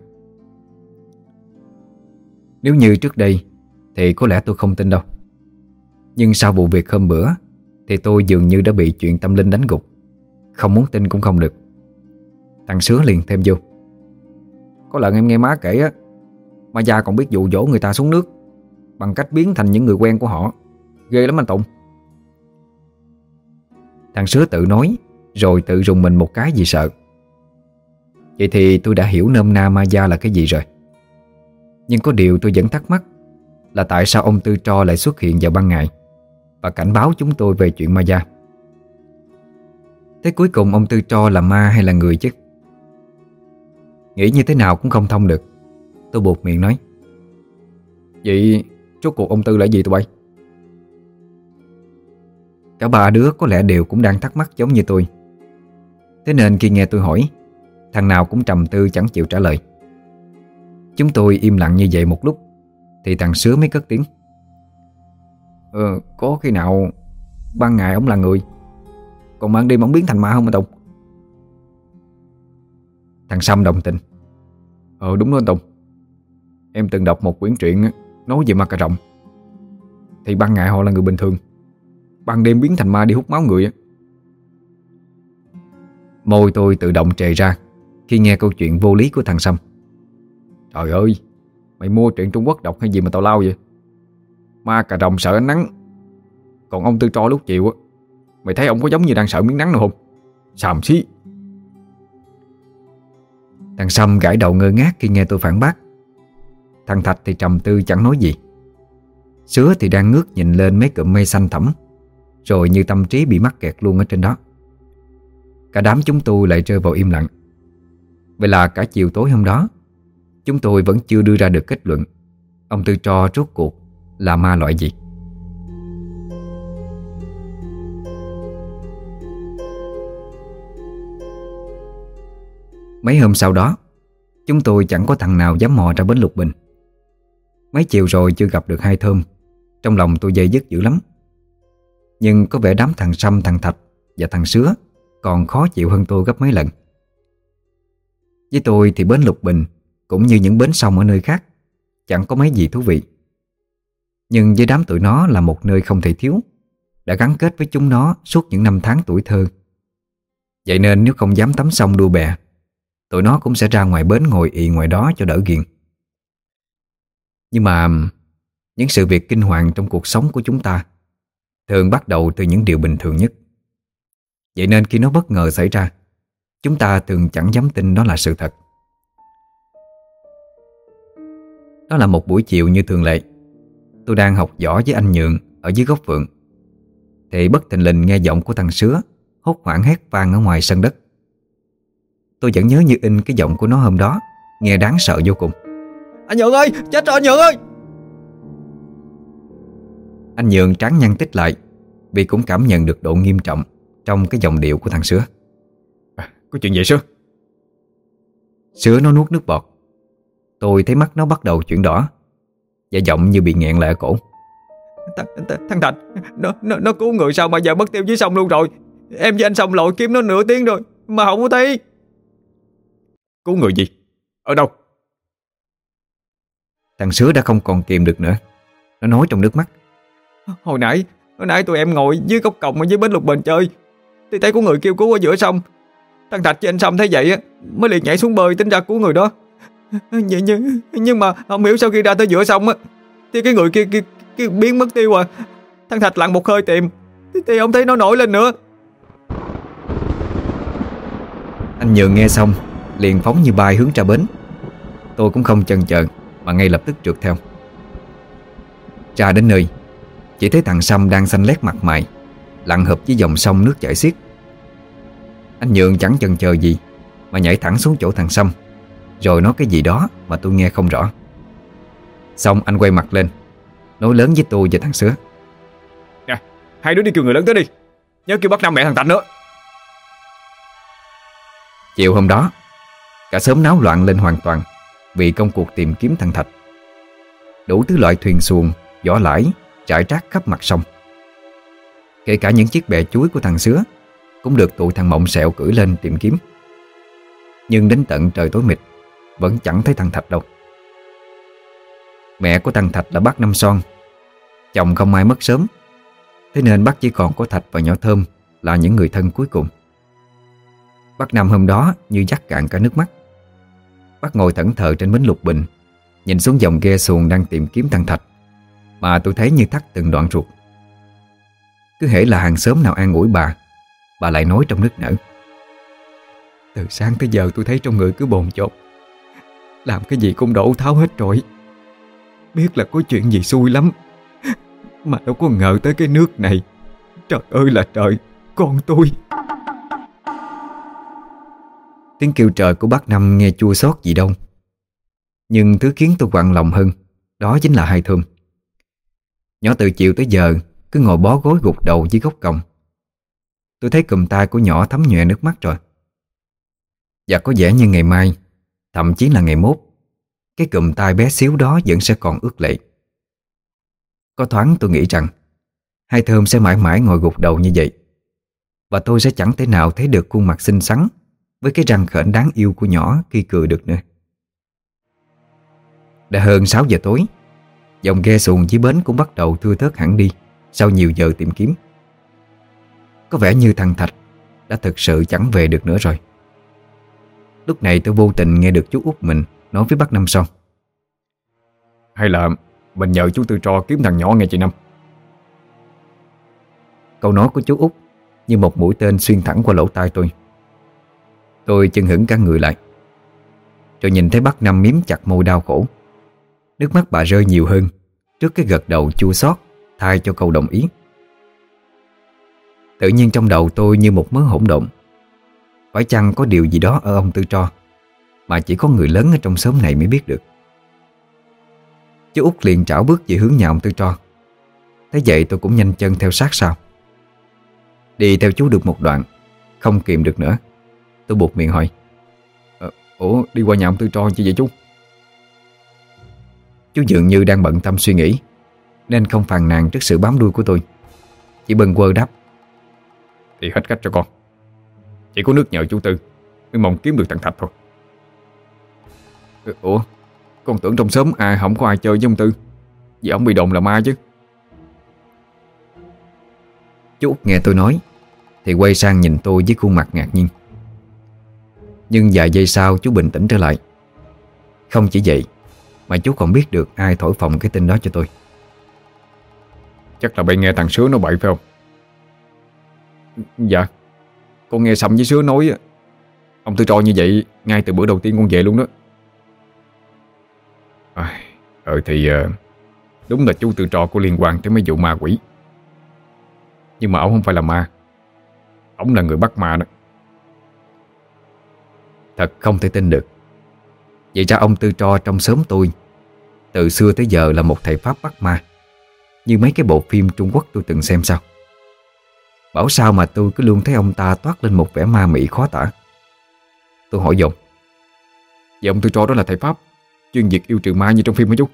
Nếu như trước đây thì có lẽ tôi không tin đâu. Nhưng sau vụ việc hôm bữa thì tôi dường như đã bị chuyện tâm linh đánh gục, không muốn tin cũng không được. Thằng Sứa liền thêm vô: Có lần em nghe má kể á, ma da còn biết dụ dỗ người ta xuống nước bằng cách biến thành những người quen của họ. Ghê lắm anh Tùng. Thằng Sứa tự nói rồi tự rùng mình một cái vì sợ. Vậy thì tôi đã hiểu nôm na ma da là cái gì rồi. Nhưng có điều tôi vẫn thắc mắc là tại sao ông Tư Tro lại xuất hiện vào ban ngày và cảnh báo chúng tôi về chuyện ma da. Thế cuối cùng ông Tư Tro là ma hay là người chứ? Nghĩ như thế nào cũng không thông được. Tôi buột miệng nói: Vậy rốt cuộc ông Tư là gì tụi bay? Cả 3 đứa có lẽ đều cũng đang thắc mắc giống như tôi. Thế nên khi nghe tôi hỏi, thằng nào cũng trầm tư chẳng chịu trả lời. Chúng tôi im lặng như vậy một lúc thì thằng Sứa mới cất tiếng: Có khi nào ban ngày ông là người, còn ban đêm ông biến thành ma không anh Tùng? Thằng Sâm đồng tình: Đúng đó anh Tùng. Em từng đọc một quyển truyện nói về ma cà rồng. Thì ban ngày họ là người bình thường, ban đêm biến thành ma đi hút máu người á. Môi tôi tự động trề ra khi nghe câu chuyện vô lý của thằng Sâm. Trời ơi, Mày mua truyện Trung Quốc đọc hay gì mà tào lao vậy? Ma cà rồng sợ ánh nắng, còn ông Tư Tro lúc chiều á, mày thấy ông có giống như đang sợ miếng nắng nào không? Xàm xí. Thằng Sâm gãi đầu ngơ ngác khi nghe tôi phản bác. Thằng Thạch thì trầm tư chẳng nói gì. Sứa thì đang ngước nhìn lên mấy cụm mây xanh thẳm, rồi như tâm trí bị mắc kẹt luôn ở trên đó. Cả đám chúng tôi lại rơi vào im lặng. Vậy là cả chiều tối hôm đó, chúng tôi vẫn chưa đưa ra được kết luận ông Tư Tro rốt cuộc là ma loại gì. Mấy hôm sau đó, chúng tôi chẳng có thằng nào dám mò ra bến Lục Bình. Mấy chiều rồi chưa gặp được hai Thơm, trong lòng tôi dây dứt dữ lắm. Nhưng có vẻ đám thằng Sâm, thằng Thạch và thằng Sứa còn khó chịu hơn tôi gấp mấy lần. Với tôi thì bến Lục Bình cũng như những bến sông ở nơi khác, chẳng có mấy gì thú vị. Nhưng với đám tụi nó là một nơi không thể thiếu, đã gắn kết với chúng nó suốt những năm tháng tuổi thơ. Vậy nên nếu không dám tắm sông đua bè, tụi nó cũng sẽ ra ngoài bến ngồi ì ngoài đó cho đỡ ghiền. Nhưng mà những sự việc kinh hoàng trong cuộc sống của chúng ta thường bắt đầu từ những điều bình thường nhất. Vậy nên khi nó bất ngờ xảy ra, chúng ta thường chẳng dám tin nó là sự thật. Đó là một buổi chiều như thường lệ. Tôi đang học võ với anh Nhượng ở dưới gốc vườn, thì bất thình lình nghe giọng của thằng Sứa hốt hoảng hét vang ở ngoài sân đất. Tôi vẫn nhớ như in cái giọng của nó hôm đó, nghe đáng sợ vô cùng. Anh Nhượng ơi, chết rồi anh Nhượng ơi! Anh Nhượng trán nhăn tít lại, vì cũng cảm nhận được độ nghiêm trọng trong cái giọng điệu của thằng Sứa. Có chuyện gì Sứa? Sứa nó nuốt nước bọt. Tôi thấy mắt nó bắt đầu chuyển đỏ, và giọng như bị nghẹn lại ở cổ. Thằng Thạch, nó cứu người sao mà giờ mất tiêu dưới sông luôn rồi. Em với anh Sông lội kiếm nó nửa tiếng rồi mà không có thấy. Cứu người gì? Ở đâu? Thằng Sứa đã không còn kìm được nữa. Nó nói trong nước mắt. Hồi nãy tụi em ngồi dưới gốc còng ở dưới bến Lục Bình chơi, thì thấy có người kêu cứu ở giữa sông. Thằng Thạch với anh Sông thấy vậy mới liền nhảy xuống bơi tính ra cứu người đó. Nhưng mà không hiểu sao khi ra tới giữa sông thì cái người kia biến mất tiêu à. Thằng Thạch lặn một hơi tìm thì không thấy nó nổi lên nữa. Anh Nhượng nghe xong liền phóng như bay hướng ra bến. Tôi cũng không chần chờ mà ngay lập tức trượt theo. Ra đến nơi, chỉ thấy thằng Sâm đang xanh lét mặt mày, lặn hợp với dòng sông nước chảy xiết. Anh Nhượng chẳng chần chờ gì mà nhảy thẳng xuống chỗ thằng Sâm, rồi nói cái gì đó mà tôi nghe không rõ. Xong anh quay mặt lên, nói lớn với tôi và thằng Sứa. Nè, hai đứa đi kêu người lớn tới đi. Nhớ kêu bắt Năm mẹ thằng Tạnh nữa. Chiều hôm đó, cả xóm náo loạn lên hoàn toàn vì công cuộc tìm kiếm thằng Thạch. Đủ thứ loại thuyền xuồng, vỏ lãi trải rác khắp mặt sông. Kể cả những chiếc bè chuối của thằng Sứa cũng được tụi thằng Mộng Sẹo cưỡi lên tìm kiếm. Nhưng đến tận trời tối mịt vẫn chẳng thấy thằng Thạch đâu. Mẹ của thằng Thạch là bác Năm Son. Chồng không ai mất sớm, thế nên bác chỉ còn có Thạch và nhỏ Thơm là những người thân cuối cùng. Bác Năm hôm đó như dắt cạn cả nước mắt. Bác ngồi thẫn thờ trên bến Lục Bình, nhìn xuống dòng ghe xuồng đang tìm kiếm thằng Thạch, mà tôi thấy như thắt từng đoạn ruột. Cứ hễ là hàng xóm nào an ủi bà lại nói trong nức nở. Từ sáng tới giờ tôi thấy trong người cứ bồn chồn, làm cái gì cũng đổ tháo hết trội. Biết là có chuyện gì xui lắm, mà đâu có ngờ tới cái nước này. Trời ơi là trời, con tôi. Tiếng kêu trời của bác Năm nghe chua xót gì đâu. Nhưng thứ khiến tôi quặn lòng hơn, đó chính là hai Thơm. Nhỏ từ chiều tới giờ cứ ngồi bó gối gục đầu dưới gốc còng. Tôi thấy cùm tay của nhỏ thấm nhòe nước mắt rồi. Và có vẻ như ngày mai, thậm chí là ngày mốt, cái cùm tay bé xíu đó vẫn sẽ còn ướt lệ. Có thoáng tôi nghĩ rằng hai Thơm sẽ mãi mãi ngồi gục đầu như vậy, và tôi sẽ chẳng thể nào thấy được khuôn mặt xinh xắn với cái răng khểnh đáng yêu của nhỏ khi cười được nữa. Đã hơn 6 giờ tối, dòng ghe xuồng dưới bến cũng bắt đầu thưa thớt hẳn đi sau nhiều giờ tìm kiếm. Có vẻ như thằng Thạch đã thực sự chẳng về được nữa rồi. Lúc này tôi vô tình nghe được chú út mình nói với bác Năm Son. Hay là mình nhờ chú Tư Tro kiếm thằng nhỏ nghe chị Năm? Câu nói của chú Út như một mũi tên xuyên thẳng qua lỗ tai tôi. Tôi chưng hững cả người lại, rồi nhìn thấy bác Năm miếm chặt môi đau khổ. Nước mắt bà rơi nhiều hơn trước cái gật đầu chua xót thay cho câu đồng ý. Tự nhiên trong đầu tôi như một mớ hỗn độn. Phải chăng có điều gì đó ở ông Tư Tro mà chỉ có người lớn ở trong xóm này mới biết được? Chú Út liền trảo bước về hướng nhà ông Tư Tro. Thế vậy tôi cũng nhanh chân theo sát sau. Đi theo chú được một đoạn, không kìm được nữa, tôi buột miệng hỏi: Ủa, đi qua nhà ông Tư Tro chi vậy chú? Chú dường như đang bận tâm suy nghĩ nên không phàn nàn trước sự bám đuôi của tôi, chỉ bâng quơ đáp: Thì hết cách cho con. Chỉ có nước nhờ chú Tư mới mong kiếm được thằng Thạch thôi. Ủa, con tưởng trong xóm không có ai chơi với ông Tư, vì ông bị đồn là ma chứ. Chú Út nghe tôi nói thì quay sang nhìn tôi với khuôn mặt ngạc nhiên. Nhưng vài giây sau chú bình tĩnh trở lại. Không chỉ vậy mà chú còn biết được ai thổi phồng cái tin đó cho tôi. Chắc là bay nghe thằng Sứa nó bậy phải không? Dạ, con nghe Sầm với Sứa nói ông Tư Tro như vậy ngay từ bữa đầu tiên con về luôn đó. Thì đúng là chú Tư Tro có liên quan tới mấy vụ ma quỷ. Nhưng mà ông không phải là ma. Ông là người bắt ma đó. Thật không thể tin được. Vậy ra ông Tư Tro trong xóm tôi từ xưa tới giờ là một thầy pháp bắt ma, như mấy cái bộ phim Trung Quốc tôi từng xem sao? Bảo sao mà tôi cứ luôn thấy ông ta toát lên một vẻ ma mị khó tả. Tôi hỏi dồn: Vậy ông Tư Tro đó là thầy pháp chuyên việc yêu trừ ma như trong phim hả chú?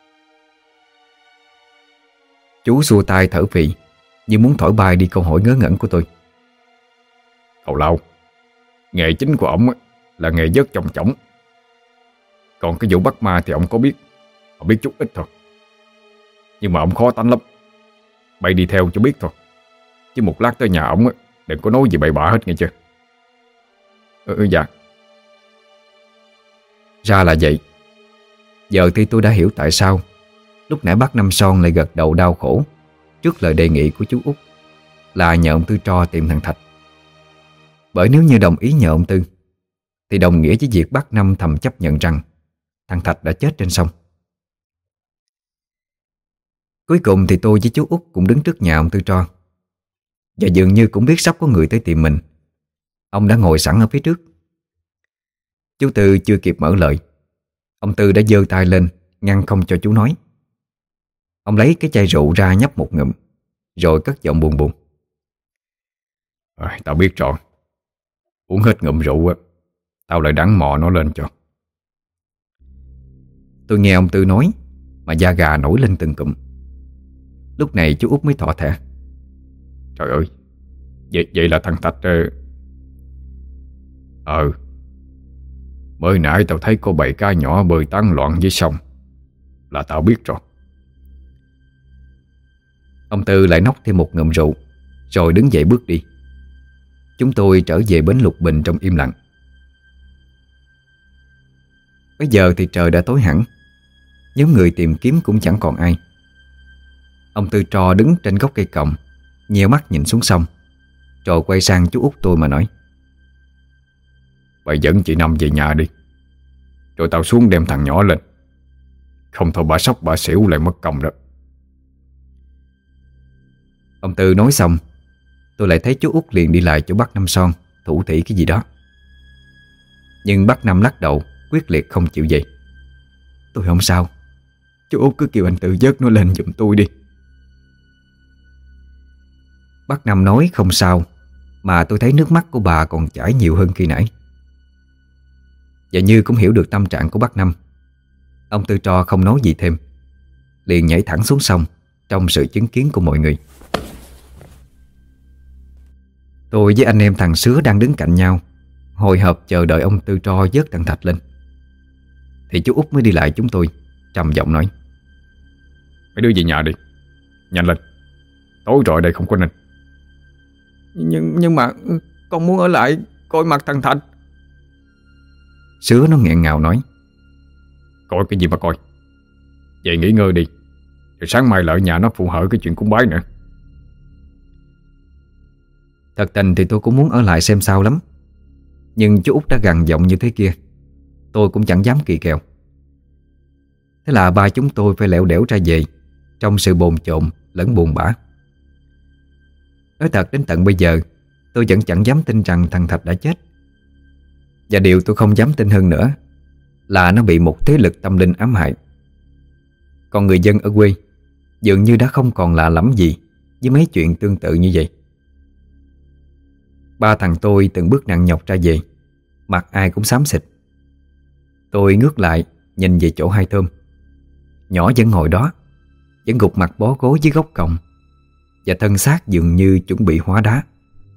Chú xua tay thở phì như muốn thổi bay đi câu hỏi ngớ ngẩn của tôi. Tào lao, nghề chính của ổng là nghề vớt chồng chỏng. Còn cái vụ bắt ma thì ổng có biết. Ổng biết chút ít thôi. Nhưng mà ổng khó tánh lắm. Bay đi theo cho biết thôi. Chứ một lát tới nhà ổng đừng có nói gì bậy bạ hết nghe chưa? Dạ. Ra là vậy. Giờ thì tôi đã hiểu tại sao lúc nãy bác Năm Son lại gật đầu đau khổ trước lời đề nghị của chú Út là nhờ ông Tư Tro tìm thằng Thạch. Bởi nếu như đồng ý nhờ ông Tư thì đồng nghĩa với việc bác Năm thầm chấp nhận rằng thằng Thạch đã chết trên sông. Cuối cùng thì tôi với chú Út cũng đứng trước nhà ông Tư Tro. Và dường như cũng biết sắp có người tới tìm mình. Ông đã ngồi sẵn ở phía trước. Chú Tư chưa kịp mở lời, ông Tư đã giơ tay lên ngăn không cho chú nói. Ông lấy cái chai rượu ra nhấp một ngụm, rồi cất giọng buồn buồn: Tao biết rồi. Uống hết ngụm rượu tao lại đắng mò nó lên cho. Tôi nghe ông Tư nói mà da gà nổi lên từng cụm. Lúc này chú Út mới thỏ thẻ: Trời ơi, vậy là thằng Thạch. Mới nãy tao thấy có bầy cá nhỏ bơi tán loạn dưới sông. Là tao biết rồi. Ông Tư lại nốc thêm một ngụm rượu, rồi đứng dậy bước đi. Chúng tôi trở về bến Lục Bình trong im lặng. Bây giờ thì trời đã tối hẳn. Nhóm người tìm kiếm cũng chẳng còn ai. Ông Tư Tro đứng trên gốc cây còng, nheo mắt nhìn xuống sông, rồi quay sang chú Út tôi mà nói: Mày dẫn chị Năm về nhà đi, rồi tao xuống đem thằng nhỏ lên. Không thôi bà sốc bà xỉu lại mất công đó. Ông Tư nói xong, tôi lại thấy chú Út liền đi lại chỗ bác Năm Son thủ thỉ cái gì đó. Nhưng bác Năm lắc đầu quyết liệt không chịu về. Tôi không sao, chú Út cứ kêu anh Tư vớt nó lên giùm tôi đi. Bác Năm nói không sao, mà tôi thấy nước mắt của bà còn chảy nhiều hơn khi nãy. Và Như cũng hiểu được tâm trạng của bác Năm. Ông Tư Tro không nói gì thêm, liền nhảy thẳng xuống sông trong sự chứng kiến của mọi người. Tôi với anh em thằng Sứa đang đứng cạnh nhau, hồi hộp chờ đợi ông Tư Tro vớt thằng Thạch lên. Thì chú Út mới đi lại chúng tôi, trầm giọng nói: Mấy đứa về nhà đi, nhanh lên, tối rồi đây không có nên. Nhưng mà con muốn ở lại coi mặt thằng Thạch. Sứa nó nghẹn ngào nói: Coi cái gì mà coi? Về nghỉ ngơi đi, rồi sáng mai lại ở nhà nó phụ hở cái chuyện cúng bái nữa. Thật tình thì tôi cũng muốn ở lại xem sao lắm, nhưng chú Út đã gằn giọng như thế kia, tôi cũng chẳng dám kỳ kèo. Thế là ba chúng tôi phải lẻo đẻo ra về, trong sự bồn chồn lẫn buồn bã. Nói thật đến tận bây giờ, tôi vẫn chẳng dám tin rằng thằng Thạch đã chết. Và điều tôi không dám tin hơn nữa là nó bị một thế lực tâm linh ám hại. Còn người dân ở quê dường như đã không còn lạ lẫm gì với mấy chuyện tương tự như vậy. Ba thằng tôi từng bước nặng nhọc ra về, mặt ai cũng xám xịt. Tôi ngước lại nhìn về chỗ hai Thơm. Nhỏ vẫn ngồi đó, vẫn gục mặt bó gối dưới gốc cọng, và thân xác dường như chuẩn bị hóa đá.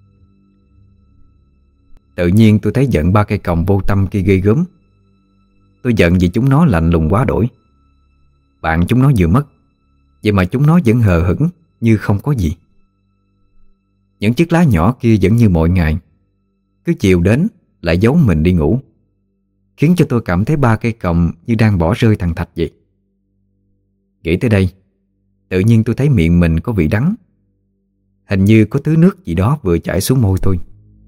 Tự nhiên tôi thấy giận ba cây còng vô tâm kia ghê gớm. Tôi giận vì chúng nó lạnh lùng quá đổi. Bạn chúng nó vừa mất, vậy mà chúng nó vẫn hờ hững như không có gì. Những chiếc lá nhỏ kia vẫn như mọi ngày, cứ chiều đến lại giấu mình đi ngủ, khiến cho tôi cảm thấy ba cây còng như đang bỏ rơi thằng Thạch vậy. Nghĩ tới đây, tự nhiên tôi thấy miệng mình có vị đắng. Hình như có thứ nước gì đó vừa chảy xuống môi tôi.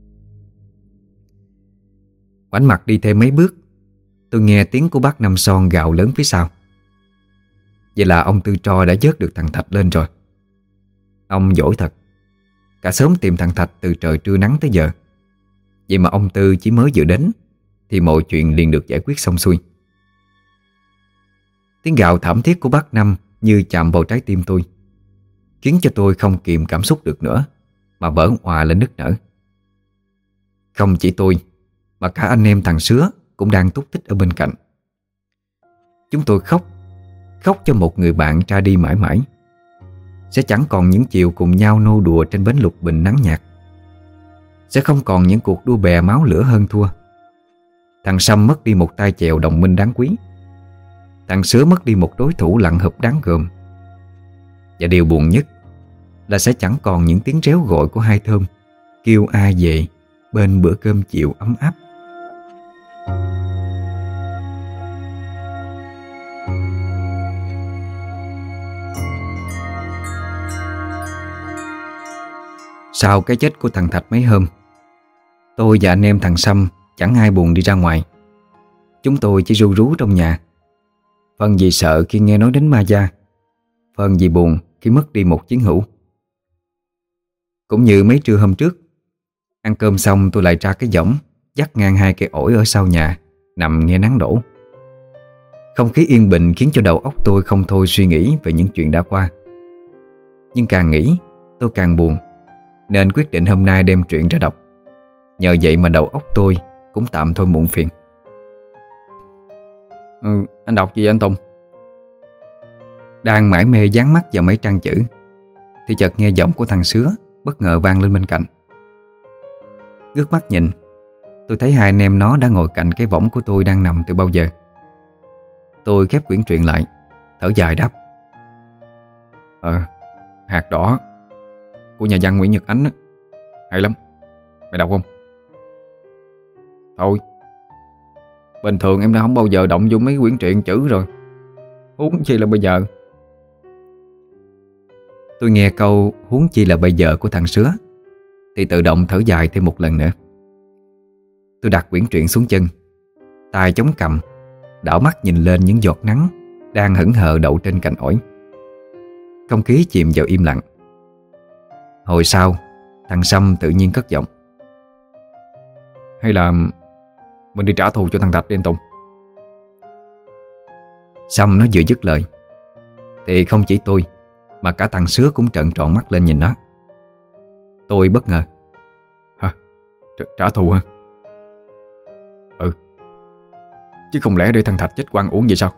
Ngoảnh mặt đi thêm mấy bước, tôi nghe tiếng của bác Năm Son gào lớn phía sau. Vậy là ông Tư Tro đã vớt được thằng Thạch lên rồi. Ông giỏi thật. Cả xóm tìm thằng Thạch từ trời trưa nắng tới giờ. Vậy mà ông Tư chỉ mới vừa đến thì mọi chuyện liền được giải quyết xong xuôi. Tiếng gào thảm thiết của bác Năm như chạm vào trái tim tôi, khiến cho tôi không kìm cảm xúc được nữa mà vỡ òa lên nức nở. Không chỉ tôi mà cả anh em thằng Sứa cũng đang túc tích ở bên cạnh. Chúng tôi khóc cho một người bạn ra đi mãi mãi. Sẽ chẳng còn những chiều cùng nhau nô đùa trên bến lục bình nắng nhạt. Sẽ không còn những cuộc đua bè máu lửa hơn thua. Thằng Sâm mất đi một tay chèo đồng minh đáng quý. Thằng Sứa mất đi một đối thủ lặn hợp đáng gờm. Và điều buồn nhất là sẽ chẳng còn những tiếng réo gọi của hai Thơm kêu ai về bên bữa cơm chiều ấm áp. Sau cái chết của thằng Thạch mấy hôm, tôi và anh em thằng Sâm chẳng ai buồn đi ra ngoài. Chúng tôi chỉ ru rú trong nhà. Phần vì sợ khi nghe nói đến ma gia, phần vì buồn khi mất đi một chiến hữu. Cũng như mấy trưa hôm trước, ăn cơm xong tôi lại ra cái võng dắt ngang hai cây ổi ở sau nhà, nằm nghe nắng đổ. Không khí yên bình khiến cho đầu óc tôi không thôi suy nghĩ về những chuyện đã qua. Nhưng càng nghĩ tôi càng buồn, nên quyết định hôm nay đem truyện ra đọc. Nhờ vậy mà đầu óc tôi cũng tạm thôi muộn phiền. Anh đọc gì anh Tùng? Đang mải mê dán mắt vào mấy trang chữ thì chợt nghe giọng của thằng Sứa bất ngờ vang lên bên cạnh. Ngước mắt nhìn, tôi thấy hai anh em nó đã ngồi cạnh cái võng của tôi đang nằm từ bao giờ. Tôi khép quyển truyện lại, thở dài đáp: Hạt đỏ của nhà văn Nguyễn Nhật Ánh á, hay lắm. Mày đọc không? Thôi, bình thường em đã không bao giờ động vô mấy quyển truyện chữ rồi, huống chi là bây giờ. Tôi nghe câu huống chi là bây giờ của thằng Sứa thì tự động thở dài thêm một lần nữa. Tôi đặt quyển truyện xuống chân, tay chống cằm, đảo mắt nhìn lên những giọt nắng đang hững hờ đậu trên cành ổi. Không khí chìm vào im lặng. Hồi sau, thằng Sâm tự nhiên cất giọng: Hay là mình đi trả thù cho thằng Thạch đi anh Tùng? Sâm nó vừa dứt lời thì không chỉ tôi mà cả thằng Sứa cũng trợn tròn mắt lên nhìn nó. Tôi bất ngờ: Hả? Trả thù hả? Chứ không lẽ để thằng Thạch chết oan uổng vậy sao?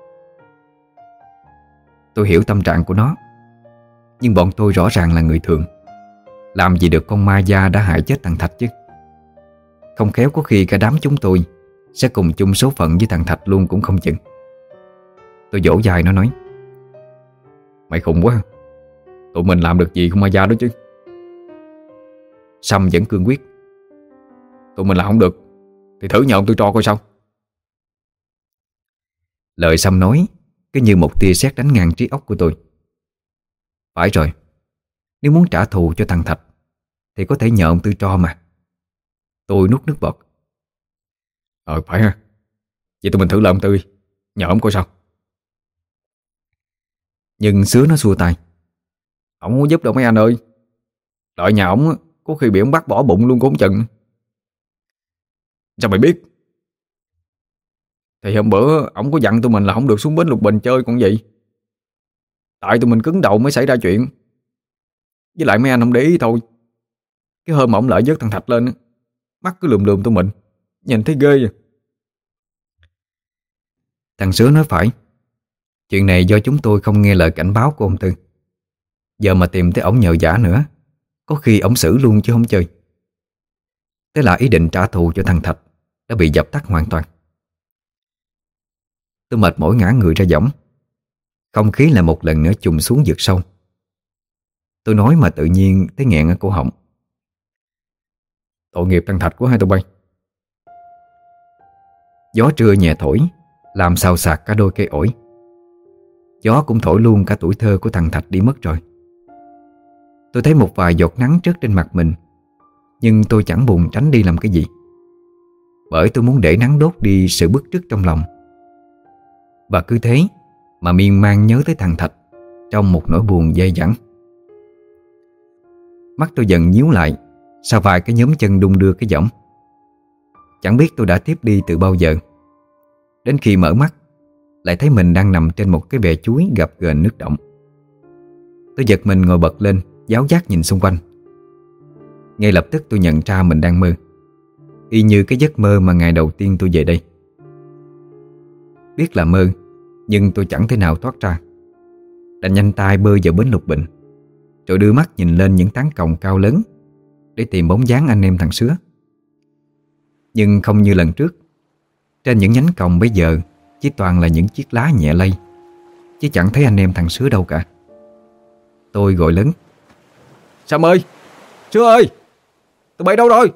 Tôi hiểu tâm trạng của nó, nhưng bọn tôi rõ ràng là người thường, làm gì được con ma da đã hại chết thằng Thạch chứ. Không khéo có khi cả đám chúng tôi sẽ cùng chung số phận với thằng Thạch luôn cũng không chừng. Tôi dỗ dài nó nói: Mày khùng quá. Tụi mình làm được gì con ma da đó chứ? Sâm vẫn cương quyết: Tụi mình làm không được thì thử nhờ ông Tư Tro coi sao. Lời Sâm nói cứ như một tia sét đánh ngang trí óc của tôi. Phải rồi, nếu muốn trả thù cho thằng Thạch thì có thể nhờ ông Tư Tro mà. Tôi nuốt nước bọt. Phải ha. Vậy tụi mình thử lại ông Tư, nhờ ông coi sao. Nhưng Sứa nó xua tay. Ông không có giúp đâu mấy anh ơi. Đợi nhà ổng có khi bị ông bắt bỏ bụng luôn cũng không chừng. Sao mày biết? Thì hôm bữa ổng có dặn tụi mình là không được xuống bến Lục Bình chơi còn gì. Tại tụi mình cứng đầu mới xảy ra chuyện. Với lại mấy anh không để ý thôi. Cái hôm mà ổng lại vớt thằng Thạch lên, mắt cứ lườm lườm tụi mình, nhìn thấy ghê à. Thằng Sứa nói phải. Chuyện này do chúng tôi không nghe lời cảnh báo của ông Tư. Giờ mà tìm tới ổng nhờ vả nữa, có khi ổng xử luôn chứ không chơi. Thế là ý định trả thù cho thằng Thạch đã bị dập tắt hoàn toàn. Tôi mệt mỏi ngã người ra võng. Không khí lại một lần nữa trùng xuống vực sâu. Tôi nói mà tự nhiên thấy nghẹn ở cổ họng. Tội nghiệp thằng Thạch của hai tụi bay. Gió trưa nhẹ thổi, làm xào xạc cả đôi cây ổi. Gió cũng thổi luôn cả tuổi thơ của thằng Thạch đi mất rồi. Tôi thấy một vài giọt nắng trớt trên mặt mình, nhưng tôi chẳng buồn tránh đi làm cái gì, bởi tôi muốn để nắng đốt đi sự bức rứt trong lòng. Và cứ thế mà miên man nhớ tới thằng Thạch trong một nỗi buồn dai dẳng. Mắt tôi dần nhíu lại sau vài cái nhóm chân đung đưa cái võng. Chẳng biết tôi đã tiếp đi từ bao giờ. Đến khi mở mắt, lại thấy mình đang nằm trên một cái bè chuối gập ghềnh nước động. Tôi giật mình ngồi bật lên, giáo giác nhìn xung quanh. Ngay lập tức tôi nhận ra mình đang mơ, y như cái giấc mơ mà ngày đầu tiên tôi về đây. Biết là mơ, nhưng tôi chẳng thể nào thoát ra. Đành nhanh tay bơi vào bến Lục Bình, rồi đưa mắt nhìn lên những tán còng cao lớn để tìm bóng dáng anh em thằng Sứa. Nhưng không như lần trước, trên những nhánh còng bây giờ chỉ toàn là những chiếc lá nhẹ lay, chứ chẳng thấy anh em thằng Sứa đâu cả. Tôi gọi lớn: Sâm ơi! Sứa ơi! Tụi bay đâu rồi?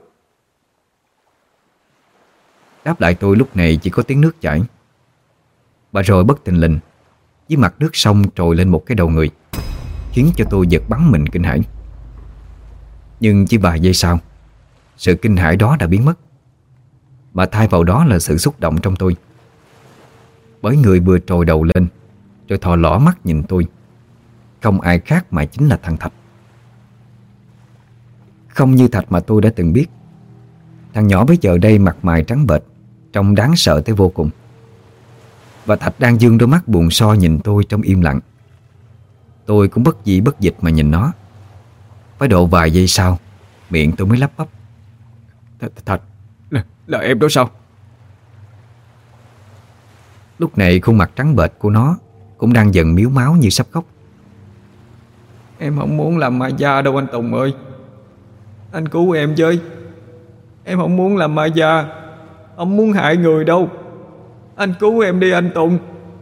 Đáp lại tôi lúc này chỉ có tiếng nước chảy. Và rồi bất thình lình, dưới mặt nước sông trồi lên một cái đầu người, khiến cho tôi giật bắn mình kinh hãi. Nhưng chỉ vài giây sau, sự kinh hãi đó đã biến mất, mà thay vào đó là sự xúc động trong tôi. Bởi người vừa trồi đầu lên rồi thò lỏ mắt nhìn tôi, không ai khác mà chính là thằng Thạch. Không như Thạch mà tôi đã từng biết. Thằng nhỏ bây giờ đây mặt mày trắng bệch, trông đáng sợ tới vô cùng. Và Thạch đang dương đôi mắt buồn so nhìn tôi trong im lặng. Tôi cũng bất dĩ bất dịch mà nhìn nó. Phải độ vài giây sau, miệng tôi mới lắp bắp: Thạch, là em đó sao? Lúc này khuôn mặt trắng bệch của nó cũng đang dần miếu máu như sắp khóc. Em không muốn làm ma da đâu anh Tùng ơi. Anh cứu em với. Em không muốn làm ma da, không muốn hại người đâu. Anh cứu em đi anh Tùng.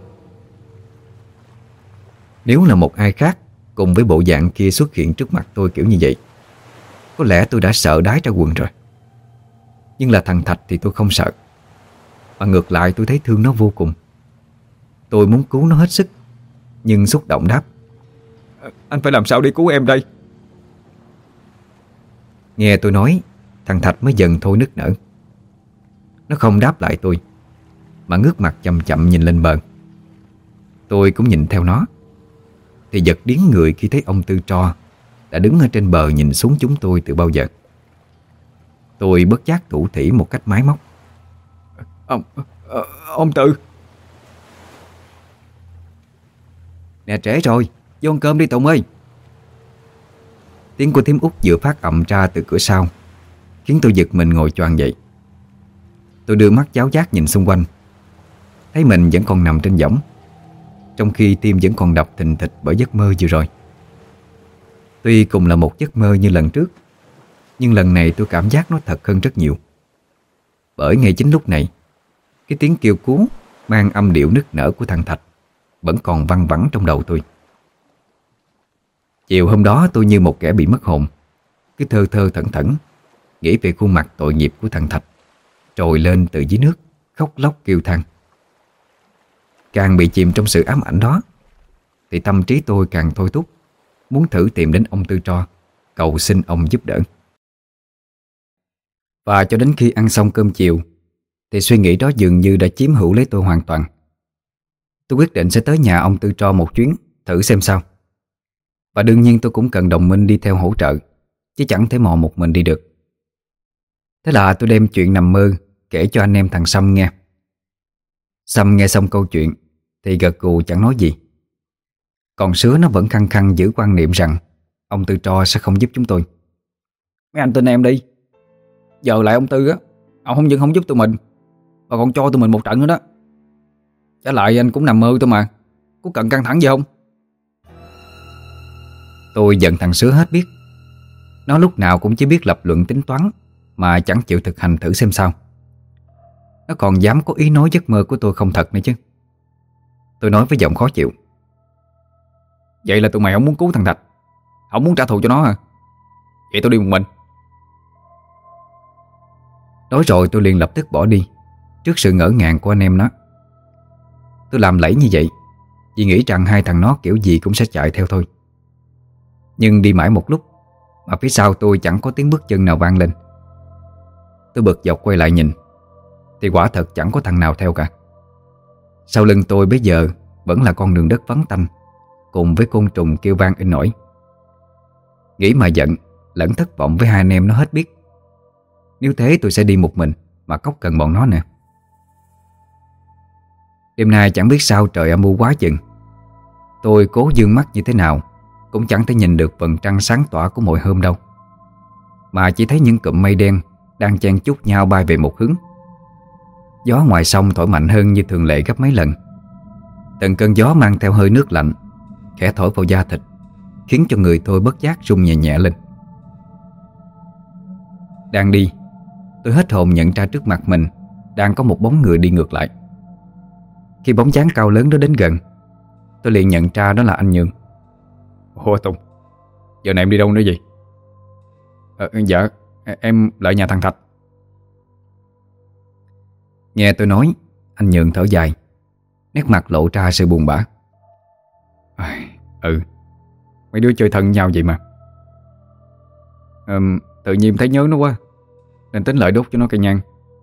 Nếu là một ai khác cùng với bộ dạng kia xuất hiện trước mặt tôi kiểu như vậy, có lẽ tôi đã sợ đái ra quần rồi. Nhưng là thằng Thạch thì tôi không sợ, mà ngược lại tôi thấy thương nó vô cùng. Tôi muốn cứu nó hết sức, nhưng xúc động đáp: Anh phải làm sao để cứu em đây? Nghe tôi nói, thằng Thạch mới dần thôi nức nở. Nó không đáp lại tôi, mà ngước mặt chậm chậm nhìn lên bờ. Tôi cũng nhìn theo nó, thì giật điếng người khi thấy ông Tư Tro đã đứng ở trên bờ nhìn xuống chúng tôi từ bao giờ. Tôi bất giác thủ thỉ một cách máy móc: Ông Tư. Nè, trễ rồi, vô ăn cơm đi Tùng ơi. Tiếng của thím Út vừa phát ầm ra từ cửa sau, khiến tôi giật mình ngồi choàng dậy. Tôi đưa mắt giáo giác nhìn xung quanh, thấy mình vẫn còn nằm trên võng, trong khi tim vẫn còn đập thình thịch bởi giấc mơ vừa rồi. Tuy cùng là một giấc mơ như lần trước, nhưng lần này tôi cảm giác nó thật hơn rất nhiều. Bởi ngay chính lúc này, cái tiếng kêu cứu mang âm điệu nức nở của thằng Thạch vẫn còn văng vẳng trong đầu tôi. Chiều hôm đó tôi như một kẻ bị mất hồn, cứ thơ thơ thẩn thẩn nghĩ về khuôn mặt tội nghiệp của thằng Thạch trồi lên từ dưới nước, khóc lóc kêu than. Càng bị chìm trong sự ám ảnh đó thì tâm trí tôi càng thôi thúc, muốn thử tìm đến ông Tư Tro, cầu xin ông giúp đỡ. Và cho đến khi ăn xong cơm chiều thì suy nghĩ đó dường như đã chiếm hữu lấy tôi hoàn toàn. Tôi quyết định sẽ tới nhà ông Tư Tro một chuyến, thử xem sao. Và đương nhiên tôi cũng cần đồng minh đi theo hỗ trợ, chứ chẳng thể mò một mình đi được. Thế là tôi đem chuyện nằm mơ kể cho anh em thằng Sâm nghe. Sâm nghe xong câu chuyện thì gật gù chẳng nói gì. Còn Sứa nó vẫn khăng khăng giữ quan niệm rằng ông Tư Tro sẽ không giúp chúng tôi. Mấy anh tin em đi. Giờ lại ông Tư á, ông không những không giúp tụi mình mà còn cho tụi mình một trận nữa đó. Trả lại anh cũng nằm mơ thôi mà, có cần căng thẳng gì không? Tôi giận thằng Sứa hết biết. Nó lúc nào cũng chỉ biết lập luận tính toán mà chẳng chịu thực hành thử xem sao. Nó còn dám có ý nói giấc mơ của tôi không thật nữa chứ. Tôi nói với giọng khó chịu. Vậy là tụi mày không muốn cứu thằng Thạch, không muốn trả thù cho nó hả? Vậy tôi đi một mình. Nói rồi tôi liền lập tức bỏ đi trước sự ngỡ ngàng của anh em nó. Tôi làm lẫy như vậy vì nghĩ rằng hai thằng nó kiểu gì cũng sẽ chạy theo thôi. Nhưng đi mãi một lúc mà phía sau tôi chẳng có tiếng bước chân nào vang lên. Tôi bực dọc quay lại nhìn thì quả thật chẳng có thằng nào theo cả. Sau lưng tôi bây giờ vẫn là con đường đất vắng tanh, cùng với côn trùng kêu vang inh ỏi. Nghĩ mà giận lẫn thất vọng với hai anh em nó hết biết. Nếu thế tôi sẽ đi một mình mà cóc cần bọn nó nè. Đêm nay chẳng biết sao trời âm u quá chừng. Tôi cố dương mắt như thế nào cũng chẳng thể nhìn được vầng trăng sáng tỏa của mỗi hôm đâu, mà chỉ thấy những cụm mây đen đang chen chúc nhau bay về một hướng. Gió ngoài sông thổi mạnh hơn như thường lệ gấp mấy lần. Từng cơn gió mang theo hơi nước lạnh khẽ thổi vào da thịt, khiến cho người tôi bất giác rung nhẹ nhẹ lên. Đang đi, tôi hết hồn nhận ra trước mặt mình đang có một bóng người đi ngược lại. Khi bóng dáng cao lớn đó đến gần, tôi liền nhận ra đó là anh Nhường. Ủa Tùng, giờ này em đi đâu nữa vậy? Dạ, em lại nhà thằng Thạch. Nghe tôi nói, anh Nhường thở dài, nét mặt lộ ra sự buồn bã. Mấy đứa chơi thân nhau vậy mà. Tự nhiên thấy nhớ nó quá, nên tính lại đốt cho nó cây nhang.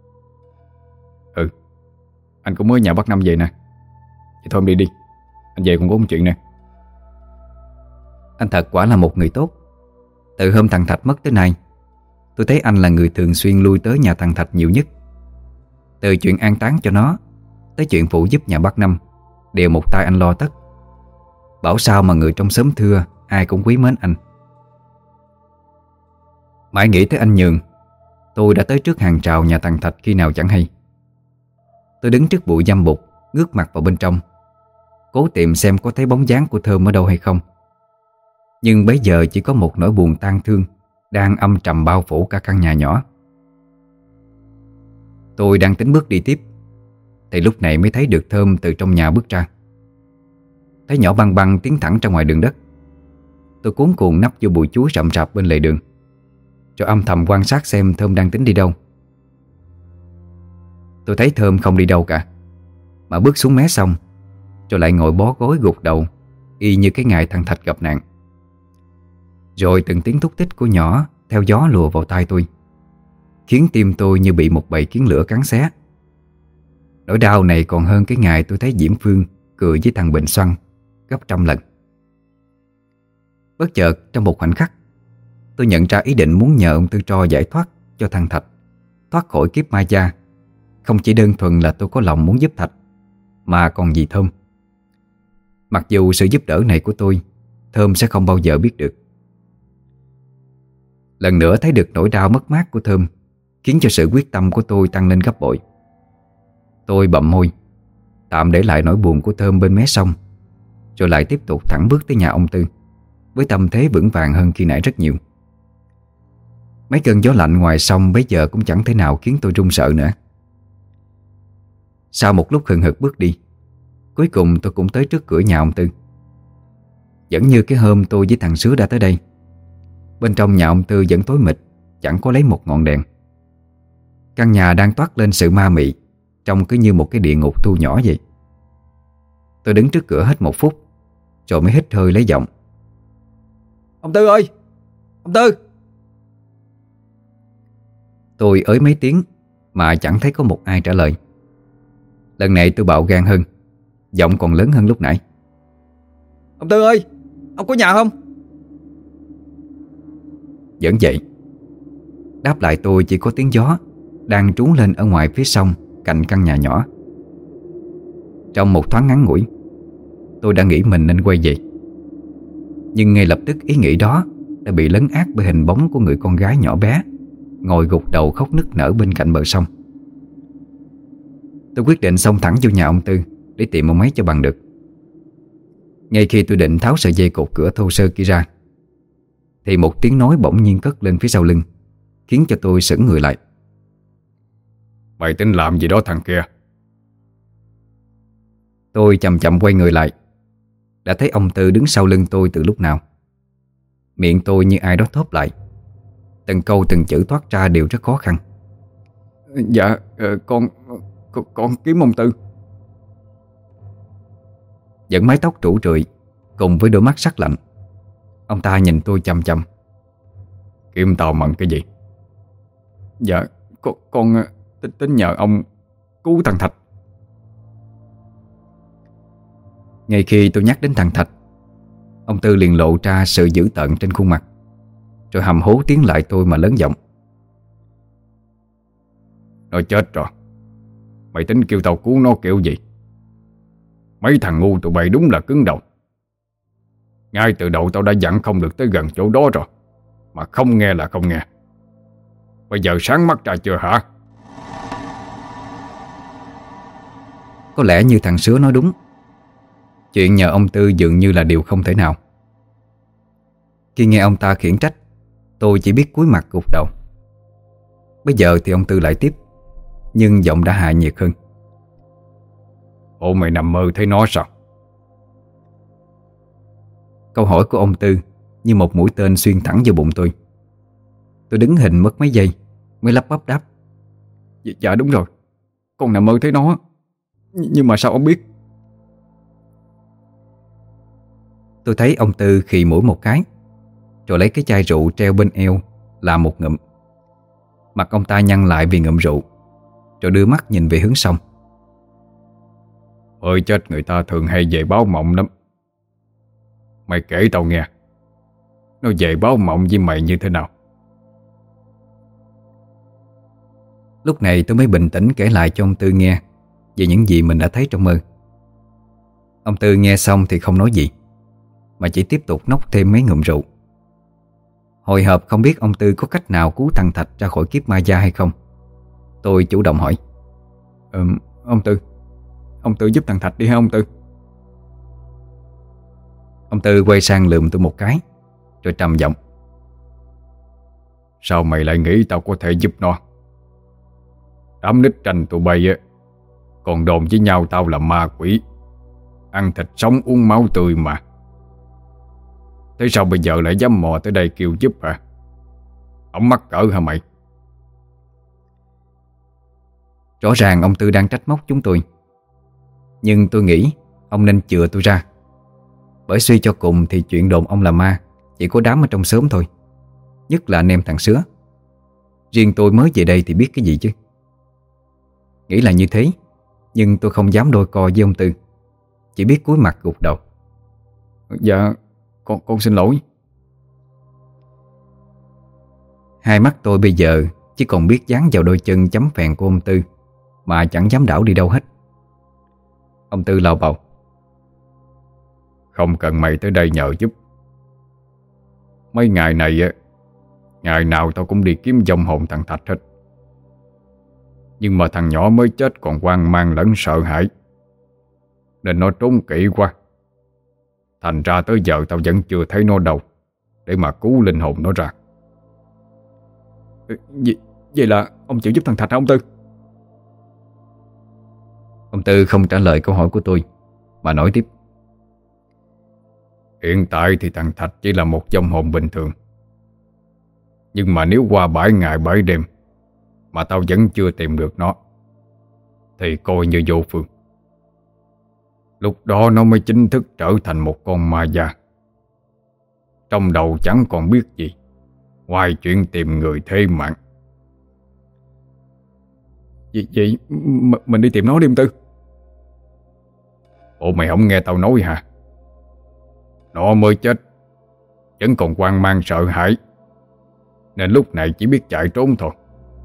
Anh cũng mới nhà bác Năm về nè. Vậy thôi em đi đi, anh về cũng có một chuyện nè. Anh thật quả là một người tốt. Từ hôm thằng Thạch mất tới nay, tôi thấy anh là người thường xuyên lui tới nhà thằng Thạch nhiều nhất. Từ chuyện an táng cho nó tới chuyện phụ giúp nhà bác Năm đều một tay anh lo tất. Bảo sao mà người trong xóm thưa ai cũng quý mến anh. Mãi nghĩ tới anh Nhường, tôi đã tới trước hàng rào nhà thằng Thạch khi nào chẳng hay. Tôi đứng trước bụi dăm bụt, ngước mặt vào bên trong, cố tìm xem có thấy bóng dáng của Thơm ở đâu hay không. Nhưng bấy giờ chỉ có một nỗi buồn tang thương đang âm trầm bao phủ cả căn nhà nhỏ. Tôi đang tính bước đi tiếp thì lúc này mới thấy được Thơm từ trong nhà bước ra. Thấy nhỏ băng băng tiến thẳng ra ngoài đường đất. Tôi cuống cuồng nấp vô bụi chuối rậm rạp bên lề đường, rồi âm thầm quan sát xem Thơm đang tính đi đâu. Tôi thấy Thơm không đi đâu cả, mà bước xuống mé sông, rồi lại ngồi bó gối gục đầu, y như cái ngày thằng Thạch gặp nạn. Rồi từng tiếng thúc thích của nhỏ theo gió lùa vào tai tôi, khiến tim tôi như bị một bầy kiến lửa cắn xé. Nỗi đau này còn hơn cái ngày tôi thấy Diễm Phương cười với thằng Bệnh Xoăn gấp trăm lần. Bất chợt trong một khoảnh khắc, tôi nhận ra ý định muốn nhờ ông Tư Tro giải thoát cho thằng Thạch thoát khỏi kiếp ma gia. Không chỉ đơn thuần là tôi có lòng muốn giúp Thạch, mà còn vì Thơm. Mặc dù sự giúp đỡ này của tôi Thơm sẽ không bao giờ biết được. Lần nữa thấy được nỗi đau mất mát của Thơm khiến cho sự quyết tâm của tôi tăng lên gấp bội. Tôi bậm môi, tạm để lại nỗi buồn của Thơm bên mé sông, rồi lại tiếp tục thẳng bước tới nhà ông Tư, với tâm thế vững vàng hơn khi nãy rất nhiều. Mấy cơn gió lạnh ngoài sông bấy giờ cũng chẳng thể nào khiến tôi run sợ nữa. Sau một lúc hừng hực bước đi, cuối cùng tôi cũng tới trước cửa nhà ông Tư. Vẫn như cái hôm tôi với thằng Sứa đã tới đây, bên trong nhà ông Tư vẫn tối mịt, chẳng có lấy một ngọn đèn. Căn nhà đang toát lên sự ma mị, trông cứ như một cái địa ngục thu nhỏ vậy. Tôi đứng trước cửa hết 1 phút rồi mới hít hơi lấy giọng: Ông Tư ơi! Ông Tư! Tôi ới mấy tiếng mà chẳng thấy có một ai trả lời. Lần này tôi bạo gan hơn, giọng còn lớn hơn lúc nãy: Ông Tư ơi! Ông có nhà không? Vẫn vậy. Đáp lại tôi chỉ có tiếng gió đang trú lên ở ngoài phía sông cạnh căn nhà nhỏ. Trong một thoáng ngắn ngủi, tôi đã nghĩ mình nên quay về. Nhưng ngay lập tức ý nghĩ đó đã bị lấn át bởi hình bóng của người con gái nhỏ bé ngồi gục đầu khóc nức nở bên cạnh bờ sông. Tôi quyết định xông thẳng vô nhà ông Tư để tìm ông ấy cho bằng được. Ngay khi tôi định tháo sợi dây cột cửa thô sơ kia ra thì một tiếng nói bỗng nhiên cất lên phía sau lưng, khiến cho tôi sững người lại. Mày tính làm gì đó thằng kia? Tôi chậm chậm quay người lại, đã thấy ông Tư đứng sau lưng tôi từ lúc nào. Miệng tôi như ai đó thốt lại, từng câu từng chữ toát ra đều rất khó khăn. Dạ, con kiếm ông Tư. Vẫn mái tóc rủ rượi cùng với đôi mắt sắc lạnh, ông ta nhìn tôi chằm chằm. Kiếm tao bằng cái gì? Dạ, con tính nhờ ông cứu thằng Thạch. Ngay khi tôi nhắc đến thằng Thạch, ông Tư liền lộ ra sự dữ tợn trên khuôn mặt, rồi hầm hố tiến lại tôi mà lớn giọng: Nó chết rồi, mày tính kêu tao cứu nó kiểu gì? Mấy thằng ngu tụi bay đúng là cứng đầu. Ngay từ đầu tao đã dặn không được tới gần chỗ đó rồi, mà không nghe là không nghe. Bây giờ sáng mắt ra chưa hả? Có lẽ như thằng Sứa nói đúng, chuyện nhờ ông Tư dường như là điều không thể nào. Khi nghe ông ta khiển trách, tôi chỉ biết cúi mặt gục đầu. Bây giờ thì ông Tư lại tiếp, nhưng giọng đã hạ nhiệt hơn: Ồ, mày nằm mơ thấy nó sao? Câu hỏi của ông Tư như một mũi tên xuyên thẳng vào bụng tôi. Tôi đứng hình mất mấy giây mới lắp bắp đáp: Dạ đúng rồi, con nằm mơ thấy nó. Nhưng mà sao ông biết? Tôi thấy ông Tư khì mũi một cái, rồi lấy cái chai rượu treo bên eo làm một ngụm. Mặt ông ta nhăn lại vì ngụm rượu, rồi đưa mắt nhìn về hướng sông. Ơi chết, người ta thường hay về báo mộng lắm. Mày kể tao nghe, nó về báo mộng với mày như thế nào? Lúc này tôi mới bình tĩnh kể lại cho ông Tư nghe về những gì mình đã thấy trong mơ. Ông Tư nghe xong thì không nói gì, mà chỉ tiếp tục nốc thêm mấy ngụm rượu. Hồi hộp không biết ông Tư có cách nào cứu thằng Thạch ra khỏi kiếp ma gia hay không, tôi chủ động hỏi: Ông Tư giúp thằng Thạch đi hả ông Tư? Ông Tư quay sang lườm tôi một cái, rồi trầm giọng: Sao mày lại nghĩ tao có thể giúp nó? Đám nít tranh tụi bay á còn đồn với nhau tao là ma quỷ, ăn thịt sống uống máu tươi mà. Thế sao bây giờ lại dám mò tới đây kêu giúp hả? Ông mắc cỡ hả mày? Rõ ràng ông Tư đang trách móc chúng tôi, nhưng tôi nghĩ ông nên chừa tôi ra. Bởi suy cho cùng thì chuyện đồn ông là ma chỉ có đám ở trong xóm thôi, nhất là anh em thằng Sứa. Riêng tôi mới về đây thì biết cái gì chứ. Nghĩ là như thế, nhưng tôi không dám đôi co với ông Tư, chỉ biết cúi mặt gục đầu. Dạ, con xin lỗi. Hai mắt tôi bây giờ chỉ còn biết dán vào đôi chân chấm phèn của ông Tư, mà chẳng dám đảo đi đâu hết. Ông Tư lào bầu: Không cần mày tới đây nhờ giúp. Mấy ngày này á, ngày nào tao cũng đi kiếm vong hồn thằng Thạch hết. Nhưng mà thằng nhỏ mới chết còn hoang mang lẫn sợ hãi, nên nó trốn kỹ quá. Thành ra tới giờ tao vẫn chưa thấy nó đâu để mà cứu linh hồn nó ra. Vậy là ông chịu giúp thằng Thạch hả ông Tư? Ông Tư không trả lời câu hỏi của tôi, mà nói tiếp: Hiện tại thì thằng Thạch chỉ là một vong hồn bình thường. Nhưng mà nếu qua 7 ngày 7 đêm mà tao vẫn chưa tìm được nó thì coi như vô phương. lúc đó nó mới chính thức trở thành một con ma da. Trong đầu chẳng còn biết gì ngoài chuyện tìm người thế mạng. Vậy mình đi tìm nó đi ông Tư. Bộ mày không nghe tao nói hả? Nó mới chết, vẫn còn hoang mang sợ hãi, nên lúc này chỉ biết chạy trốn thôi.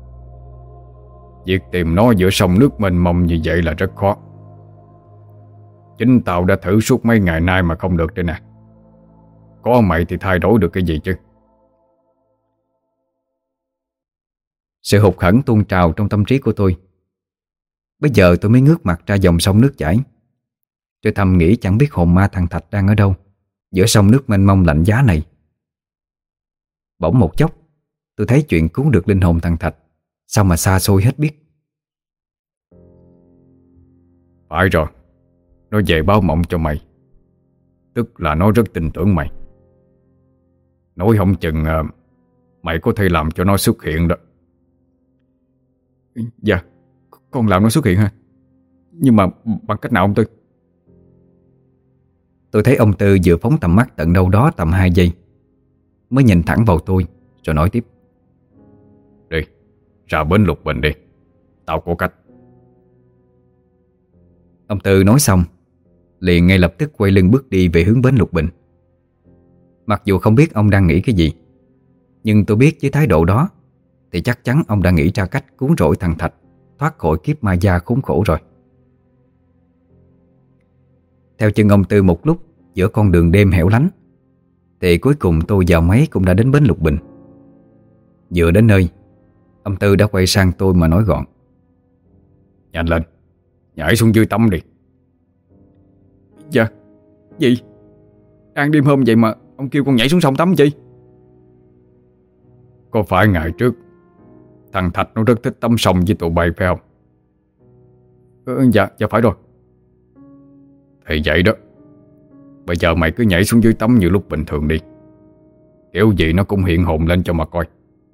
Việc tìm nó giữa sông nước mênh mông như vậy là rất khó. Chính tao đã thử suốt mấy ngày nay mà không được đây nè. Có mày thì thay đổi được cái gì chứ? Sự hụt hẫng tuôn trào trong tâm trí của tôi. Bây giờ tôi mới ngước mặt ra dòng sông nước chảy. Tôi thầm nghĩ chẳng biết hồn ma thằng Thạch đang ở đâu giữa sông nước mênh mông lạnh giá này. Bỗng một chốc tôi thấy chuyện cứu được linh hồn thằng Thạch sao mà xa xôi hết biết. Phải rồi, nó về báo mộng cho mày, tức là nó rất tin tưởng mày. Nói không chừng mày có thể làm cho nó xuất hiện đó. Dạ, con làm nó xuất hiện ha. Nhưng mà bằng cách nào ông Tư? Tôi thấy ông Tư vừa phóng tầm mắt tận đâu đó tầm 2 giây, mới nhìn thẳng vào tôi rồi nói tiếp. Đi, ra bến Lục Bình đi, tao có cách. Ông Tư nói xong liền ngay lập tức quay lưng bước đi về hướng bến Lục Bình. Mặc dù không biết ông đang nghĩ cái gì, nhưng tôi biết với thái độ đó thì chắc chắn ông đã nghĩ ra cách cứu rỗi thằng Thạch thoát khỏi kiếp ma da khốn khổ rồi. Theo chân ông Tư một lúc giữa con đường đêm hẻo lánh, thì cuối cùng tôi vào máy cũng đã đến bến Lục Bình. Vừa đến nơi, ông Tư đã quay sang tôi mà nói gọn. Nhanh lên, nhảy xuống dưới tắm đi. Dạ, gì? Đang đêm hôm vậy mà ông kêu con nhảy xuống sông tắm chi? Có phải ngày trước thằng Thạch nó rất thích tắm sông với tụi bay phải không? Dạ phải rồi. Thì vậy đó. Bây giờ mày cứ nhảy xuống dưới tắm như lúc bình thường đi. Kiểu gì nó cũng hiện hồn lên cho mà coi.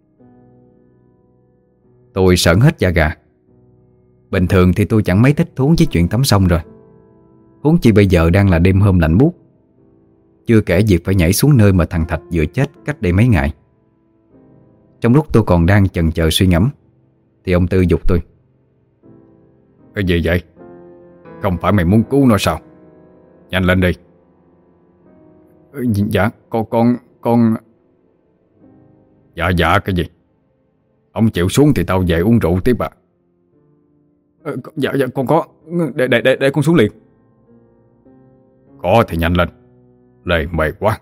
Tôi sởn hết da gà. Bình thường thì tôi chẳng mấy thích thú với chuyện tắm sông rồi, huống chi bây giờ đang là đêm hôm lạnh buốt. Chưa kể việc phải nhảy xuống nơi mà thằng Thạch vừa chết cách đây mấy ngày. Trong lúc tôi còn đang chần chờ suy ngẫm thì ông Tư giục tôi. Cái gì vậy? Không phải mày muốn cứu nó sao? Nhanh lên đi. Dạ, con... Dạ cái gì? Ông chịu xuống thì tao về uống rượu tiếp à? Dạ con có. Để con xuống liền. Có thì nhanh lên, lề mề quá.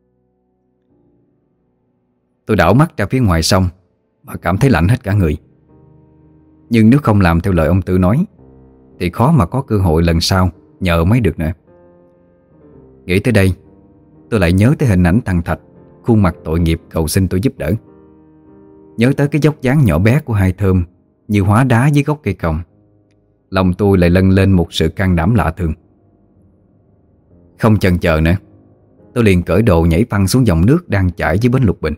Tôi đảo mắt ra phía ngoài sông mà cảm thấy lạnh hết cả người. Nhưng nếu không làm theo lời ông Tư nói thì khó mà có cơ hội lần sau nhờ mới được nữa. Nghĩ tới đây, tôi lại nhớ tới hình ảnh thằng Thạch khuôn mặt tội nghiệp cầu xin tôi giúp đỡ. Nhớ tới cái dốc dáng nhỏ bé của hai Thơm như hóa đá dưới gốc cây còng. Lòng tôi lại lâng lên một sự can đảm lạ thường. Không chần chờ nữa, tôi liền cởi đồ nhảy phăng xuống dòng nước đang chảy dưới bến Lục Bình.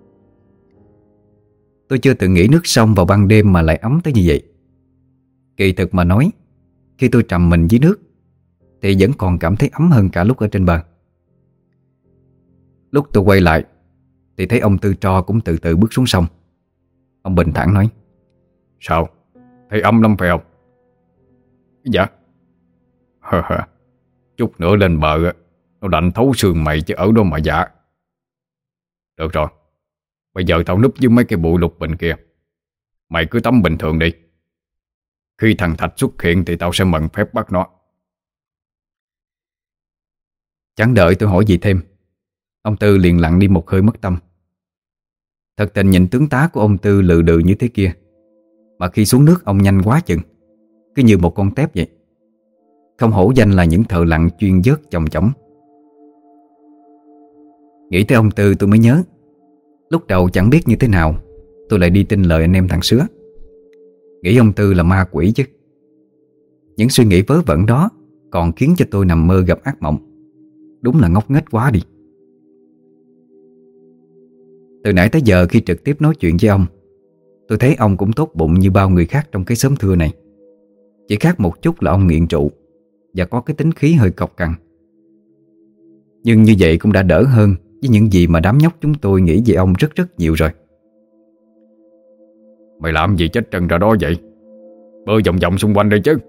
Tôi chưa từng nghĩ nước sông vào ban đêm mà lại ấm tới như vậy. Kỳ thực mà nói, khi tôi trầm mình dưới nước thì vẫn còn cảm thấy ấm hơn cả lúc ở trên bờ. Lúc tôi quay lại thì thấy ông Tư Tro cũng từ từ bước xuống sông. Ông bình thản nói. Sao? Thấy ấm lắm phải không? Dạ. Chút nữa lên bờ nó lạnh thấu xương mày chứ ở đâu mà dạ. Được rồi, bây giờ tao núp dưới mấy cái bụi Lục Bình kia, mày cứ tắm bình thường đi. Khi thằng Thạch xuất hiện thì tao sẽ mượn phép bắt nó. Chẳng đợi tôi hỏi gì thêm, ông Tư liền lặng đi một hơi mất tâm. Thật tình nhìn tướng tá của ông Tư lừ đừ như thế kia, mà khi xuống nước ông nhanh quá chừng, cứ như một con tép vậy. Không hổ danh là những thợ lặn chuyên vớt chồng chỏng. Nghĩ tới ông Tư tôi mới nhớ, lúc đầu chẳng biết như thế nào tôi lại đi tin lời anh em thằng Sứa, nghĩ ông Tư là ma quỷ chứ. Những suy nghĩ vớ vẩn đó còn khiến cho tôi nằm mơ gặp ác mộng. Đúng là ngốc nghếch quá đi. Từ nãy tới giờ khi trực tiếp nói chuyện với ông, tôi thấy ông cũng tốt bụng như bao người khác trong cái xóm thưa này. Chỉ khác một chút là ông nghiện rượu, và có cái tính khí hơi cộc cằn. Nhưng như vậy cũng đã đỡ hơn với những gì mà đám nhóc chúng tôi nghĩ về ông rất rất nhiều rồi. Mày làm gì chết trần ra đó vậy? Bơi vòng vòng xung quanh đây chứ.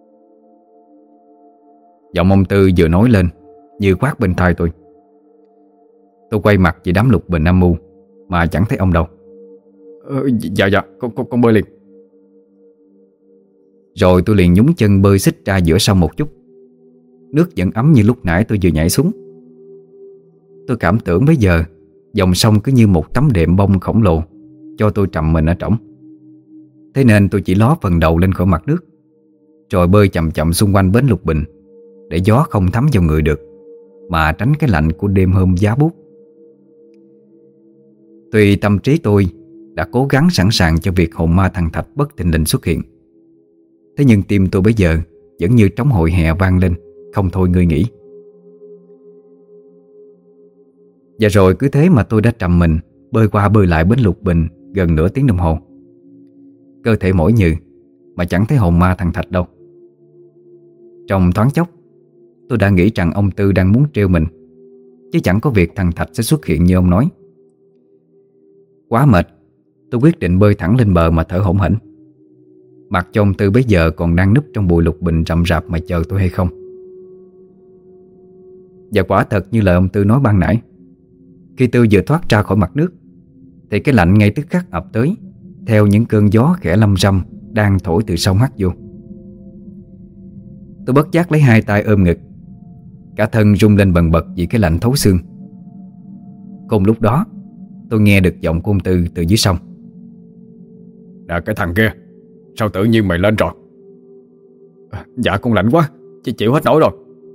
Giọng ông Tư vừa nói lên như quát bên tai tôi. Tôi quay mặt về đám lục bình âm mưu mà chẳng thấy ông đâu. Dạ con bơi liền. Rồi tôi liền nhúng chân bơi xích ra giữa sông một chút. Nước vẫn ấm như lúc nãy tôi vừa nhảy xuống. Tôi cảm tưởng bây giờ dòng sông cứ như một tấm đệm bông khổng lồ cho tôi trầm mình ở trỏng. Thế nên tôi chỉ ló phần đầu lên khỏi mặt nước, rồi bơi chậm chậm xung quanh bến lục bình, để gió không thấm vào người được, mà tránh cái lạnh của đêm hôm giá buốt. Tuy tâm trí tôi đã cố gắng sẵn sàng cho việc hồn ma thằng Thạch bất thình lình xuất hiện, thế nhưng tim tôi bây giờ vẫn như trống hội hè vang lên, không thôi ngơi nghỉ. Và rồi cứ thế mà tôi đã trầm mình bơi qua bơi lại bến lục bình gần nửa tiếng đồng hồ. Cơ thể mỏi nhừ mà chẳng thấy hồn ma thằng Thạch đâu. Trong thoáng chốc, tôi đã nghĩ rằng ông Tư đang muốn trêu mình, chứ chẳng có việc thằng Thạch sẽ xuất hiện như ông nói. Quá mệt, tôi quyết định bơi thẳng lên bờ mà thở hổn hển, mặc cho ông Tư bấy giờ còn đang núp trong bụi lục bình rậm rạp mà chờ tôi hay không. Và quả thật như lời ông Tư nói ban nãy, khi tôi vừa thoát ra khỏi mặt nước thì cái lạnh ngay tức khắc ập tới, theo những cơn gió khẽ lâm râm đang thổi từ sông hắt vô. Tôi bất giác lấy hai tay ôm ngực, cả thân rung lên bần bật vì cái lạnh thấu xương. Cùng lúc đó, tôi nghe được giọng của ông Tư từ dưới sông. Nè cái thằng kia, sao tự nhiên mày lên rồi? Dạ con lạnh quá, chị chịu hết nổi rồi.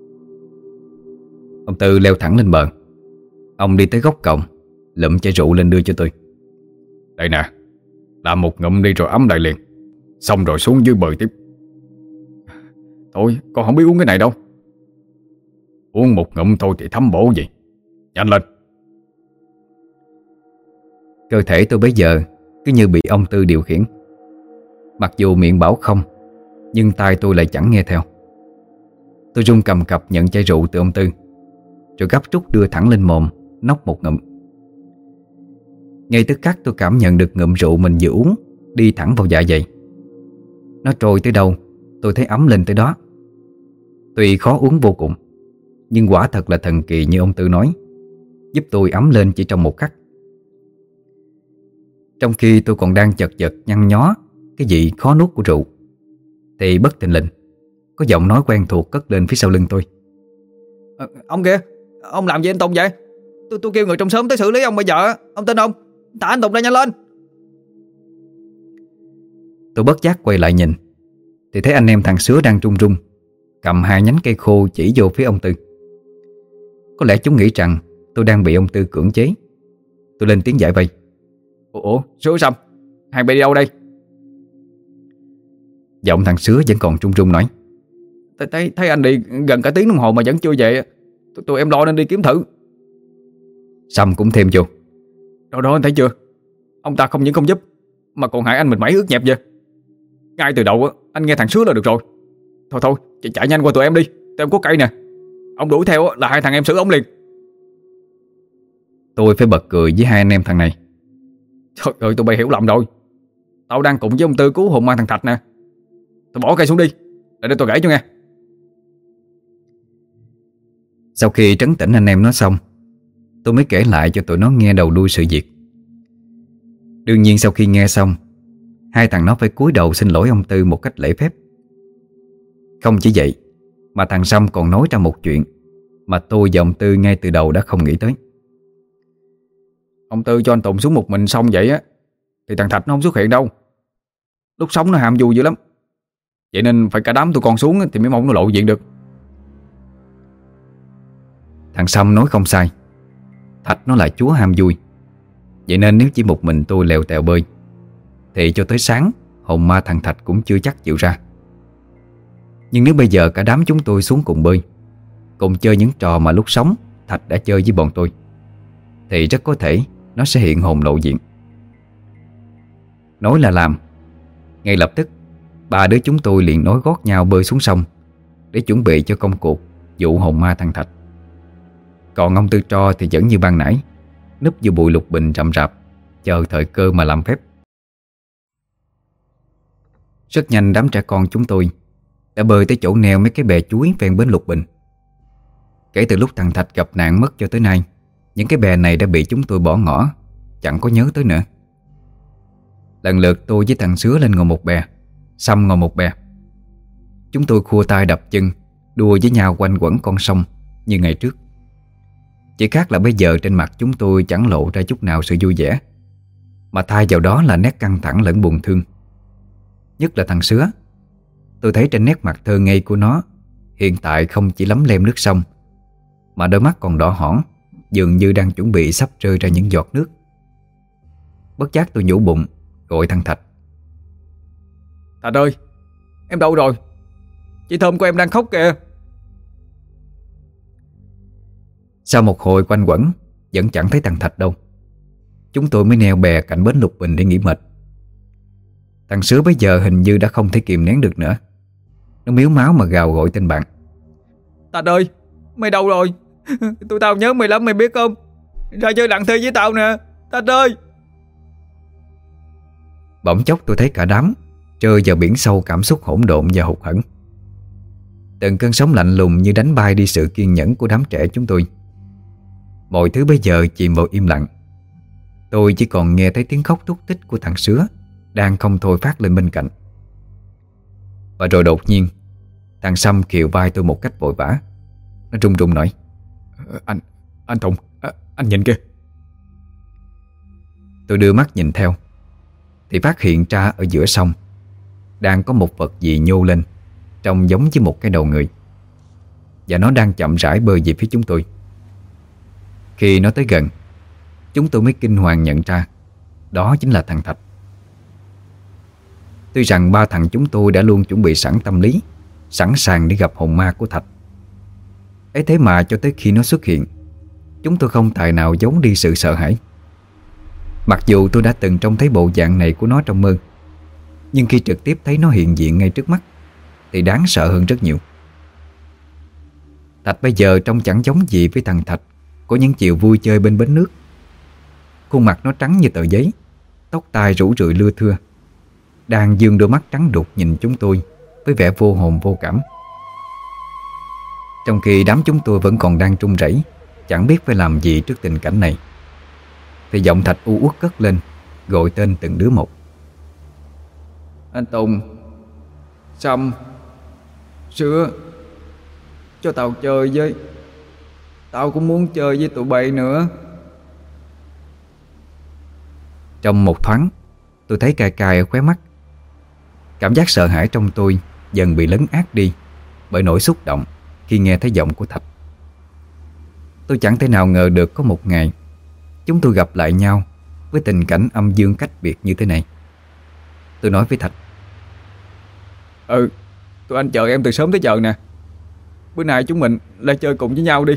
Ông Tư leo thẳng lên bờ. Ông đi tới góc cổng, lụm chai rượu lên đưa cho tôi. Đây nè, làm một ngụm đi rồi ấm lại liền, xong rồi xuống dưới bơi tiếp. Thôi con không biết uống cái này đâu. Uống một ngụm thôi thì thấm bổ gì. Nhanh lên. Cơ thể tôi bây giờ cứ như bị ông Tư điều khiển. Mặc dù miệng bảo không, nhưng tai tôi lại chẳng nghe theo. Tôi run cầm cập nhận chai rượu từ ông Tư, rồi gấp rút đưa thẳng lên mồm, nốc một ngụm. Ngay tức khắc tôi cảm nhận được ngụm rượu mình vừa uống đi thẳng vào dạ dày. Nó trôi tới đâu tôi thấy ấm lên tới đó. Tuy khó uống vô cùng, nhưng quả thật là thần kỳ như ông Tư nói, giúp tôi ấm lên chỉ trong một khắc. Trong khi tôi còn đang chật vật nhăn nhó cái vị khó nuốt của rượu, thì bất thình lình có giọng nói quen thuộc cất lên phía sau lưng tôi. Ông kìa, ông làm gì anh Tùng vậy? Tôi kêu người trong xóm tới xử lý ông bây giờ. Ông tin không? Thả anh Tùng ra nhanh lên. Tôi bất giác quay lại nhìn, thì thấy anh em thằng Sứa đang run run cầm hai nhánh cây khô chỉ vô phía ông Tư. Có lẽ chúng nghĩ rằng tôi đang bị ông Tư cưỡng chế. Tôi lên tiếng giải vây. Ủa Sứa sao? Hàng bay đi đâu đây? Giọng thằng Sứa vẫn còn run run nói. Thấy anh đi gần cả tiếng đồng hồ mà vẫn chưa về. Tụi em lo nên đi kiếm thử. Sâm cũng thêm vô. Đó anh thấy chưa? Ông ta không những không giúp mà còn hại anh mình mẩy ướt nhẹp vậy. Ngay từ đầu anh nghe thằng Sứa là được rồi. Thôi chạy nhanh qua tụi em đi. Tụi em có cây nè. Ông đuổi theo là hai thằng em xử ông liền. Tôi phải bật cười với hai anh em thằng này. Trời ơi tụi bay hiểu lầm rồi. Tao đang cùng với ông Tư cứu hồn ma thằng Thạch nè. Tụi bỏ cây xuống đi, để tôi gãy cho nghe. Sau khi trấn tĩnh anh em nó xong, tôi mới kể lại cho tụi nó nghe đầu đuôi sự việc. Đương nhiên sau khi nghe xong, hai thằng nó phải cúi đầu xin lỗi ông Tư một cách lễ phép. Không chỉ vậy, mà thằng Sâm còn nói ra một chuyện mà tôi và ông Tư ngay từ đầu đã không nghĩ tới. Ông Tư cho anh Tùng xuống một mình xong vậy á, thì thằng Thạch nó không xuất hiện đâu. Lúc sống nó ham vui dữ lắm, vậy nên phải cả đám tụi con xuống thì mới mong nó lộ diện được. Thằng Sâm nói không sai. Thạch nó là chúa ham vui. Vậy nên nếu chỉ một mình tôi lèo tèo bơi thì cho tới sáng hồn ma thằng Thạch cũng chưa chắc chịu ra. Nhưng nếu bây giờ cả đám chúng tôi xuống cùng bơi, cùng chơi những trò mà lúc sống Thạch đã chơi với bọn tôi, thì rất có thể nó sẽ hiện hồn lộ diện. Nói là làm. Ngay lập tức ba đứa chúng tôi liền nối gót nhau bơi xuống sông, để chuẩn bị cho công cuộc dụ hồn ma thằng Thạch. Còn ông Tư Tro thì vẫn như ban nãy, núp vô bụi lục bình rậm rạp, chờ thời cơ mà làm phép. Rất nhanh đám trẻ con chúng tôi đã bơi tới chỗ neo mấy cái bè chuối ven bến lục bình. Kể từ lúc thằng Thạch gặp nạn mất cho tới nay, những cái bè này đã bị chúng tôi bỏ ngỏ, chẳng có nhớ tới nữa. Lần lượt tôi với thằng Sứa lên ngồi một bè, Sâm ngồi một bè. Chúng tôi khua tay đập chân, đùa với nhau quanh quẩn con sông như ngày trước. Chỉ khác là bây giờ trên mặt chúng tôi chẳng lộ ra chút nào sự vui vẻ, mà thay vào đó là nét căng thẳng lẫn buồn thương. Nhất là thằng Sứa, tôi thấy trên nét mặt thơ ngây của nó hiện tại không chỉ lấm lem nước sông, mà đôi mắt còn đỏ hỏn, dường như đang chuẩn bị sắp rơi ra những giọt nước. Bất giác tôi nhủ bụng gọi thằng Thạch. Thạch ơi, em đâu rồi? Chị Thơm của em đang khóc kìa. Sau một hồi quanh quẩn vẫn chẳng thấy thằng Thạch đâu. Chúng tôi mới neo bè cạnh bến lục bình để nghỉ mệt. Thằng Sứa bây giờ hình như đã không thể kìm nén được nữa. Nó miếu máu mà gào gọi tên bạn. Thạch ơi, mày đâu rồi? Tụi tao nhớ mày lắm mày biết không? Ra chơi lặn thê với tao nè, Thạch ơi. Bỗng chốc tôi thấy cả đám rơi vào biển sâu cảm xúc hỗn độn và hụt hẫng. Từng cơn sóng lạnh lùng như đánh bay đi sự kiên nhẫn của đám trẻ chúng tôi. Mọi thứ bây giờ chìm vào im lặng. Tôi chỉ còn nghe thấy tiếng khóc thút thít của thằng Sứa đang không thôi phát lên bên cạnh. Và rồi đột nhiên thằng Sâm khều vai tôi một cách vội vã. Nó run run nói: Anh Tùng, anh nhìn kìa. Tôi đưa mắt nhìn theo thì phát hiện ra ở giữa sông đang có một vật gì nhô lên, trông giống với một cái đầu người, và nó đang chậm rãi bơi về phía chúng tôi. Khi nó tới gần, chúng tôi mới kinh hoàng nhận ra đó chính là thằng Thạch. Tuy rằng ba thằng chúng tôi đã luôn chuẩn bị sẵn tâm lý, sẵn sàng để gặp hồn ma của Thạch. Ấy thế mà cho tới khi nó xuất hiện, chúng tôi không tài nào giấu đi sự sợ hãi. Mặc dù tôi đã từng trông thấy bộ dạng này của nó trong mơ, nhưng khi trực tiếp thấy nó hiện diện ngay trước mắt thì đáng sợ hơn rất nhiều. Thạch bây giờ trông chẳng giống gì với thằng Thạch của những chiều vui chơi bên bến nước. Khuôn mặt nó trắng như tờ giấy, tóc tai rủ rượi lưa thưa, đang dương đôi mắt trắng đục nhìn chúng tôi với vẻ vô hồn vô cảm. Trong khi đám chúng tôi vẫn còn đang run rẩy, chẳng biết phải làm gì trước tình cảnh này, thì giọng Thạch u uất cất lên, gọi tên từng đứa một. Anh Tùng, Sâm, Sứa, cho tao chơi với. Tao cũng muốn chơi với tụi bay nữa. Trong một thoáng, tôi thấy cay cay ở khóe mắt. Cảm giác sợ hãi trong tôi dần bị lấn át đi bởi nỗi xúc động khi nghe thấy giọng của Thạch. Tôi chẳng thể nào ngờ được có một ngày chúng tôi gặp lại nhau với tình cảnh âm dương cách biệt như thế này. Tôi nói với Thạch: Tụi anh chờ em từ sớm tới giờ nè. Bữa nay chúng mình lại chơi cùng với nhau đi.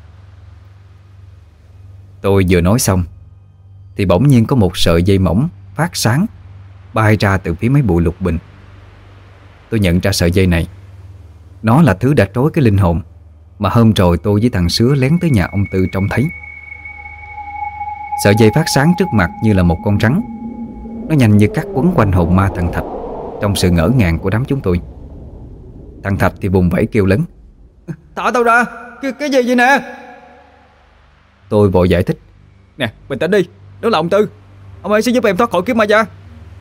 Tôi vừa nói xong thì bỗng nhiên có một sợi dây mỏng phát sáng bay ra từ phía mấy bụi lục bình. Tôi nhận ra sợi dây này, nó là thứ đã trói cái linh hồn mà hôm rồi tôi với thằng Sứa lén tới nhà ông Tư trông thấy. Sợi dây phát sáng trước mặt như là một con rắn. Nó nhanh như cắt quấn quanh hồn ma thằng Thạch trong sự ngỡ ngàng của đám chúng tôi. Thằng Thạch thì vùng vẫy kêu lớn: Thả tao ra, cái gì vậy nè? Tôi vội giải thích: Nè, bình tĩnh đi, đó là ông Tư. Ông ấy sẽ giúp em thoát khỏi kiếp ma da.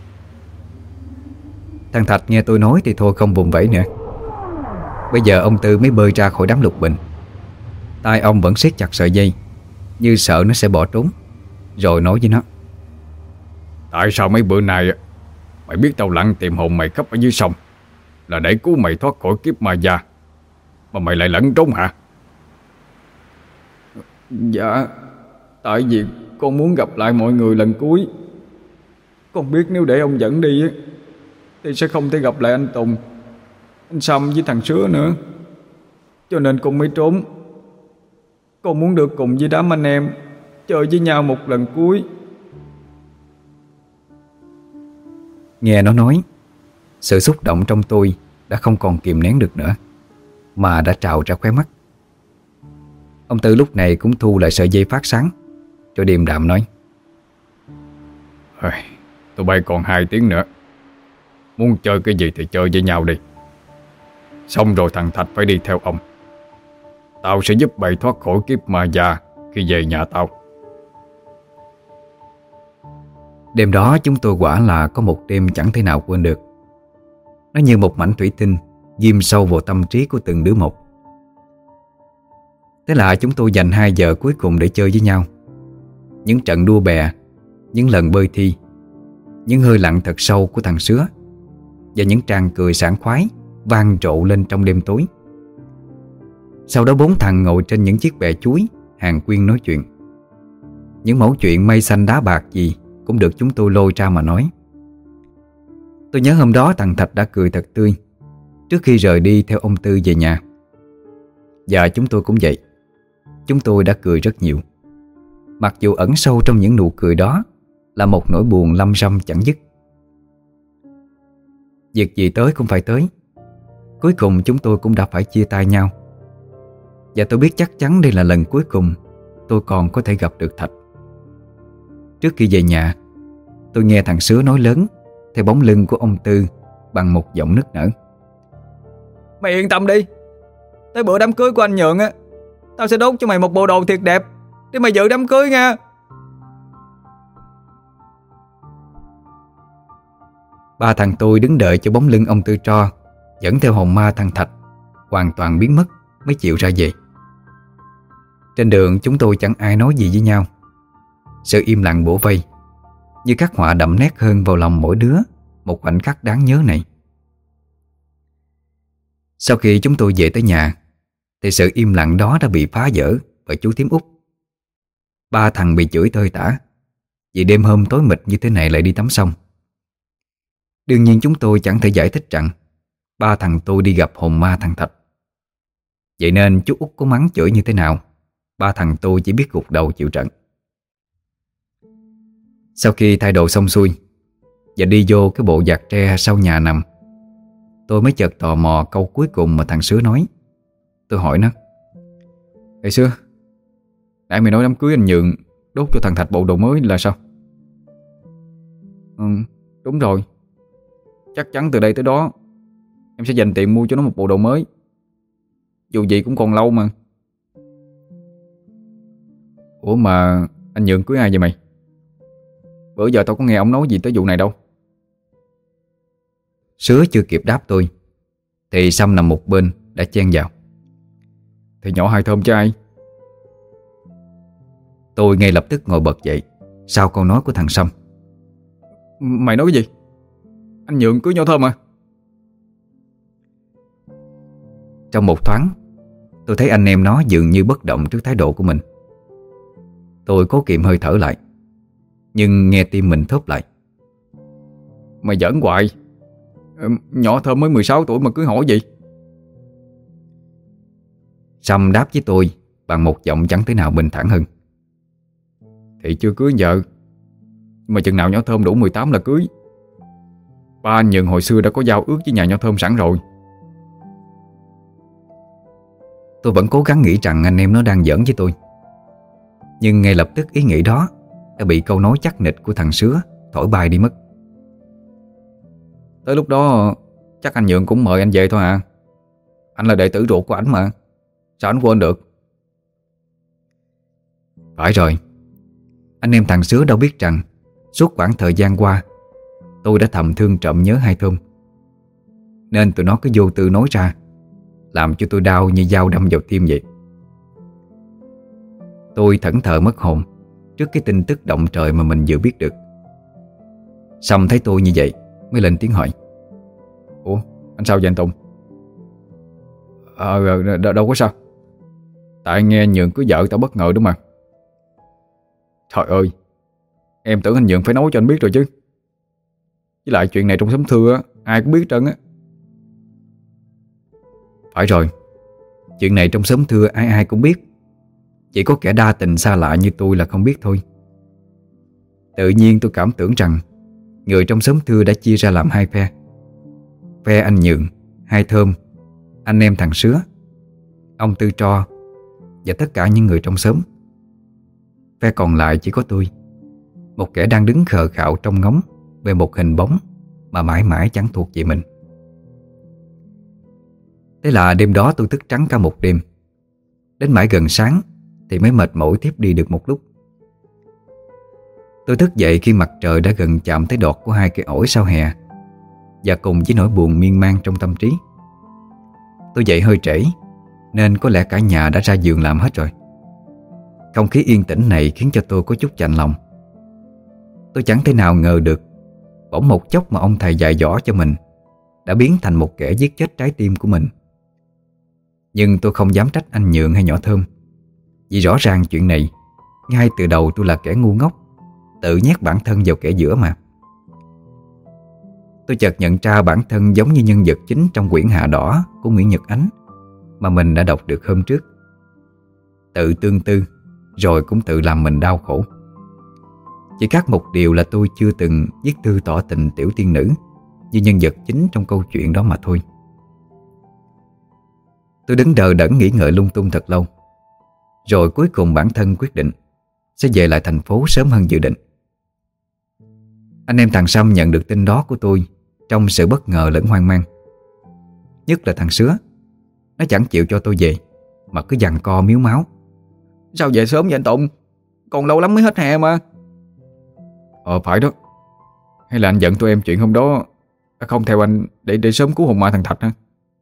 Thằng Thạch nghe tôi nói thì thôi không vùng vẫy nữa. Bây giờ ông Tư mới bơi ra khỏi đám lục bình. Tay ông vẫn siết chặt sợi dây, như sợ nó sẽ bỏ trốn. Rồi nói với nó: Tại sao mấy bữa nay mày biết tao lặn tìm hồn mày khắp ở dưới sông là để cứu mày thoát khỏi kiếp ma da, mà mày lại lẫn trốn hả? Dạ, tại vì con muốn gặp lại mọi người lần cuối. Con biết nếu để ông dẫn đi thì sẽ không thể gặp lại anh Tùng, anh Sâm với thằng Sứa nữa. Cho nên con mới trốn. Con muốn được cùng với đám anh em chơi với nhau một lần cuối. Nghe nó nói, sự xúc động trong tôi đã không còn kìm nén được nữa. mà đã trào ra khóe mắt. Ông Tư lúc này cũng thu lại sợi dây phát sáng, rồi điềm đạm nói: Tụi bay còn 2 tiếng nữa. Muốn chơi cái gì thì chơi với nhau đi. Xong rồi thằng Thạch phải đi theo ông. Tao sẽ giúp bày thoát khỏi kiếp ma già khi về nhà tao. Đêm đó chúng tôi quả là có một đêm chẳng thể nào quên được. Nó như một mảnh thủy tinh ghim sâu vào tâm trí của từng đứa một. Thế là chúng tôi dành 2 giờ cuối cùng để chơi với nhau. Những trận đua bè, những lần bơi thi, những hơi lặng thật sâu của thằng Sứa, và những tràng cười sảng khoái vang rộ lên trong đêm tối. Sau đó 4 thằng ngồi trên những chiếc bè chuối hàng quyên nói chuyện. Những mẩu chuyện mây xanh đá bạc gì cũng được chúng tôi lôi ra mà nói. Tôi nhớ hôm đó thằng Thạch đã cười thật tươi trước khi rời đi theo ông Tư về nhà. Và chúng tôi cũng vậy. Chúng tôi đã cười rất nhiều, mặc dù ẩn sâu trong những nụ cười đó là một nỗi buồn lâm râm chẳng dứt. Việc gì tới cũng phải tới. Cuối cùng chúng tôi cũng đã phải chia tay nhau. Và tôi biết chắc chắn đây là lần cuối cùng tôi còn có thể gặp được Thạch. Trước khi về nhà, tôi nghe thằng Sứa nói lớn theo bóng lưng của ông Tư bằng một giọng nức nở: Mày yên tâm đi. Tới bữa đám cưới của anh Nhượng á, tao sẽ đốt cho mày một bộ đồ thiệt đẹp để mày dự đám cưới nha. Ba thằng tôi đứng đợi cho bóng lưng ông Tư Tro dẫn theo hồn ma thằng Thạch hoàn toàn biến mất mới chịu ra về. Trên đường chúng tôi chẳng ai nói gì với nhau. Sự im lặng bủa vây như khắc họa đậm nét hơn vào lòng mỗi đứa một khoảnh khắc đáng nhớ này. Sau khi chúng tôi về tới nhà thì sự im lặng đó đã bị phá vỡ bởi chú Thím Út. Ba thằng bị chửi tơi tả vì đêm hôm tối mịt như thế này lại đi tắm sông. Đương nhiên chúng tôi chẳng thể giải thích rằng ba thằng tôi đi gặp hồn ma thằng Thạch. Vậy nên chú Út có mắng chửi như thế nào, ba thằng tôi chỉ biết gục đầu chịu trận. Sau khi thay đồ xong xuôi và đi vô cái bộ giặt tre sau nhà nằm, tôi mới chợt tò mò câu cuối cùng mà thằng Sứa nói. Tôi hỏi nó: Ê Sứa, nãy mày nói đám cưới anh Nhượng đốt cho thằng Thạch bộ đồ mới là sao? Đúng rồi. Chắc chắn từ đây tới đó em sẽ dành tiền mua cho nó một bộ đồ mới. Dù gì cũng còn lâu mà. Ủa mà anh Nhượng cưới ai vậy mày? Bữa giờ tao có nghe ông nói gì tới vụ này đâu. Sứa chưa kịp đáp tôi thì Sâm nằm một bên đã chen vào: Thì nhỏ Hai Thơm chứ ai. Tôi ngay lập tức ngồi bật dậy sau câu nói của thằng Sâm. Mày nói cái gì? Anh Nhượng cưới nhỏ Thơm à? Trong một thoáng, tôi thấy anh em nó dường như bất động trước thái độ của mình. Tôi cố kiềm hơi thở lại, nhưng nghe tim mình thóp lại. Mày giỡn hoài. Nhỏ Thơm mới 16 tuổi mà cưới hỏi gì? Sâm đáp với tôi bằng một giọng chẳng thể nào bình thản hơn: Thì chưa cưới vợ, mà chừng nào nhỏ Thơm đủ 18 là cưới. Ba anh Nhượng hồi xưa đã có giao ước với nhà nhỏ Thơm sẵn rồi. Tôi vẫn cố gắng nghĩ rằng anh em nó đang giỡn với tôi. Nhưng ngay lập tức ý nghĩ đó đã bị câu nói chắc nịch của thằng Sứa thổi bay đi mất. Tới lúc đó chắc anh Nhượng cũng mời anh về thôi à. Anh là đệ tử ruột của ảnh mà, sao anh quên được? Phải rồi. Anh em thằng Sứa đâu biết rằng suốt khoảng thời gian qua tôi đã thầm thương trộm nhớ Hai Thơm. Nên tụi nó cứ vô tư nói ra, làm cho tôi đau như dao đâm vào tim vậy. Tôi thẫn thờ mất hồn trước cái tin tức động trời mà mình vừa biết được. Sâm thấy tôi như vậy mới lên tiếng hỏi: Ủa, anh sao vậy anh Tùng? Đâu có sao. Tại nghe Nhượng cưới vợ tao bất ngờ đúng mà. Trời ơi, em tưởng anh Nhượng phải nói cho anh biết rồi chứ. Với lại chuyện này trong xóm thưa á, ai cũng biết trơn á. Phải rồi. Chuyện này trong xóm thưa ai ai cũng biết. Chỉ có kẻ đa tình xa lạ như tôi là không biết thôi. Tự nhiên tôi cảm tưởng rằng người trong xóm thưa đã chia ra làm hai phe. Phe anh Nhượng, Hai Thơm, anh em thằng Sứa ông Tư Tro và tất cả những người trong xóm. Phe còn lại chỉ có tôi, một kẻ đang đứng khờ khạo trông ngóng về một hình bóng mà mãi mãi chẳng thuộc về mình. Thế là đêm đó tôi thức trắng cả một đêm. Đến mãi gần sáng thì mới mệt mỏi thiếp đi được một lúc. Tôi thức dậy khi mặt trời đã gần chạm tới đọt của 2 cây ổi sau hè, và cùng với nỗi buồn miên man trong tâm trí. Tôi dậy hơi trễ nên có lẽ cả nhà đã ra giường làm hết rồi. Không khí yên tĩnh này khiến cho tôi có chút chạnh lòng. Tôi chẳng thể nào ngờ được bỗng một chốc mà ông thầy dạy dỗ cho mình đã biến thành một kẻ giết chết trái tim của mình. Nhưng tôi không dám trách anh Nhượng hay nhỏ Thơm, vì rõ ràng chuyện này ngay từ đầu tôi là kẻ ngu ngốc, tự nhét bản thân vào kẻ giữa mà. Tôi chợt nhận ra bản thân giống như nhân vật chính trong quyển Hạ Đỏ của Nguyễn Nhật Ánh mà mình đã đọc được hôm trước. Tự tương tư rồi cũng tự làm mình đau khổ. Chỉ khác một điều là tôi chưa từng viết thư tỏ tình tiểu tiên nữ như nhân vật chính trong câu chuyện đó mà thôi. Tôi đứng đờ đẫn nghĩ ngợi lung tung thật lâu, rồi cuối cùng bản thân quyết định sẽ về lại thành phố sớm hơn dự định. Anh em thằng Sâm nhận được tin đó của tôi trong sự bất ngờ lẫn hoang mang. Nhất là thằng Sứa, nó chẳng chịu cho tôi về mà cứ giằng co miếu máu. Sao về sớm vậy anh Tụng? Còn lâu lắm mới hết hè mà. Phải đó. Hay là anh giận tụi em chuyện hôm đó không theo anh để sớm cứu hồn ma thằng Thạch hả?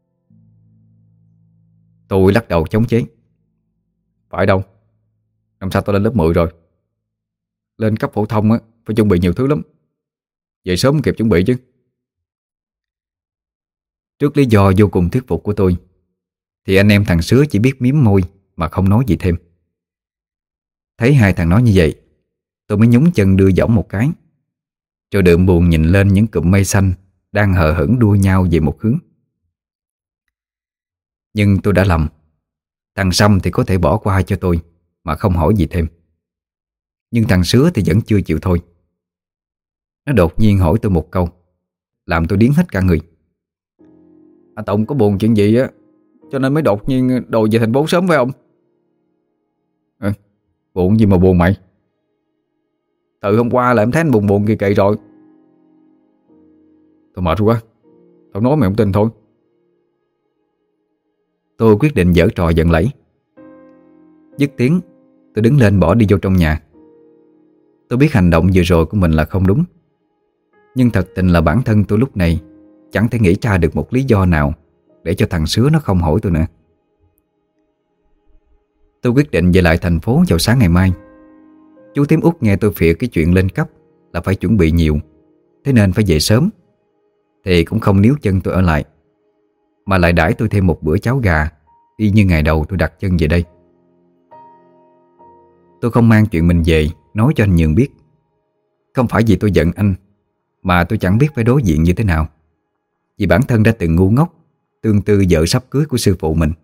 Tôi lắc đầu chống chế. Phải đâu. Năm sau tôi lên lớp 10 rồi. Lên cấp phổ thông á phải chuẩn bị nhiều thứ lắm. Về sớm kịp chuẩn bị chứ. Trước lý do vô cùng thuyết phục của tôi thì anh em thằng Sứa chỉ biết mím môi mà không nói gì thêm. Thấy hai thằng nói như vậy, tôi mới nhúng chân đưa dõng một cái, rồi đượm buồn nhìn lên những cụm mây xanh đang hờ hững đua nhau về một hướng. Nhưng tôi đã lầm. Thằng Sâm thì có thể bỏ qua cho tôi mà không hỏi gì thêm. Nhưng thằng Sứa thì vẫn chưa chịu thôi. Nó đột nhiên hỏi tôi một câu làm tôi điếng hết cả người. Anh Tụng có buồn chuyện gì á cho nên mới đột nhiên đòi về thành phố sớm phải không? Buồn gì mà buồn mày? Từ hôm qua là em thấy anh buồn kỳ kỳ rồi. Tôi mệt quá. Tao nói mày không tin thôi. Tôi quyết định giở trò giận lẫy. Dứt tiếng, tôi đứng lên bỏ đi vô trong nhà. Tôi biết hành động vừa rồi của mình là không đúng, nhưng thật tình là bản thân tôi lúc này chẳng thể nghĩ ra được một lý do nào để cho thằng Sứa nó không hỏi tôi nữa. Tôi quyết định về lại thành phố vào sáng ngày mai. Chú Tím Út nghe tôi phịa cái chuyện lên cấp là phải chuẩn bị nhiều, thế nên phải về sớm, thì cũng không níu chân tôi ở lại, mà lại đãi tôi thêm một bữa cháo gà y như ngày đầu tôi đặt chân về đây. Tôi không mang chuyện mình về nói cho anh Nhường biết. Không phải vì tôi giận anh, mà tôi chẳng biết phải đối diện như thế nào, vì bản thân đã từng ngu ngốc tương tư vợ sắp cưới của sư phụ mình.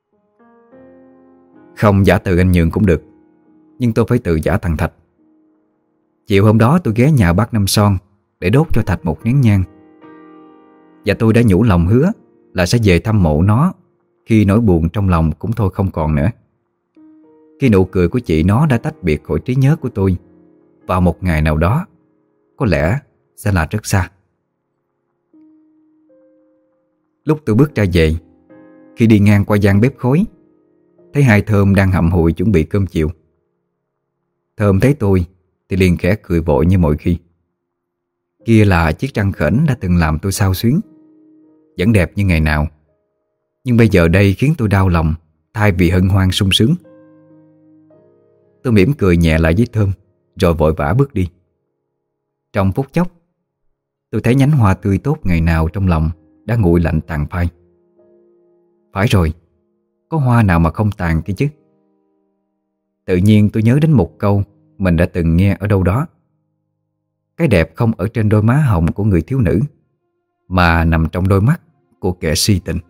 Không giả từ anh Nhường cũng được, nhưng tôi phải tự giả thằng Thạch. Chiều hôm đó tôi ghé nhà bác Năm Son để đốt cho Thạch một nén nhang. Và tôi đã nhủ lòng hứa là sẽ về thăm mộ nó khi nỗi buồn trong lòng cũng thôi không còn nữa. Khi nụ cười của chị nó đã tách biệt khỏi trí nhớ của tôi vào một ngày nào đó, có lẽ sẽ là rất xa. Lúc tôi bước ra về, khi đi ngang qua gian bếp khói, thấy hai Thơm đang hậm hụi chuẩn bị cơm chiều. Thơm thấy tôi thì liền khẽ cười vội như mọi khi. Kia là chiếc răng khểnh đã từng làm tôi xao xuyến, vẫn đẹp như ngày nào, nhưng bây giờ đây khiến tôi đau lòng thay vì hân hoan sung sướng. Tôi mỉm cười nhẹ lại với Thơm, rồi vội vã bước đi. Trong phút chốc, tôi thấy nhánh hoa tươi tốt ngày nào trong lòng đã nguội lạnh tàn phai. Phải rồi, có hoa nào mà không tàn kia chứ. Tự nhiên tôi nhớ đến một câu mình đã từng nghe ở đâu đó: cái đẹp không ở trên đôi má hồng của người thiếu nữ, mà nằm trong đôi mắt của kẻ si tình.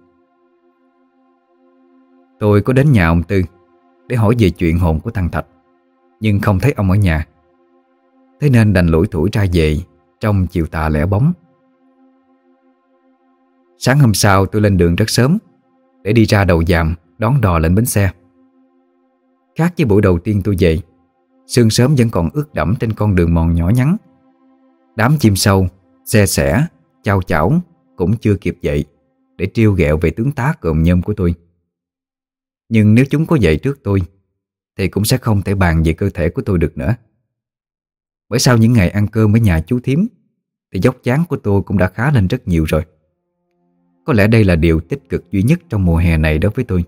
Tôi có đến nhà ông Tư để hỏi về chuyện hồn của thằng Thạch, nhưng không thấy ông ở nhà. Thế nên đành lủi thủi ra về trong chiều tà lẻ bóng. Sáng hôm sau tôi lên đường rất sớm để đi ra đầu giàm đón đò lên bến xe. Khác với buổi đầu tiên tôi về, sương sớm vẫn còn ướt đẫm trên con đường mòn nhỏ nhắn. Đám chim sâu, xe sẻ, chao chảo cũng chưa kịp dậy để trêu ghẹo về tướng tá cộm nhôm của tôi. Nhưng nếu chúng có dậy trước tôi thì cũng sẽ không thể bàn về cơ thể của tôi được nữa. Bởi sau những ngày ăn cơm ở nhà chú thím thì dốc dáng của tôi cũng đã khá lên rất nhiều rồi. Có lẽ đây là điều tích cực duy nhất trong mùa hè này đối với tôi.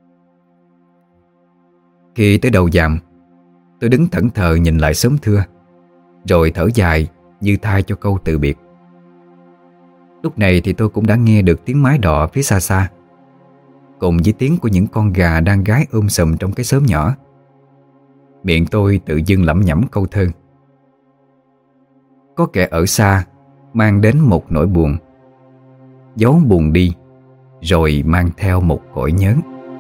Khi tới đầu dạm, tôi đứng thẫn thờ nhìn lại xóm thưa, rồi thở dài như thay cho câu từ biệt. Lúc này thì tôi cũng đã nghe được tiếng mái đò phía xa xa, cùng với tiếng của những con gà đang gáy sùm trong cái xóm nhỏ. Miệng tôi tự dưng lẩm nhẩm câu thơ: có kẻ ở xa mang đến một nỗi buồn, giấu buồn đi rồi mang theo một cõi nhớ.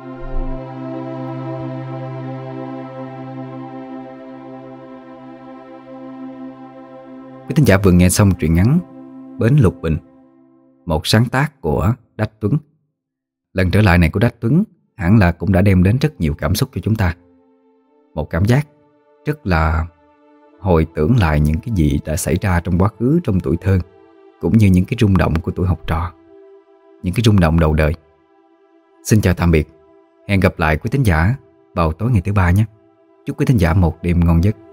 Quý thính giả vừa nghe xong truyện ngắn Bến Lục Bình, một sáng tác của Đách Tuấn. Lần trở lại này của Đách Tuấn hẳn là cũng đã đem đến rất nhiều cảm xúc cho chúng ta. Một cảm giác rất là hồi tưởng lại những cái gì đã xảy ra trong quá khứ, trong tuổi thơ, cũng như những cái rung động của tuổi học trò, những cái rung động đầu đời. Xin chào tạm biệt. Hẹn gặp lại quý thính giả vào tối ngày thứ ba nhé. Chúc quý thính giả một đêm ngon giấc.